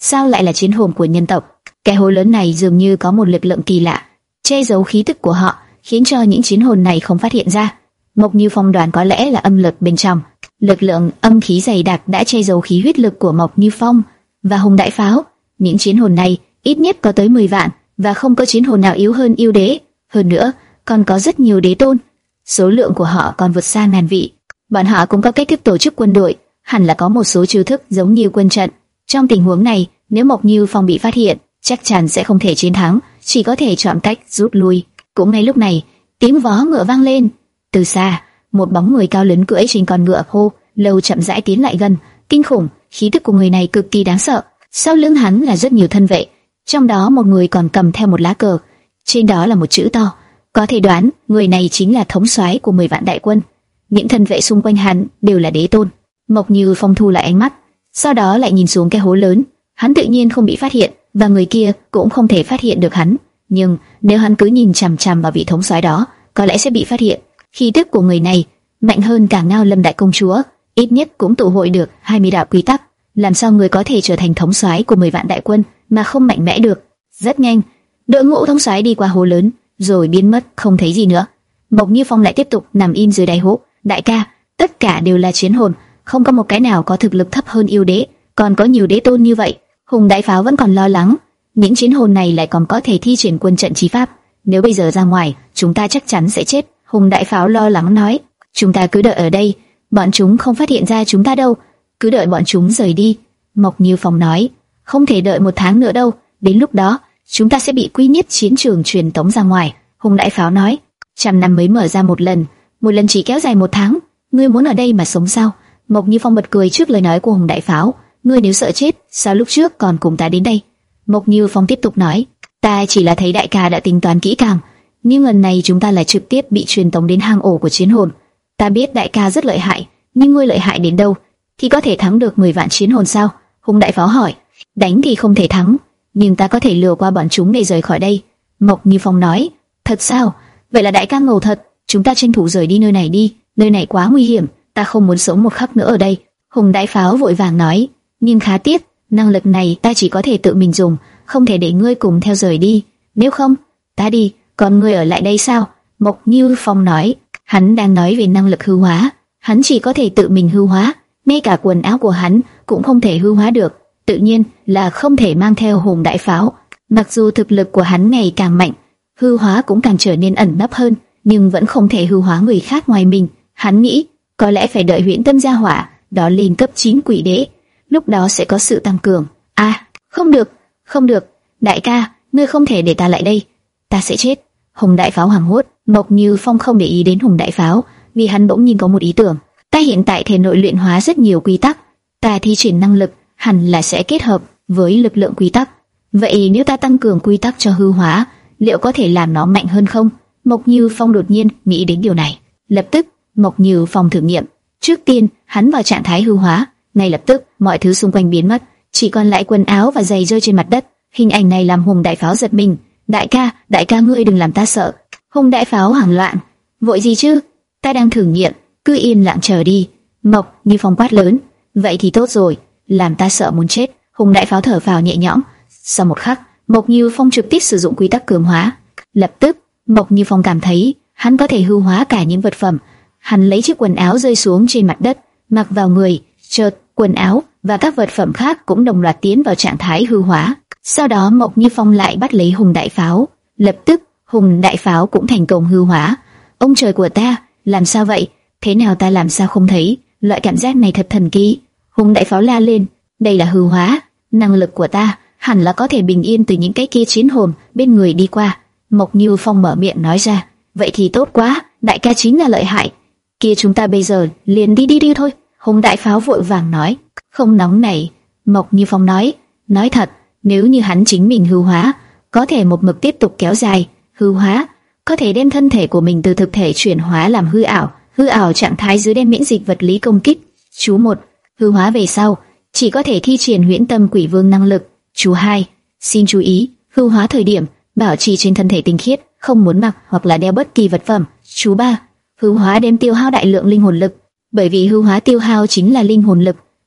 sao lại là chiến hồn của nhân tộc? Cái hố lớn này dường như có một lực lượng kỳ lạ, che giấu khí tức của họ, khiến cho những chiến hồn này không phát hiện ra. Mộc Như Phong đoán có lẽ là âm lực bên trong. Lực lượng âm khí dày đặc đã che giấu khí huyết lực của Mộc Như Phong và Hùng Đại Pháo. Những chiến hồn này ít nhất có tới mười vạn, và không có chiến hồn nào yếu hơn yêu đế. Hơn nữa, còn có rất nhiều đế tôn. Số lượng của họ còn vượt xa ngàn vị. Bọn họ cũng có cách thức tổ chức quân đội, hẳn là có một số chiêu thức giống như quân trận. Trong tình huống này, nếu Mộc Như Phong bị phát hiện, chắc chắn sẽ không thể chiến thắng, chỉ có thể chọn cách rút lui. Cũng ngay lúc này, tiếng vó ngựa vang lên. Từ xa, một bóng người cao lớn cưỡi trên con ngựa hô lâu chậm rãi tiến lại gần. Kinh khủng, khí tức của người này cực kỳ đáng sợ. Sau lưng hắn là rất nhiều thân vệ, trong đó một người còn cầm theo một lá cờ, trên đó là một chữ to. Có thể đoán người này chính là thống soái của mười vạn đại quân. Những thân vệ xung quanh hắn đều là đế tôn. Mộc Như Phong thu lại ánh mắt, sau đó lại nhìn xuống cái hố lớn. Hắn tự nhiên không bị phát hiện, và người kia cũng không thể phát hiện được hắn. Nhưng nếu hắn cứ nhìn chằm chằm vào vị thống soái đó, có lẽ sẽ bị phát hiện. Khí tức của người này mạnh hơn cả Ngao Lâm đại công chúa, ít nhất cũng tụ hội được hai mươi đạo quy tắc. Làm sao người có thể trở thành thống soái của mười vạn đại quân mà không mạnh mẽ được? Rất nhanh, đội ngũ thống soái đi qua hố lớn, rồi biến mất không thấy gì nữa. Mộc Như Phong lại tiếp tục nằm im dưới đáy hố. Đại ca, tất cả đều là chiến hồn, không có một cái nào có thực lực thấp hơn yêu đế, còn có nhiều đế tôn như vậy. Hùng Đại Pháo vẫn còn lo lắng, những chiến hồn này lại còn có thể thi triển quân trận chi pháp, nếu bây giờ ra ngoài, chúng ta chắc chắn sẽ chết. Hùng Đại Pháo lo lắng nói, chúng ta cứ đợi ở đây, bọn chúng không phát hiện ra chúng ta đâu, cứ đợi bọn chúng rời đi. Mộc Như Phong nói, không thể đợi một tháng nữa đâu, đến lúc đó chúng ta sẽ bị quy nhất chiến trường truyền tống ra ngoài. Hùng Đại Pháo nói, trăm năm mới mở ra một lần, một lần chỉ kéo dài một tháng, ngươi muốn ở đây mà sống sao? Mộc Như Phong bật cười trước lời nói của Hùng Đại Pháo, ngươi nếu sợ chết, sao lúc trước còn cùng ta đến đây? Mộc Như Phong tiếp tục nói, ta chỉ là thấy đại ca đã tính toán kỹ càng, nhưng lần này chúng ta lại trực tiếp bị truyền tống đến hang ổ của chiến hồn. Ta biết đại ca rất lợi hại, nhưng ngươi lợi hại đến đâu thì có thể thắng được mười vạn chiến hồn sao? Hùng Đại Pháo hỏi. Đánh thì không thể thắng, nhưng ta có thể lừa qua bọn chúng để rời khỏi đây. Mộc Như Phong nói. Thật sao? Vậy là đại ca ngầu thật. Chúng ta tranh thủ rời đi nơi này đi, nơi này quá nguy hiểm, ta không muốn sống một khắc nữa ở đây. Hùng Đại Pháo vội vàng nói. Nhưng khá tiếc, năng lực này ta chỉ có thể tự mình dùng, không thể để ngươi cùng theo rời đi. Nếu không, ta đi, còn ngươi ở lại đây sao? Mộc Như Phong nói. Hắn đang nói về năng lực hư hóa, hắn chỉ có thể tự mình hư hóa, ngay cả quần áo của hắn cũng không thể hư hóa được, tự nhiên là không thể mang theo Hùng Đại Pháo. Mặc dù thực lực của hắn ngày càng mạnh, hư hóa cũng càng trở nên ẩn nấp hơn, nhưng vẫn không thể hư hóa người khác ngoài mình. Hắn nghĩ có lẽ phải đợi Huyễn Tâm Gia Hỏa đó lên cấp chín quỷ đế, lúc đó sẽ có sự tăng cường. À, không được, không được, đại ca, ngươi không thể để ta lại đây, ta sẽ chết. Hùng Đại Pháo hoảng hốt. Mộc Như Phong không để ý đến Hùng Đại Pháo, vì hắn bỗng nhiên có một ý tưởng. Ta hiện tại thể nội luyện hóa rất nhiều quy tắc, ta thi triển năng lực hẳn là sẽ kết hợp với lực lượng quy tắc. Vậy nếu ta tăng cường quy tắc cho hư hóa, liệu có thể làm nó mạnh hơn không? Mộc Như Phong đột nhiên nghĩ đến điều này. Lập tức, Mộc Như Phong thử nghiệm. Trước tiên, hắn vào trạng thái hư hóa, ngay lập tức mọi thứ xung quanh biến mất, chỉ còn lại quần áo và giày rơi trên mặt đất. Hình ảnh này làm Hùng Đại Pháo giật mình. Đại ca, đại ca ngươi đừng làm ta sợ. Hùng Đại Pháo hoảng loạn. Vội gì chứ? Ta đang thử nghiệm, cứ yên lặng chờ đi. Mộc Như Phong quát lớn. Vậy thì tốt rồi, làm ta sợ muốn chết. Hùng Đại Pháo thở phào nhẹ nhõm. Sau một khắc, Mộc Như Phong trực tiếp sử dụng quy tắc cường hóa. Lập tức, Mộc Như Phong cảm thấy hắn có thể hư hóa cả những vật phẩm. Hắn lấy chiếc quần áo rơi xuống trên mặt đất, mặc vào người, chợt quần áo và các vật phẩm khác cũng đồng loạt tiến vào trạng thái hư hóa. Sau đó Mộc Như Phong lại bắt lấy Hùng Đại Pháo. Lập tức, Hùng Đại Pháo cũng thành công hư hóa. Ông trời của ta, làm sao vậy? Thế nào ta làm sao không thấy? Loại cảm giác này thật thần kỳ. Hùng Đại Pháo la lên, đây là hư hóa, năng lực của ta hẳn là có thể bình yên từ những cái kia chiến hồn bên người đi qua. Mộc Như Phong mở miệng nói ra, vậy thì tốt quá, đại ca chính là lợi hại. Kia chúng ta bây giờ liền đi đi đi thôi. Hùng Đại Pháo vội vàng nói, không nóng nảy. Mộc Như Phong nói, nói thật, nếu như hắn chính mình hư hóa, có thể một mực tiếp tục kéo dài. Hư hóa có thể đem thân thể của mình từ thực thể chuyển hóa làm hư ảo. Hư ảo trạng thái dưới đem miễn dịch vật lý công kích. Chú một, hư hóa về sau chỉ có thể thi triển Huyễn Tâm Quỷ Vương năng lực. Chú hai, xin chú ý, hư hóa thời điểm bảo trì trên thân thể tinh khiết, không muốn mặc hoặc là đeo bất kỳ vật phẩm. Chú ba, hư hóa đem tiêu hao đại lượng linh hồn lực, bởi vì hư hóa tiêu hao chính là linh hồn lực,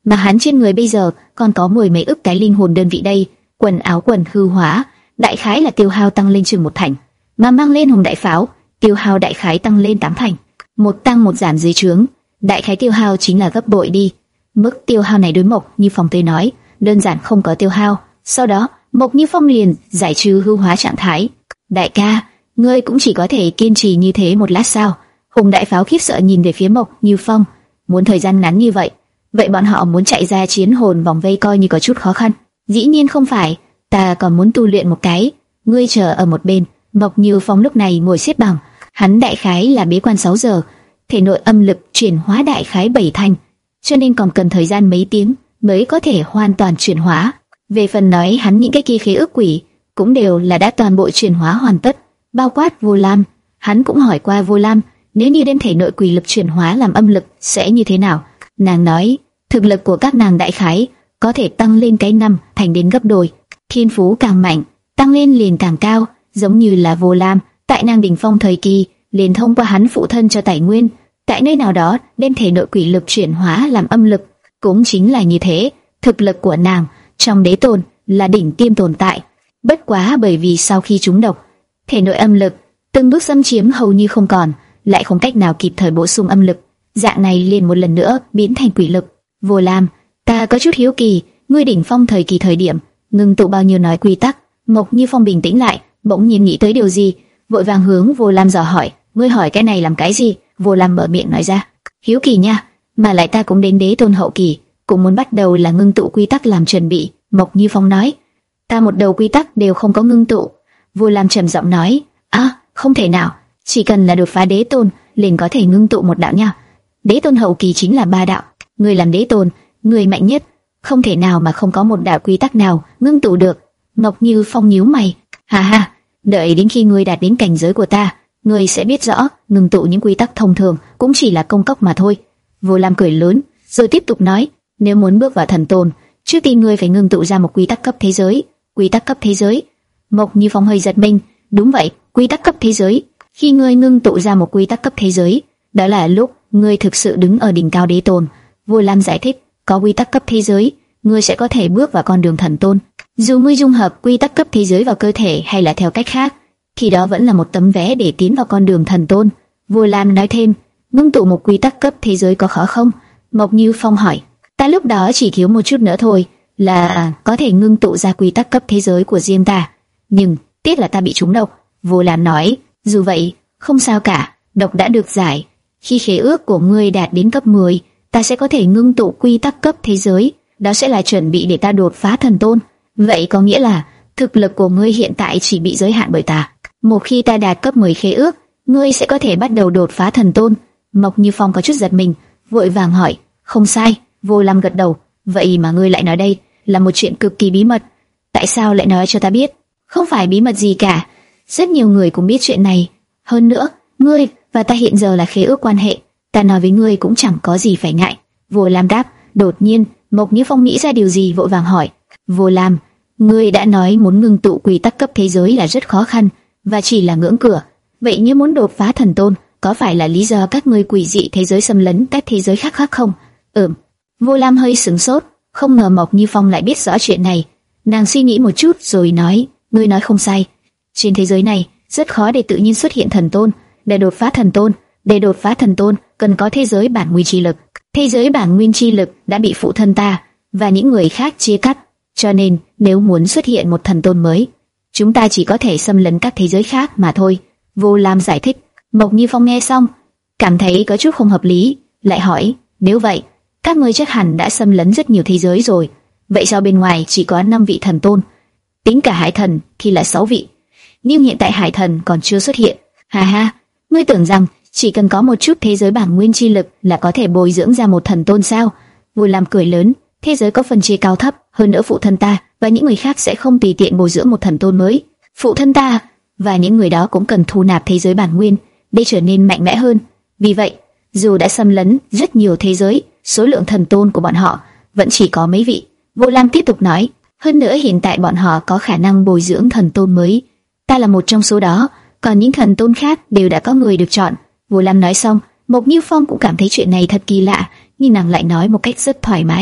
mà hắn trên người bây giờ còn có mười mấy ức cái linh hồn đơn vị đây. Quần áo quần hư hóa, đại khái là tiêu hao tăng lên chừng một thành, mà mang lên hồng đại pháo, tiêu hao đại khái tăng lên tám thành. Một tăng một giảm dưới trướng, đại khái tiêu hao chính là gấp bội đi. Mức tiêu hao này đối Mộc Như Phong tới nói, đơn giản không có tiêu hao. Sau đó, Mộc Như Phong liền giải trừ hư hóa trạng thái. Đại ca, ngươi cũng chỉ có thể kiên trì như thế một lát sao? Hùng đại pháo khiếp sợ nhìn về phía Mộc Như Phong, muốn thời gian ngắn như vậy, vậy bọn họ muốn chạy ra chiến hồn vòng vây coi như có chút khó khăn. Dĩ nhiên không phải, ta còn muốn tu luyện một cái. Ngươi chờ ở một bên. Mộc Như Phong lúc này ngồi xếp bằng, hắn đại khái là bế quan sáu giờ, thể nội âm lực chuyển hóa đại khái bảy thành, cho nên còn cần thời gian mấy tiếng mới có thể hoàn toàn chuyển hóa. Về phần nói hắn những cái kia khế ước quỷ cũng đều là đã toàn bộ chuyển hóa hoàn tất, bao quát Vô Lam. Hắn cũng hỏi qua Vô Lam, nếu như đem thể nội quỷ lực chuyển hóa làm âm lực sẽ như thế nào. Nàng nói, thực lực của các nàng đại khái có thể tăng lên cái năm thành đến gấp đôi, thiên phú càng mạnh, tăng lên liền càng cao, giống như là Vô Lam, tại nàng đỉnh phong thời kỳ, liền thông qua hắn phụ thân cho tài nguyên, tại nơi nào đó đem thể nội quỷ lực chuyển hóa làm âm lực, cũng chính là như thế, thực lực của nàng trong đế tôn là đỉnh tiêm tồn tại. Bất quá bởi vì sau khi trúng độc, thể nội âm lực từng bước xâm chiếm hầu như không còn, lại không cách nào kịp thời bổ sung âm lực, dạng này liền một lần nữa biến thành quỷ lực. Vô Lam, ta có chút hiếu kỳ, ngươi đỉnh phong thời kỳ thời điểm ngưng tụ bao nhiêu nói quy tắc? Mộc Như Phong bình tĩnh lại, bỗng nhiên nghĩ tới điều gì, vội vàng hướng Vô Lam dò hỏi, ngươi hỏi cái này làm cái gì? Vô Lam mở miệng nói ra, hiếu kỳ nha, mà lại ta cũng đến đế tôn hậu kỳ, cũng muốn bắt đầu là ngưng tụ quy tắc làm chuẩn bị. Mộc Như Phong nói, ta một đầu quy tắc đều không có ngưng tụ. Vô Lam trầm giọng nói, à, không thể nào, chỉ cần là đột phá đế tôn liền có thể ngưng tụ một đạo nha. Đế tôn hậu kỳ chính là ba đạo, ngươi làm đế tôn, người mạnh nhất, không thể nào mà không có một đạo quy tắc nào ngưng tụ được. Mộc Như Phong nhíu mày, ha ha, đợi đến khi ngươi đạt đến cảnh giới của ta, ngươi sẽ biết rõ, ngưng tụ những quy tắc thông thường cũng chỉ là công cốc mà thôi. Vô Lam cười lớn, rồi tiếp tục nói, nếu muốn bước vào thần tôn, trước tiên ngươi phải ngưng tụ ra một quy tắc cấp thế giới. Quy tắc cấp thế giới? Mộc Như Phong hơi giật mình, đúng vậy, quy tắc cấp thế giới. Khi ngươi ngưng tụ ra một quy tắc cấp thế giới, đó là lúc ngươi thực sự đứng ở đỉnh cao đế tôn. Vô Lam giải thích, có quy tắc cấp thế giới, ngươi sẽ có thể bước vào con đường thần tôn. Dù ngươi dung hợp quy tắc cấp thế giới vào cơ thể hay là theo cách khác, thì đó vẫn là một tấm vé để tiến vào con đường thần tôn. Vô Lam nói thêm, ngưng tụ một quy tắc cấp thế giới có khó không? Mộc Như Phong hỏi, ta lúc đó chỉ thiếu một chút nữa thôi, là có thể ngưng tụ ra quy tắc cấp thế giới của riêng ta. Nhưng tiếc là ta bị trúng độc. Vô Lam nói, dù vậy, không sao cả, độc đã được giải. Khi khế ước của ngươi đạt đến cấp mười, ta sẽ có thể ngưng tụ quy tắc cấp thế giới, đó sẽ là chuẩn bị để ta đột phá thần tôn. Vậy có nghĩa là thực lực của ngươi hiện tại chỉ bị giới hạn bởi ta. Một khi ta đạt cấp mười khế ước, ngươi sẽ có thể bắt đầu đột phá thần tôn. Mộc Như Phong có chút giật mình, vội vàng hỏi, không sai. Vô Lam gật đầu, vậy mà ngươi lại nói đây là một chuyện cực kỳ bí mật, tại sao lại nói cho ta biết? Không phải bí mật gì cả, rất nhiều người cũng biết chuyện này. Hơn nữa, ngươi và ta hiện giờ là khế ước quan hệ, ta nói với ngươi cũng chẳng có gì phải ngại. Vô Lam đáp. Đột nhiên, Mộc Như Phong nghĩ ra điều gì vội vàng hỏi, Vô Lam, ngươi đã nói muốn ngưng tụ quy tắc cấp thế giới là rất khó khăn và chỉ là ngưỡng cửa, vậy như muốn đột phá thần tôn, có phải là lý do các ngươi quỷ dị thế giới xâm lấn các thế giới khác khác không? Ừm. Vô Lam hơi sửng sốt, không ngờ Mộc Như Phong lại biết rõ chuyện này. Nàng suy nghĩ một chút rồi nói, ngươi nói không sai, trên thế giới này rất khó để tự nhiên xuất hiện thần tôn. Để đột phá thần tôn, để đột phá thần tôn cần có thế giới bản nguyên chi lực. Thế giới bản nguyên chi lực đã bị phụ thân ta và những người khác chia cắt, cho nên nếu muốn xuất hiện một thần tôn mới, chúng ta chỉ có thể xâm lấn các thế giới khác mà thôi. Vô Lam giải thích. Mộc Như Phong nghe xong, cảm thấy có chút không hợp lý, lại hỏi, nếu vậy, các ngươi chắc hẳn đã xâm lấn rất nhiều thế giới rồi, vậy sao bên ngoài chỉ có năm vị thần tôn, tính cả hải thần thì là sáu vị, nhưng hiện tại hải thần còn chưa xuất hiện. Ha ha, ngươi tưởng rằng chỉ cần có một chút thế giới bản nguyên chi lực là có thể bồi dưỡng ra một thần tôn sao? Vô Lam cười lớn, thế giới có phần chia cao thấp, hơn nữa phụ thân ta và những người khác sẽ không tùy tiện bồi dưỡng một thần tôn mới. Phụ thân ta và những người đó cũng cần thu nạp thế giới bản nguyên để trở nên mạnh mẽ hơn. Vì vậy, dù đã xâm lấn rất nhiều thế giới, số lượng thần tôn của bọn họ vẫn chỉ có mấy vị. Vô Lam tiếp tục nói, hơn nữa hiện tại bọn họ có khả năng bồi dưỡng thần tôn mới. Ta là một trong số đó, còn những thần tôn khác đều đã có người được chọn. Vô Lam nói xong, Mộc Như Phong cũng cảm thấy chuyện này thật kỳ lạ, nhưng nàng lại nói một cách rất thoải mái.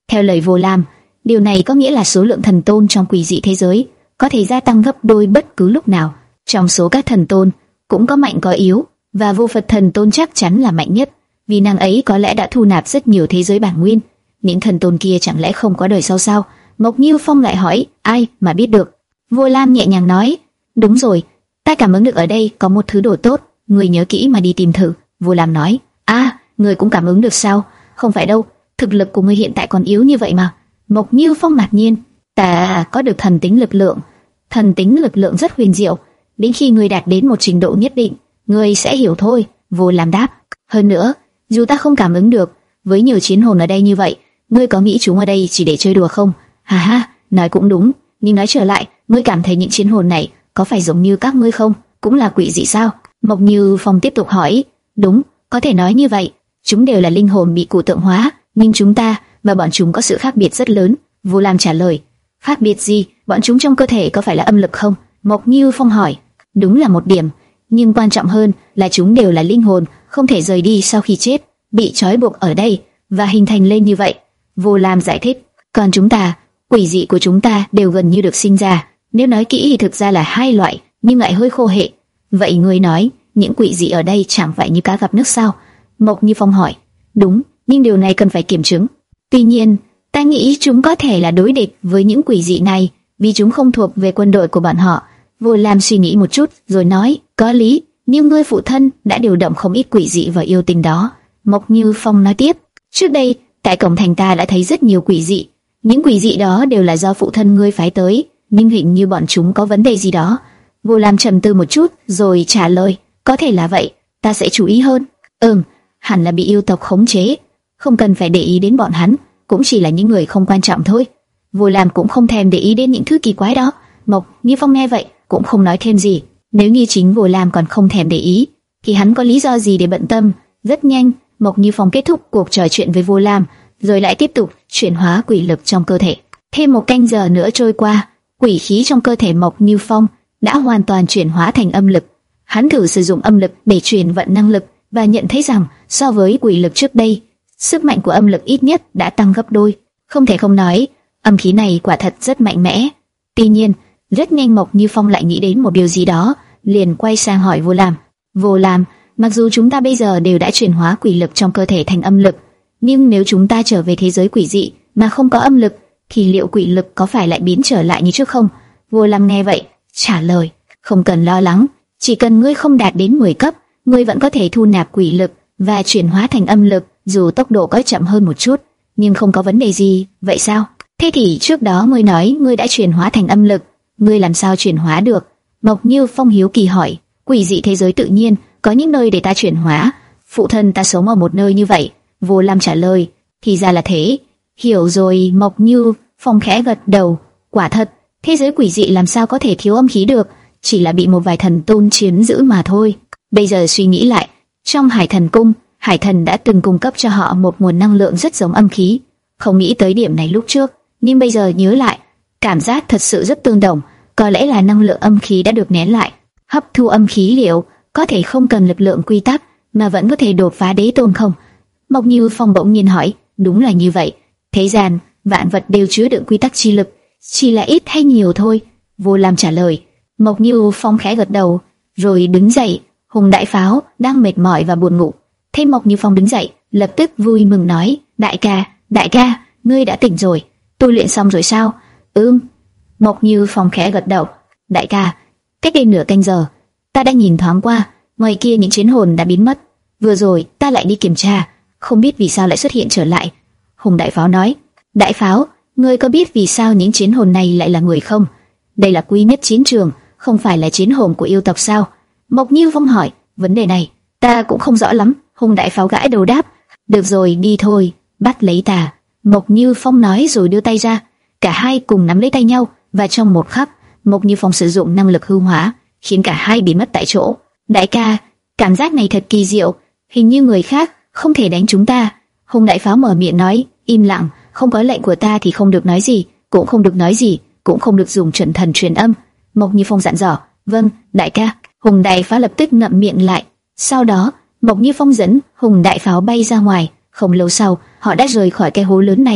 Theo lời Vô Lam, điều này có nghĩa là số lượng thần tôn trong quỷ dị thế giới có thể gia tăng gấp đôi bất cứ lúc nào. Trong số các thần tôn cũng có mạnh có yếu, và Vô Phật thần tôn chắc chắn là mạnh nhất, vì nàng ấy có lẽ đã thu nạp rất nhiều thế giới bản nguyên. Những thần tôn kia chẳng lẽ không có đời sau sao? Mộc Như Phong lại hỏi. Ai mà biết được? Vô Lam nhẹ nhàng nói. Đúng rồi, ta cảm ứng được ở đây có một thứ đồ tốt, người nhớ kỹ mà đi tìm thử. Vô Lam nói. À, người cũng cảm ứng được sao? Không phải đâu, thực lực của ngươi hiện tại còn yếu như vậy mà. Mộc Như Phong ngạc nhiên. Ta có được thần tính lực lượng. Thần tính lực lượng rất huyền diệu, đến khi ngươi đạt đến một trình độ nhất định, ngươi sẽ hiểu thôi. Vô Lam đáp. Hơn nữa, dù ta không cảm ứng được, với nhiều chiến hồn ở đây như vậy, ngươi có nghĩ chúng ở đây chỉ để chơi đùa không? Ha ha, nói cũng đúng, nhưng nói trở lại, ngươi cảm thấy những chiến hồn này có phải giống như các ngươi không? Cũng là quỷ dị sao? Mộc Như Phong tiếp tục hỏi. Đúng, có thể nói như vậy. Chúng đều là linh hồn bị cụ tượng hóa, nhưng chúng ta và bọn chúng có sự khác biệt rất lớn. Vô Lam trả lời. Khác biệt gì? Bọn chúng trong cơ thể có phải là âm lực không? Mộc Như Phong hỏi. Đúng là một điểm, nhưng quan trọng hơn là chúng đều là linh hồn, không thể rời đi sau khi chết, bị trói buộc ở đây và hình thành lên như vậy. Vô Lam giải thích. Còn chúng ta, quỷ dị của chúng ta đều gần như được sinh ra. Nếu nói kỹ thì thực ra là hai loại, nhưng lại hơi khô hệ. Vậy ngươi nói, những quỷ dị ở đây chẳng phải như cá gặp nước sao? Mộc Như Phong hỏi. Đúng, nhưng điều này cần phải kiểm chứng. Tuy nhiên, ta nghĩ chúng có thể là đối địch với những quỷ dị này, vì chúng không thuộc về quân đội của bọn họ. Vô Lam suy nghĩ một chút, rồi nói. Có lý, nhưng ngươi phụ thân đã điều động không ít quỷ dị và yêu tinh đó. Mộc Như Phong nói tiếp. Trước đây, tại cổng thành ta đã thấy rất nhiều quỷ dị. Những quỷ dị đó đều là do phụ thân ngươi phái tới, nhưng hình như bọn chúng có vấn đề gì đó. Vô Lam trầm tư một chút, rồi trả lời. Có thể là vậy, ta sẽ chú ý hơn. Ừm, hẳn là bị yêu tộc khống chế. Không cần phải để ý đến bọn hắn, cũng chỉ là những người không quan trọng thôi. Vô Lam cũng không thèm để ý đến những thứ kỳ quái đó. Mộc Như Phong nghe vậy, cũng không nói thêm gì. Nếu như chính Vô Lam còn không thèm để ý, thì hắn có lý do gì để bận tâm? Rất nhanh, Mộc Như Phong kết thúc cuộc trò chuyện với Vô Lam, rồi lại tiếp tục chuyển hóa quỷ lực trong cơ thể. Thêm một canh giờ nữa trôi qua, quỷ khí trong cơ thể Mộc Như Phong đã hoàn toàn chuyển hóa thành âm lực. Hắn thử sử dụng âm lực để truyền vận năng lực và nhận thấy rằng so với quỷ lực trước đây, sức mạnh của âm lực ít nhất đã tăng gấp đôi. Không thể không nói, âm khí này quả thật rất mạnh mẽ. Tuy nhiên, rất nhanh Mộc Như Phong lại nghĩ đến một điều gì đó, liền quay sang hỏi Vô Lam. Vô Lam, mặc dù chúng ta bây giờ đều đã chuyển hóa quỷ lực trong cơ thể thành âm lực, nhưng nếu chúng ta trở về thế giới quỷ dị mà không có âm lực, thì liệu quỷ lực có phải lại biến trở lại như trước không? Vô Lam nghe vậy, trả lời. Không cần lo lắng, chỉ cần ngươi không đạt đến mười cấp, ngươi vẫn có thể thu nạp quỷ lực và chuyển hóa thành âm lực, dù tốc độ có chậm hơn một chút, nhưng không có vấn đề gì. Vậy sao? Thế thì trước đó ngươi nói ngươi đã chuyển hóa thành âm lực, ngươi làm sao chuyển hóa được? Mộc Như Phong hiếu kỳ hỏi. Quỷ dị thế giới tự nhiên có những nơi để ta chuyển hóa, phụ thân ta sống ở một nơi như vậy. Vô Lam trả lời. Thì ra là thế. Hiểu rồi. Mộc Như Phong khẽ gật đầu. Quả thật, thế giới quỷ dị làm sao có thể thiếu âm khí được, chỉ là bị một vài thần tôn chiếm giữ mà thôi. Bây giờ suy nghĩ lại, trong Hải Thần Cung, Hải Thần đã từng cung cấp cho họ một nguồn năng lượng rất giống âm khí. Không nghĩ tới điểm này lúc trước, nhưng bây giờ nhớ lại, cảm giác thật sự rất tương đồng. Có lẽ là năng lượng âm khí đã được nén lại. Hấp thu âm khí liệu có thể không cần lực lượng quy tắc mà vẫn có thể đột phá đế tôn không? Mộc Như Phong bỗng nhiên hỏi. Đúng là như vậy. Thế gian, vạn vật đều chứa đựng quy tắc chi lực, chỉ là ít hay nhiều thôi. Vô Lam trả lời. Mộc Như Phong khẽ gật đầu, rồi đứng dậy. Hùng Đại Pháo đang mệt mỏi và buồn ngủ, thấy Mộc Như Phong đứng dậy, lập tức vui mừng nói. Đại ca, đại ca, ngươi đã tỉnh rồi. Tu luyện xong rồi sao? Ừm. Mộc Như Phong khẽ gật đầu. Đại ca, cách đây nửa canh giờ, ta đã nhìn thoáng qua, ngoài kia những chiến hồn đã biến mất. Vừa rồi ta lại đi kiểm tra, không biết vì sao lại xuất hiện trở lại. Hùng Đại Pháo nói. Đại Pháo, ngươi có biết vì sao những chiến hồn này lại là người không? Đây là quý nhất chiến trường, không phải là chiến hồn của yêu tộc sao? Mộc Như Phong hỏi. Vấn đề này ta cũng không rõ lắm. Hùng Đại Pháo gãi đầu đáp. Được rồi, đi thôi, bắt lấy ta. Mộc Như Phong nói rồi đưa tay ra. Cả hai cùng nắm lấy tay nhau, và trong một khắc, Mộc Như Phong sử dụng năng lực hư hóa, khiến cả hai biến mất tại chỗ. Đại ca, cảm giác này thật kỳ diệu, hình như người khác không thể đánh chúng ta. Hùng Đại Pháo mở miệng nói. Im lặng, không có lệnh của ta thì không được nói gì, cũng không được nói gì, cũng không được dùng chuẩn thần truyền âm. Mộc Như Phong dặn dò. Vâng, đại ca. Hùng Đại Pháo lập tức ngậm miệng lại. Sau đó, Mộc Như Phong dẫn Hùng Đại Pháo bay ra ngoài. Không lâu sau, họ đã rời khỏi cái hố lớn này.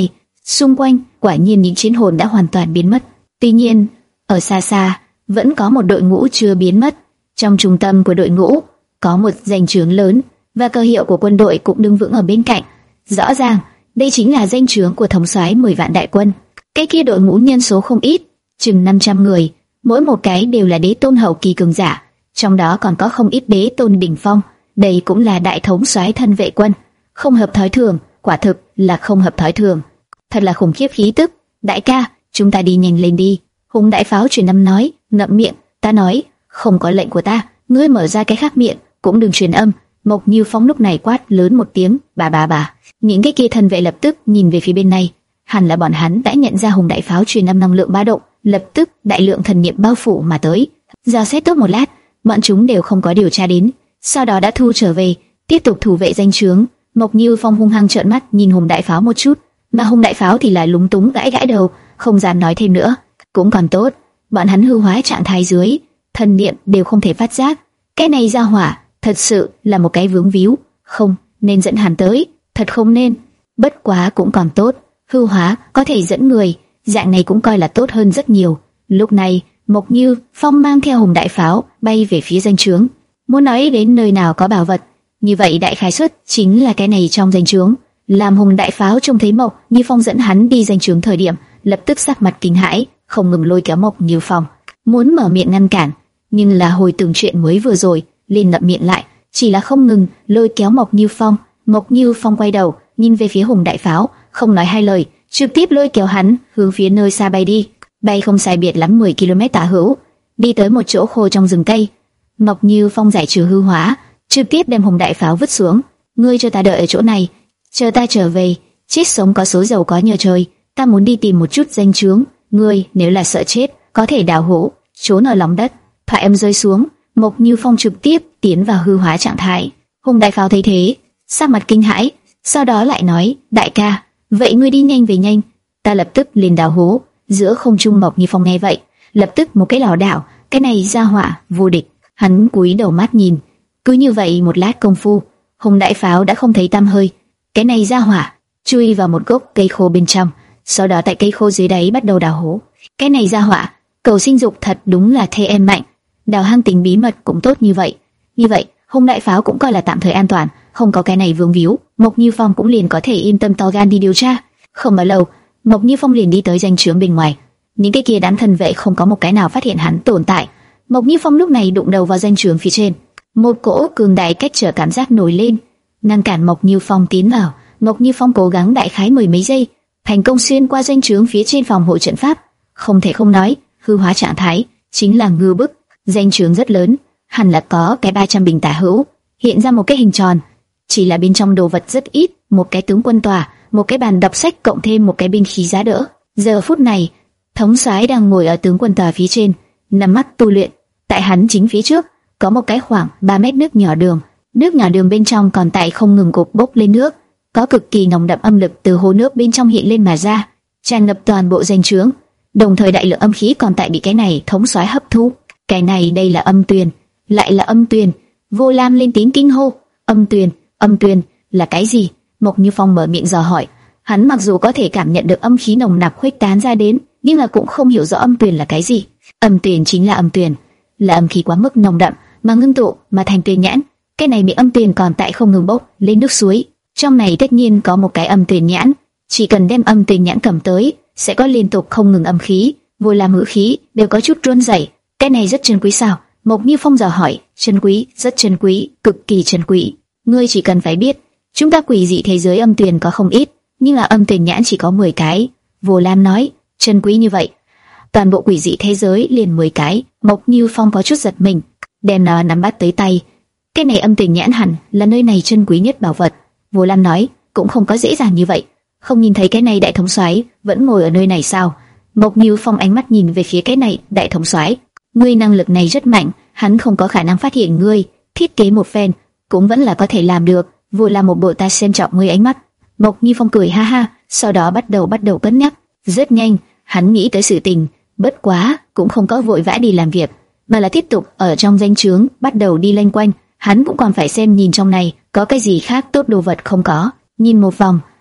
Xung quanh, quả nhiên những chiến hồn đã hoàn toàn biến mất. Tuy nhiên, ở xa xa, vẫn có một đội ngũ chưa biến mất. Trong trung tâm của đội ngũ, có một danh chướng lớn, và cờ hiệu của quân đội cũng đứng vững ở bên cạnh. Rõ ràng, đây chính là danh chướng của thống soái mười vạn đại quân. Cái kia đội ngũ nhân số không ít, chừng năm trăm người, mỗi một cái đều là đế tôn hậu kỳ cường giả, trong đó còn có không ít đế tôn đỉnh phong. Đây cũng là đại thống soái thân vệ quân, không hợp thói thường, quả thực là không hợp thói thường. Thật là khủng khiếp khí tức. Đại ca, chúng ta đi nhanh lên đi. Hùng đại pháo truyền âm nói, ngậm miệng. Ta nói, không có lệnh của ta, ngươi mở ra cái khác miệng, cũng đừng truyền âm. Mộc Như Phong lúc này quát lớn một tiếng, bà bà bà. Những cái kia thân vệ lập tức nhìn về phía bên này. Hẳn là bọn hắn đã nhận ra Hùng đại pháo truyền âm năng lượng ba động, lập tức đại lượng thần niệm bao phủ mà tới. Dò xét tốt một lát, bọn chúng đều không có điều tra đến, sau đó đã thu trở về, tiếp tục thủ vệ danh chướng. Mộc Như Phong hung hăng trợn mắt nhìn Hùng đại pháo một chút, mà Hùng đại pháo thì lại lúng túng gãi gãi đầu, không dám nói thêm nữa. Cũng còn tốt, bọn hắn hư hóa trạng thái dưới, thần niệm đều không thể phát giác. Cái này ra hỏa, thật sự là một cái vướng víu, không nên dẫn hắn tới, thật không nên. Bất quá cũng còn tốt, hư hóa có thể dẫn người, dạng này cũng coi là tốt hơn rất nhiều. Lúc này, Mộc Như Phong mang theo Hùng đại pháo bay về phía danh chướng. Muốn nói đến nơi nào có bảo vật, như vậy đại khái suất chính là cái này trong danh chướng. Làm Hùng đại pháo trông thấy Mộc Như Phong dẫn hắn đi danh chướng thời điểm, lập tức sắc mặt kinh hãi, không ngừng lôi kéo Mộc Như Phong, muốn mở miệng ngăn cản, nhưng là hồi tưởng chuyện mới vừa rồi, liền ngậm miệng lại, chỉ là không ngừng lôi kéo Mộc Như Phong. Mộc Như Phong quay đầu, nhìn về phía Hùng đại pháo, không nói hai lời, trực tiếp lôi kéo hắn hướng phía nơi xa bay đi. Bay không sai biệt lắm mười ki lô mét tả hữu, đi tới một chỗ khô trong rừng cây. Mộc Như Phong giải trừ hư hóa, trực tiếp đem Hùng đại pháo vứt xuống. Ngươi cho ta đợi ở chỗ này, chờ ta trở về, chết sống có số giàu có nhờ trời. Ta muốn đi tìm một chút danh chướng. Ngươi nếu là sợ chết, có thể đào hố, trốn ở lòng đất. Thoại âm rơi xuống, Mộc Như Phong trực tiếp tiến vào hư hóa trạng thái. Hùng đại pháo thấy thế, sắc mặt kinh hãi, sau đó lại nói, đại ca, vậy ngươi đi nhanh về nhanh, ta lập tức liền đào hố. Giữa không trung Mộc Như Phong nghe vậy, lập tức một cái lảo đảo, cái này ra hỏa vô địch. Hắn cúi đầu mắt nhìn, cứ như vậy một lát công phu, Hùng đại pháo đã không thấy tăm hơi. Cái này ra hỏa chui vào một gốc cây khô bên trong, sau đó tại cây khô dưới đáy bắt đầu đào hố. Cái này ra hỏa cầu sinh dục thật đúng là thê em mạnh, đào hang tính bí mật cũng tốt như vậy. Như vậy Hùng đại pháo cũng coi là tạm thời an toàn, không có cái này vướng víu, Mộc Như Phong cũng liền có thể yên tâm to gan đi điều tra. Không bao lâu, Mộc Như Phong liền đi tới danh chướng bên ngoài. Những cái kia đám thần vệ không có một cái nào phát hiện hắn tồn tại. Mộc Như Phong lúc này đụng đầu vào danh chướng phía trên, một cỗ cường đại cách trở cảm giác nổi lên, ngăn cản Mộc Như Phong tiến vào. Mộc Như Phong cố gắng đại khái mười mấy giây, thành công xuyên qua danh chướng phía trên phòng hộ trận pháp. Không thể không nói, hư hóa trạng thái chính là ngư bức. Danh chướng rất lớn, hẳn là có cái ba trăm bình tả hữu, hiện ra một cái hình tròn, chỉ là bên trong đồ vật rất ít, một cái tướng quân tòa, một cái bàn đọc sách cộng thêm một cái binh khí giá đỡ. Giờ phút này, thống soái đang ngồi ở tướng quân tòa phía trên, nhắm mắt tu luyện. Tại hắn chính phía trước có một cái khoảng ba mét nước nhỏ đường, nước nhỏ đường bên trong còn tại không ngừng cục bốc lên nước, có cực kỳ nồng đậm âm lực từ hồ nước bên trong hiện lên mà ra, tràn ngập toàn bộ danh chướng. Đồng thời đại lượng âm khí còn tại bị cái này thống soái hấp thu. Cái này đây là âm tuyền, lại là âm tuyền. Vô Lam lên tiếng kinh hô, âm tuyền, âm tuyền là cái gì? Mộc Như Phong mở miệng dò hỏi. Hắn mặc dù có thể cảm nhận được âm khí nồng nặc khuếch tán ra đến, nhưng là cũng không hiểu rõ âm tuyền là cái gì. Âm tuyền chính là âm tuyền, là âm khí quá mức nồng đậm mà ngưng tụ mà thành tuyền nhãn. Cái này bị âm tuyền còn tại không ngừng bốc lên nước suối. Trong này tất nhiên có một cái âm tuyền nhãn, chỉ cần đem âm tuyền nhãn cầm tới, sẽ có liên tục không ngừng âm khí. Vô Lam ngữ khí đều có chút run rẩy. Cái này rất chân quý sao? Mộc Như Phong dò hỏi. Chân quý, rất chân quý, cực kỳ chân quý. Ngươi chỉ cần phải biết, chúng ta quỷ dị thế giới âm tuyền có không ít, nhưng là âm tuyền nhãn chỉ có mười cái. Vô Lam nói, chân quý như vậy, toàn bộ quỷ dị thế giới liền mười cái. Mộc Như Phong có chút giật mình, đem nó nắm bắt tới tay. Cái này âm tuyền nhãn hẳn là nơi này chân quý nhất bảo vật. Vô Lam nói, cũng không có dễ dàng như vậy. Không nhìn thấy cái này đại thống soái vẫn ngồi ở nơi này sao? Mộc Như Phong ánh mắt nhìn về phía cái này đại thống soái. Ngươi năng lực này rất mạnh, hắn không có khả năng phát hiện ngươi. Thiết kế một phen cũng vẫn là có thể làm được. Vô Lam một bộ ta xem trọng ngươi ánh mắt. Mộc Như Phong cười ha ha, sau đó bắt đầu bắt đầu cân nhắc. Rất nhanh, hắn nghĩ tới sự tình, bất quá cũng không có vội vã đi làm việc, mà là tiếp tục ở trong danh chướng bắt đầu đi loanh quanh. Hắn cũng còn phải xem nhìn trong này có cái gì khác tốt đồ vật không có. Nhìn một vòng,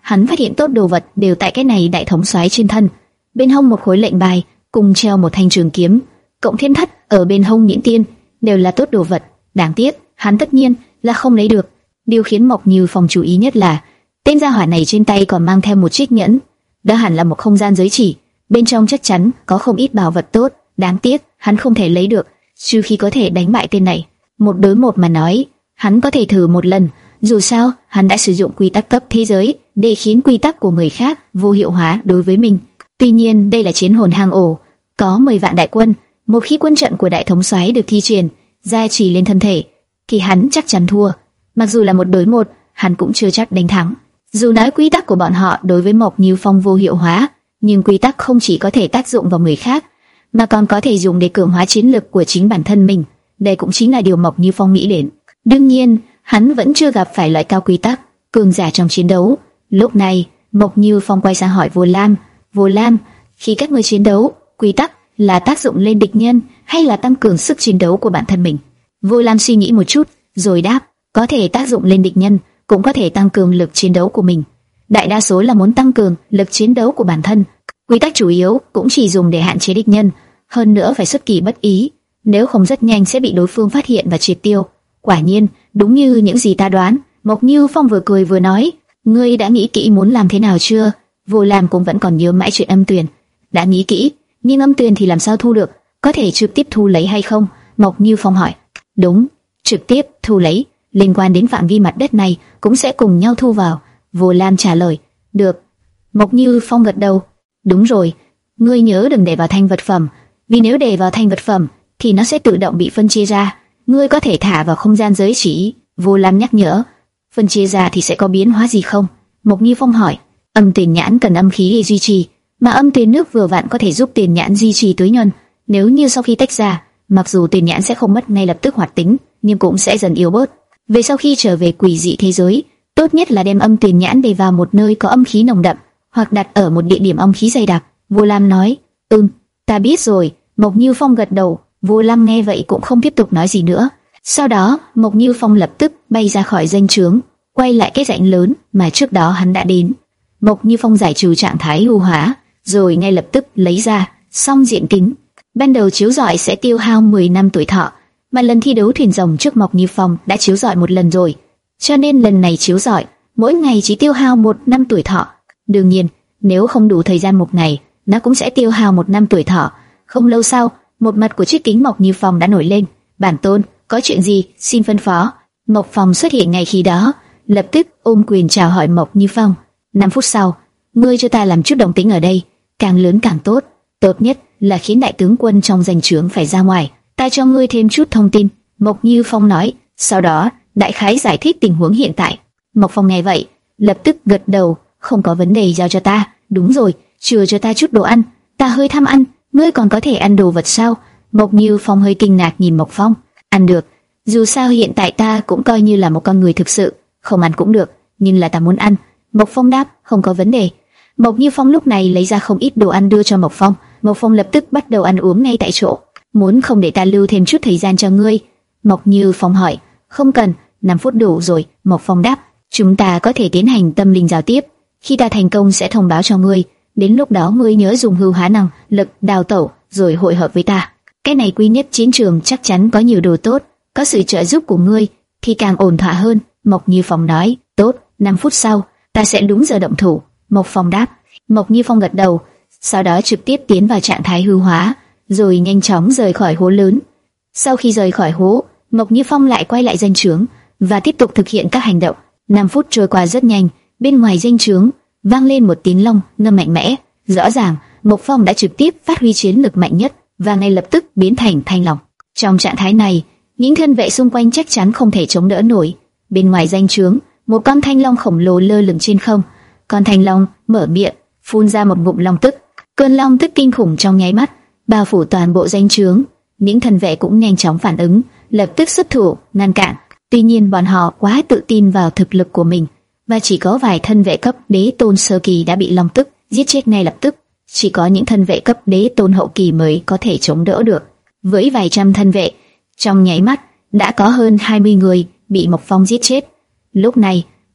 hắn phát hiện tốt đồ vật đều tại cái này đại thống soái trên thân. Bên hông một khối lệnh bài, cùng treo một thanh trường kiếm, cộng thêm thất ở bên hông nhẫn tiên, đều là tốt đồ vật. Đáng tiếc, hắn tất nhiên là không lấy được. Điều khiến Mộc Như Phong chú ý nhất là tên gia hỏa này trên tay còn mang theo một chiếc nhẫn, đó hẳn là một không gian giới chỉ, bên trong chắc chắn có không ít bảo vật tốt. Đáng tiếc, hắn không thể lấy được, trừ khi có thể đánh bại tên này. Một đối một mà nói, hắn có thể thử một lần. Dù sao, hắn đã sử dụng quy tắc cấp thế giới để khiến quy tắc của người khác vô hiệu hóa đối với mình. Tuy nhiên, đây là chiến hồn hang ổ, có mười vạn đại quân. Một khi quân trận của đại thống soái được thi triển, gia trì lên thân thể, thì hắn chắc chắn thua. Mặc dù là một đối một, hắn cũng chưa chắc đánh thắng. Dù nói quy tắc của bọn họ đối với Mộc Như Phong vô hiệu hóa, nhưng quy tắc không chỉ có thể tác dụng vào người khác, mà còn có thể dùng để cường hóa chiến lực của chính bản thân mình. Đây cũng chính là điều Mộc Như Phong nghĩ đến. Đương nhiên, hắn vẫn chưa gặp phải loại cao quy tắc cường giả trong chiến đấu. Lúc này, Mộc Như Phong quay sang hỏi Vô Lam, Vô Lam, khi các ngươi chiến đấu, quy tắc là tác dụng lên địch nhân hay là tăng cường sức chiến đấu của bản thân mình? Vô Lam suy nghĩ một chút, rồi đáp, có thể tác dụng lên địch nhân, cũng có thể tăng cường lực chiến đấu của mình. Đại đa số là muốn tăng cường lực chiến đấu của bản thân. Quy tắc chủ yếu cũng chỉ dùng để hạn chế địch nhân, hơn nữa phải xuất kỳ bất ý, nếu không rất nhanh sẽ bị đối phương phát hiện và triệt tiêu. Quả nhiên, đúng như những gì ta đoán. Mộc Như Phong vừa cười vừa nói, ngươi đã nghĩ kỹ muốn làm thế nào chưa? Vô Lam cũng vẫn còn nhớ mãi chuyện Âm Tuyền. Đã nghĩ kỹ, nhưng Âm Tuyền thì làm sao thu được? Có thể trực tiếp thu lấy hay không? Mộc Như Phong hỏi. Đúng, trực tiếp thu lấy, liên quan đến phạm vi mặt đất này cũng sẽ cùng nhau thu vào. Vô Lam trả lời. Được. Mộc Như Phong gật đầu. Đúng rồi, ngươi nhớ đừng để vào thanh vật phẩm, vì nếu để vào thanh vật phẩm thì nó sẽ tự động bị phân chia ra. Ngươi có thể thả vào không gian giới chỉ. Vô Lam nhắc nhở. Phân chia ra thì sẽ có biến hóa gì không? Mộc Như Phong hỏi. Âm Tuyền nhãn cần âm khí để duy trì, mà âm tuyền nước vừa vặn có thể giúp Tuyền nhãn duy trì tưới nhân. Nếu như sau khi tách ra, mặc dù Tuyền nhãn sẽ không mất ngay lập tức hoạt tính, nhưng cũng sẽ dần yếu bớt. Về sau khi trở về quỷ dị thế giới, tốt nhất là đem âm Tuyền nhãn để vào một nơi có âm khí nồng đậm, hoặc đặt ở một địa điểm âm khí dày đặc. Vô Lam nói. Ừm, ta biết rồi. Mộc Như Phong gật đầu. Vô Lam nghe vậy cũng không tiếp tục nói gì nữa. Sau đó, Mộc Như Phong lập tức bay ra khỏi doanh trướng, quay lại cái rãnh lớn mà trước đó hắn đã đến. Mộc Như Phong giải trừ trạng thái hư hóa, rồi ngay lập tức lấy ra song diện kính. Ban đầu chiếu rọi sẽ tiêu hao mười năm tuổi thọ, mà lần thi đấu thuyền rồng trước Mộc Như Phong đã chiếu rọi một lần rồi, cho nên lần này chiếu rọi mỗi ngày chỉ tiêu hao một năm tuổi thọ. Đương nhiên, nếu không đủ thời gian một ngày, nó cũng sẽ tiêu hao một năm tuổi thọ. Không lâu sau, một mặt của chiếc kính Mộc Như Phong đã nổi lên. Bản tôn, có chuyện gì, xin phân phó. Mộc Phong xuất hiện ngay khi đó, lập tức ôm quyền chào hỏi Mộc Như Phong. Năm phút sau, ngươi cho ta làm chút động tĩnh ở đây, càng lớn càng tốt. Tốt nhất là khiến đại tướng quân trong doanh trướng phải ra ngoài, ta cho ngươi thêm chút thông tin. Mộc Như Phong nói, sau đó đại khái giải thích tình huống hiện tại. Mộc Phong nghe vậy, lập tức gật đầu, không có vấn đề, giao cho ta. Đúng rồi, chừa cho ta chút đồ ăn, ta hơi tham ăn. Ngươi còn có thể ăn đồ vật sao? Mộc Như Phong hơi kinh ngạc nhìn Mộc Phong. Ăn được, dù sao hiện tại ta cũng coi như là một con người thực sự, không ăn cũng được, nhưng là ta muốn ăn. Mộc Phong đáp, không có vấn đề. Mộc Như Phong lúc này lấy ra không ít đồ ăn đưa cho Mộc Phong. Mộc Phong lập tức bắt đầu ăn uống ngay tại chỗ. Muốn không để ta lưu thêm chút thời gian cho ngươi? Mộc Như Phong hỏi. Không cần, năm phút đủ rồi. Mộc Phong đáp. Chúng ta có thể tiến hành tâm linh giao tiếp. Khi ta thành công sẽ thông báo cho ngươi. Đến lúc đó ngươi nhớ dùng hư hóa năng lực đào tẩu rồi hội hợp với ta. Cái này quy nhất chiến trường chắc chắn có nhiều đồ tốt. Có sự trợ giúp của ngươi thì càng ổn thỏa hơn. Mộc Như Phong nói. Tốt, năm phút sau ta sẽ đúng giờ động thủ. Mộc Phong đáp. Mộc Như Phong gật đầu, sau đó trực tiếp tiến vào trạng thái hư hóa, rồi nhanh chóng rời khỏi hố lớn. Sau khi rời khỏi hố, Mộc Như Phong lại quay lại doanh trướng và tiếp tục thực hiện các hành động. Năm phút trôi qua rất nhanh, bên ngoài doanh trướng vang lên một tiếng long ngâm mạnh mẽ. Rõ ràng, Mộc Phong đã trực tiếp phát huy chiến lực mạnh nhất và ngay lập tức biến thành thanh long. Trong trạng thái này, những thân vệ xung quanh chắc chắn không thể chống đỡ nổi. Bên ngoài doanh trướng, một con thanh long khổng lồ lơ lửng trên không. Con thanh long mở miệng, phun ra một ngụm long tức. Cơn long tức kinh khủng trong nháy mắt bao phủ toàn bộ doanh trướng. Những thân vệ cũng nhanh chóng phản ứng, lập tức xuất thủ ngăn cản. Tuy nhiên bọn họ quá tự tin vào thực lực của mình, và chỉ có vài thân vệ cấp đế tôn sơ kỳ đã bị long tức giết chết ngay lập tức. Chỉ có những thân vệ cấp đế tôn hậu kỳ mới có thể chống đỡ được. Với vài trăm thân vệ, trong nháy mắt đã có hơn hai mươi người bị Mộc Phong giết chết. Lúc này,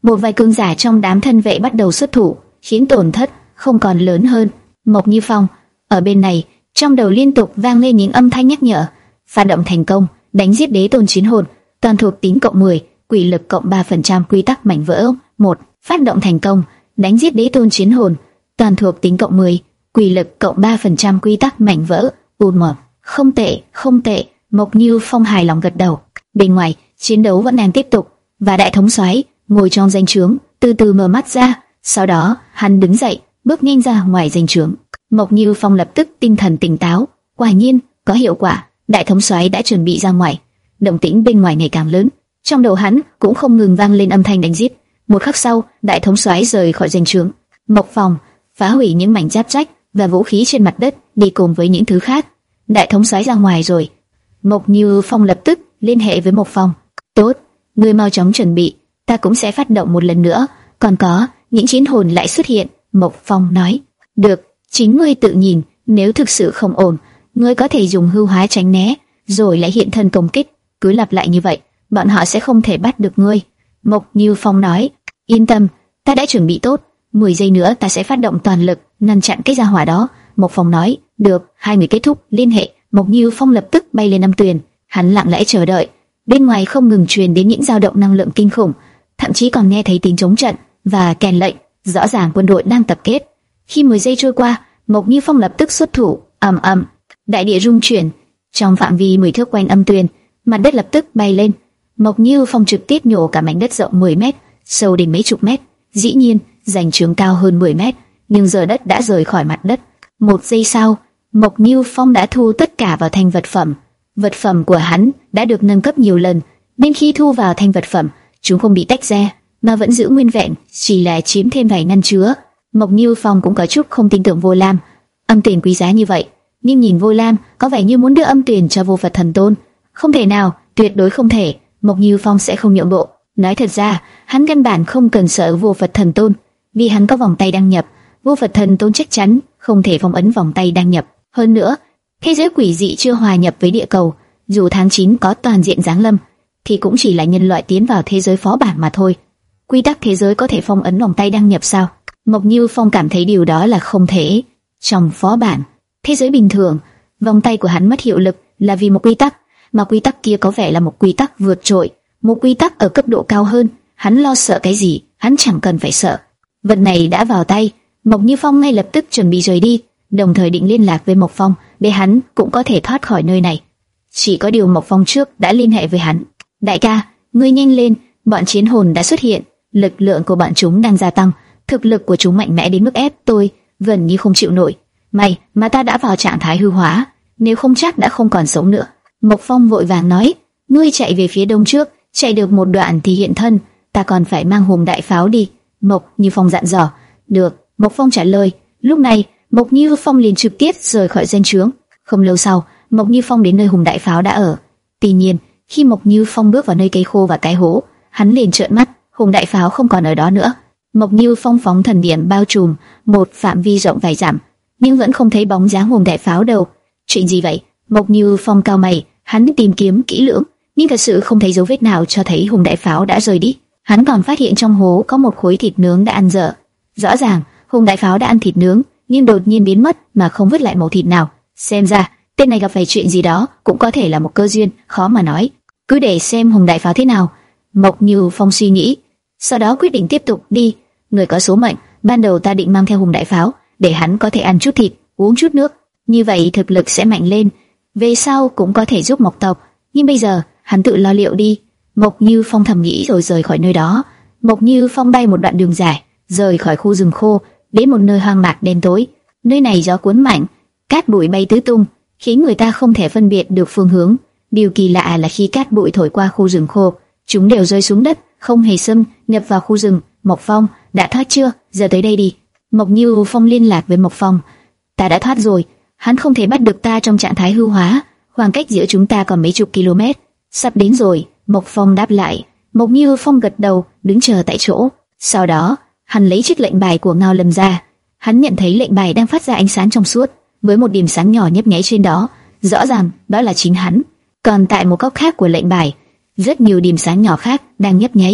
một vài cường giả trong đám thân vệ bắt đầu xuất thủ, khiến tổn thất không còn lớn hơn. Mộc Như Phong ở bên này, trong đầu liên tục vang lên những âm thanh nhắc nhở. Phát động thành công, đánh giết đế tôn chiến hồn, toàn thuộc tính cộng mười, quỷ lực cộng ba phần trăm, quy tắc mảnh vỡ một. Phát động thành công, đánh giết đế tôn chiến hồn, toàn thuộc tính cộng mười, quỷ lực cộng ba phần trăm, quy tắc mảnh vỡ un một. Không tệ, không tệ. Mộc Như Phong hài lòng gật đầu. Bên ngoài, chiến đấu vẫn đang tiếp tục, và đại thống soái ngồi trong danh trướng từ từ mở mắt ra. Sau đó, hắn đứng dậy, bước nhanh ra ngoài danh trướng. Mộc Như Phong lập tức tinh thần tỉnh táo. Quả nhiên, có hiệu quả. Đại thống soái đã chuẩn bị ra ngoài. Động tĩnh bên ngoài ngày càng lớn, trong đầu hắn cũng không ngừng vang lên âm thanh đánh giết. Một khắc sau, đại thống soái rời khỏi danh trướng. Mộc Phong phá hủy những mảnh giáp rách và vũ khí trên mặt đất, đi cùng với những thứ khác. Đại thống soái ra ngoài rồi. Mộc Như Phong lập tức liên hệ với Mộc Phong. Tốt, ngươi mau chóng chuẩn bị, ta cũng sẽ phát động một lần nữa. Còn có, những chiến hồn lại xuất hiện. Mộc Phong nói. Được, chính ngươi tự nhìn, nếu thực sự không ổn, ngươi có thể dùng hư hóa tránh né, rồi lại hiện thân công kích. Cứ lặp lại như vậy, bọn họ sẽ không thể bắt được ngươi. Mộc Như Phong nói. Yên tâm, ta đã chuẩn bị tốt. mười giây nữa ta sẽ phát động toàn lực ngăn chặn cái gia hỏa đó. Mộc Phong nói. Được, hai người kết thúc liên hệ. Mộc Như Phong lập tức bay lên Âm Tuyền. Hắn lặng lẽ chờ đợi. Bên ngoài không ngừng truyền đến những dao động năng lượng kinh khủng, thậm chí còn nghe thấy tiếng chống trận và kèn lệnh. Rõ ràng quân đội đang tập kết. Khi mười giây trôi qua, Mộc Như Phong lập tức xuất thủ. Ầm ầm, đại địa rung chuyển. Trong phạm vi mười thước quanh Âm Tuyền, mặt đất lập tức bay lên. Mộc Như Phong trực tiếp nhổ cả mảnh đất rộng mười mét, sâu đến mấy chục mét. Dĩ nhiên, ranh chướng cao hơn mười mét, nhưng giờ đất đã rời khỏi mặt đất. Một giây sau, Mộc Như Phong đã thu tất cả vào thành vật phẩm. Vật phẩm của hắn đã được nâng cấp nhiều lần, nên khi thu vào thành vật phẩm, chúng không bị tách ra, mà vẫn giữ nguyên vẹn, chỉ là chiếm thêm vài ngăn chứa. Mộc Như Phong cũng có chút không tin tưởng Vô Lam. Âm Tuyền quý giá như vậy, nhưng nhìn Vô Lam có vẻ như muốn đưa Âm Tuyền cho Vô Phật Thần Tôn. Không thể nào, tuyệt đối không thể. Mộc Như Phong sẽ không nhượng bộ. Nói thật ra, hắn căn bản không cần sợ Vô Phật Thần Tôn, vì hắn có vòng tay đăng nhập. Vô Phật Thần Tôn chắc chắn không thể phong ấn vòng tay đăng nhập. Hơn nữa, thế giới quỷ dị chưa hòa nhập với địa cầu, dù tháng chín có toàn diện giáng lâm, thì cũng chỉ là nhân loại tiến vào thế giới phó bản mà thôi. Quy tắc thế giới có thể phong ấn vòng tay đăng nhập sao? Mộc Như Phong cảm thấy điều đó là không thể. Trong phó bản, thế giới bình thường, vòng tay của hắn mất hiệu lực là vì một quy tắc, mà quy tắc kia có vẻ là một quy tắc vượt trội, một quy tắc ở cấp độ cao hơn. Hắn lo sợ cái gì? Hắn chẳng cần phải sợ. Vật này đã vào tay, Mộc Như Phong ngay lập tức chuẩn bị rời đi, đồng thời định liên lạc với Mộc Phong để hắn cũng có thể thoát khỏi nơi này. Chỉ có điều Mộc Phong trước đã liên hệ với hắn. Đại ca, ngươi nhanh lên, bọn chiến hồn đã xuất hiện, lực lượng của bọn chúng đang gia tăng, thực lực của chúng mạnh mẽ đến mức ép tôi gần như không chịu nổi. May mà ta đã vào trạng thái hư hóa, nếu không chắc đã không còn sống nữa. Mộc Phong vội vàng nói, ngươi chạy về phía đông trước, chạy được một đoạn thì hiện thân, ta còn phải mang hùng đại pháo đi. Mộc Như Phong dặn dò. Được, Mộc Phong trả lời. Lúc này, Mộc Như Phong liền trực tiếp rời khỏi danh trướng. Không lâu sau, Mộc Như Phong đến nơi hùng đại pháo đã ở. Tuy nhiên, khi Mộc Như Phong bước vào nơi cây khô và cái hố, hắn liền trợn mắt, hùng đại pháo không còn ở đó nữa. Mộc Như Phong phóng thần điểm bao trùm một phạm vi rộng vài dặm, nhưng vẫn không thấy bóng dáng hùng đại pháo đâu. Chuyện gì vậy? Mộc Như Phong cau mày, hắn tìm kiếm kỹ lưỡng, nhưng thật sự không thấy dấu vết nào cho thấy hùng đại pháo đã rời đi. Hắn còn phát hiện trong hố có một khối thịt nướng đã ăn dở. Rõ ràng, hùng đại pháo đã ăn thịt nướng, nhưng đột nhiên biến mất mà không vứt lại mẩu thịt nào. Xem ra, tên này gặp phải chuyện gì đó, cũng có thể là một cơ duyên, khó mà nói. Cứ để xem hùng đại pháo thế nào. Mộc Như Phong suy nghĩ, sau đó quyết định tiếp tục đi. Người có số mệnh, ban đầu ta định mang theo hùng đại pháo, để hắn có thể ăn chút thịt, uống chút nước, như vậy thực lực sẽ mạnh lên, về sau cũng có thể giúp Mộc tộc. Nhưng bây giờ, hắn tự lo liệu đi. Mộc Như Phong thầm nghĩ rồi rời khỏi nơi đó. Mộc Như Phong bay một đoạn đường dài, rời khỏi khu rừng khô, đến một nơi hoang mạc đen tối. Nơi này gió cuốn mạnh, cát bụi bay tứ tung, khiến người ta không thể phân biệt được phương hướng. Điều kỳ lạ là khi cát bụi thổi qua khu rừng khô, chúng đều rơi xuống đất, không hề xâm nhập vào khu rừng. Mộc Phong, đã thoát chưa? Giờ tới đây đi. Mộc Như Phong liên lạc với Mộc Phong. Ta đã thoát rồi, hắn không thể bắt được ta trong trạng thái hư hóa. Khoảng cách giữa chúng ta còn mấy chục km. Sắp đến rồi. Mộc Phong đáp lại. Mộc Như Phong gật đầu, đứng chờ tại chỗ. Sau đó, hắn lấy chiếc lệnh bài của Ngao Lâm ra. Hắn nhận thấy lệnh bài đang phát ra ánh sáng trong suốt, với một điểm sáng nhỏ nhấp nháy trên đó. Rõ ràng, đó là chính hắn. Còn tại một góc khác của lệnh bài, rất nhiều điểm sáng nhỏ khác đang nhấp nháy.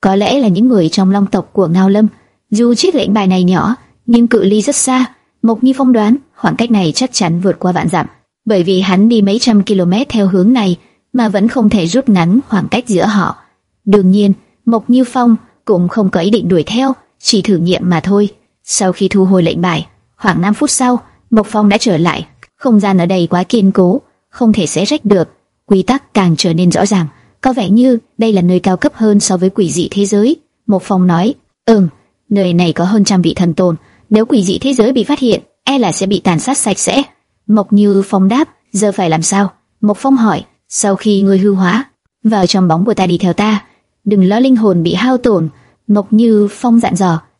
có lẽ là những người trong Long tộc của Ngao Lâm. Dù chiếc lệnh bài này nhỏ, nhưng cự ly rất xa. Mộc Như Phong đoán khoảng cách này chắc chắn vượt qua vạn dặm, bởi vì hắn đi mấy trăm km theo hướng này mà vẫn không thể rút ngắn khoảng cách giữa họ. Đương nhiên, Mộc Như Phong cũng không có ý định đuổi theo, chỉ thử nghiệm mà thôi. Sau khi thu hồi lệnh bài, khoảng năm phút sau, Mộc Phong đã trở lại. Không gian ở đây quá kiên cố, không thể xé rách được. Quy tắc càng trở nên rõ ràng, có vẻ như đây là nơi cao cấp hơn so với quỷ dị thế giới. Mộc Phong nói, ừm, nơi này có hơn trăm vị thần tôn. Nếu quỷ dị thế giới bị phát hiện, e là sẽ bị tàn sát sạch sẽ. Mộc Như Phong đáp, giờ phải làm sao? Mộc Phong hỏi, sau khi ngươi hư hóa, vào trong bóng của ta đi theo ta, đừng lo linh hồn bị hao tổn. Mộc Như Phong dặn dò.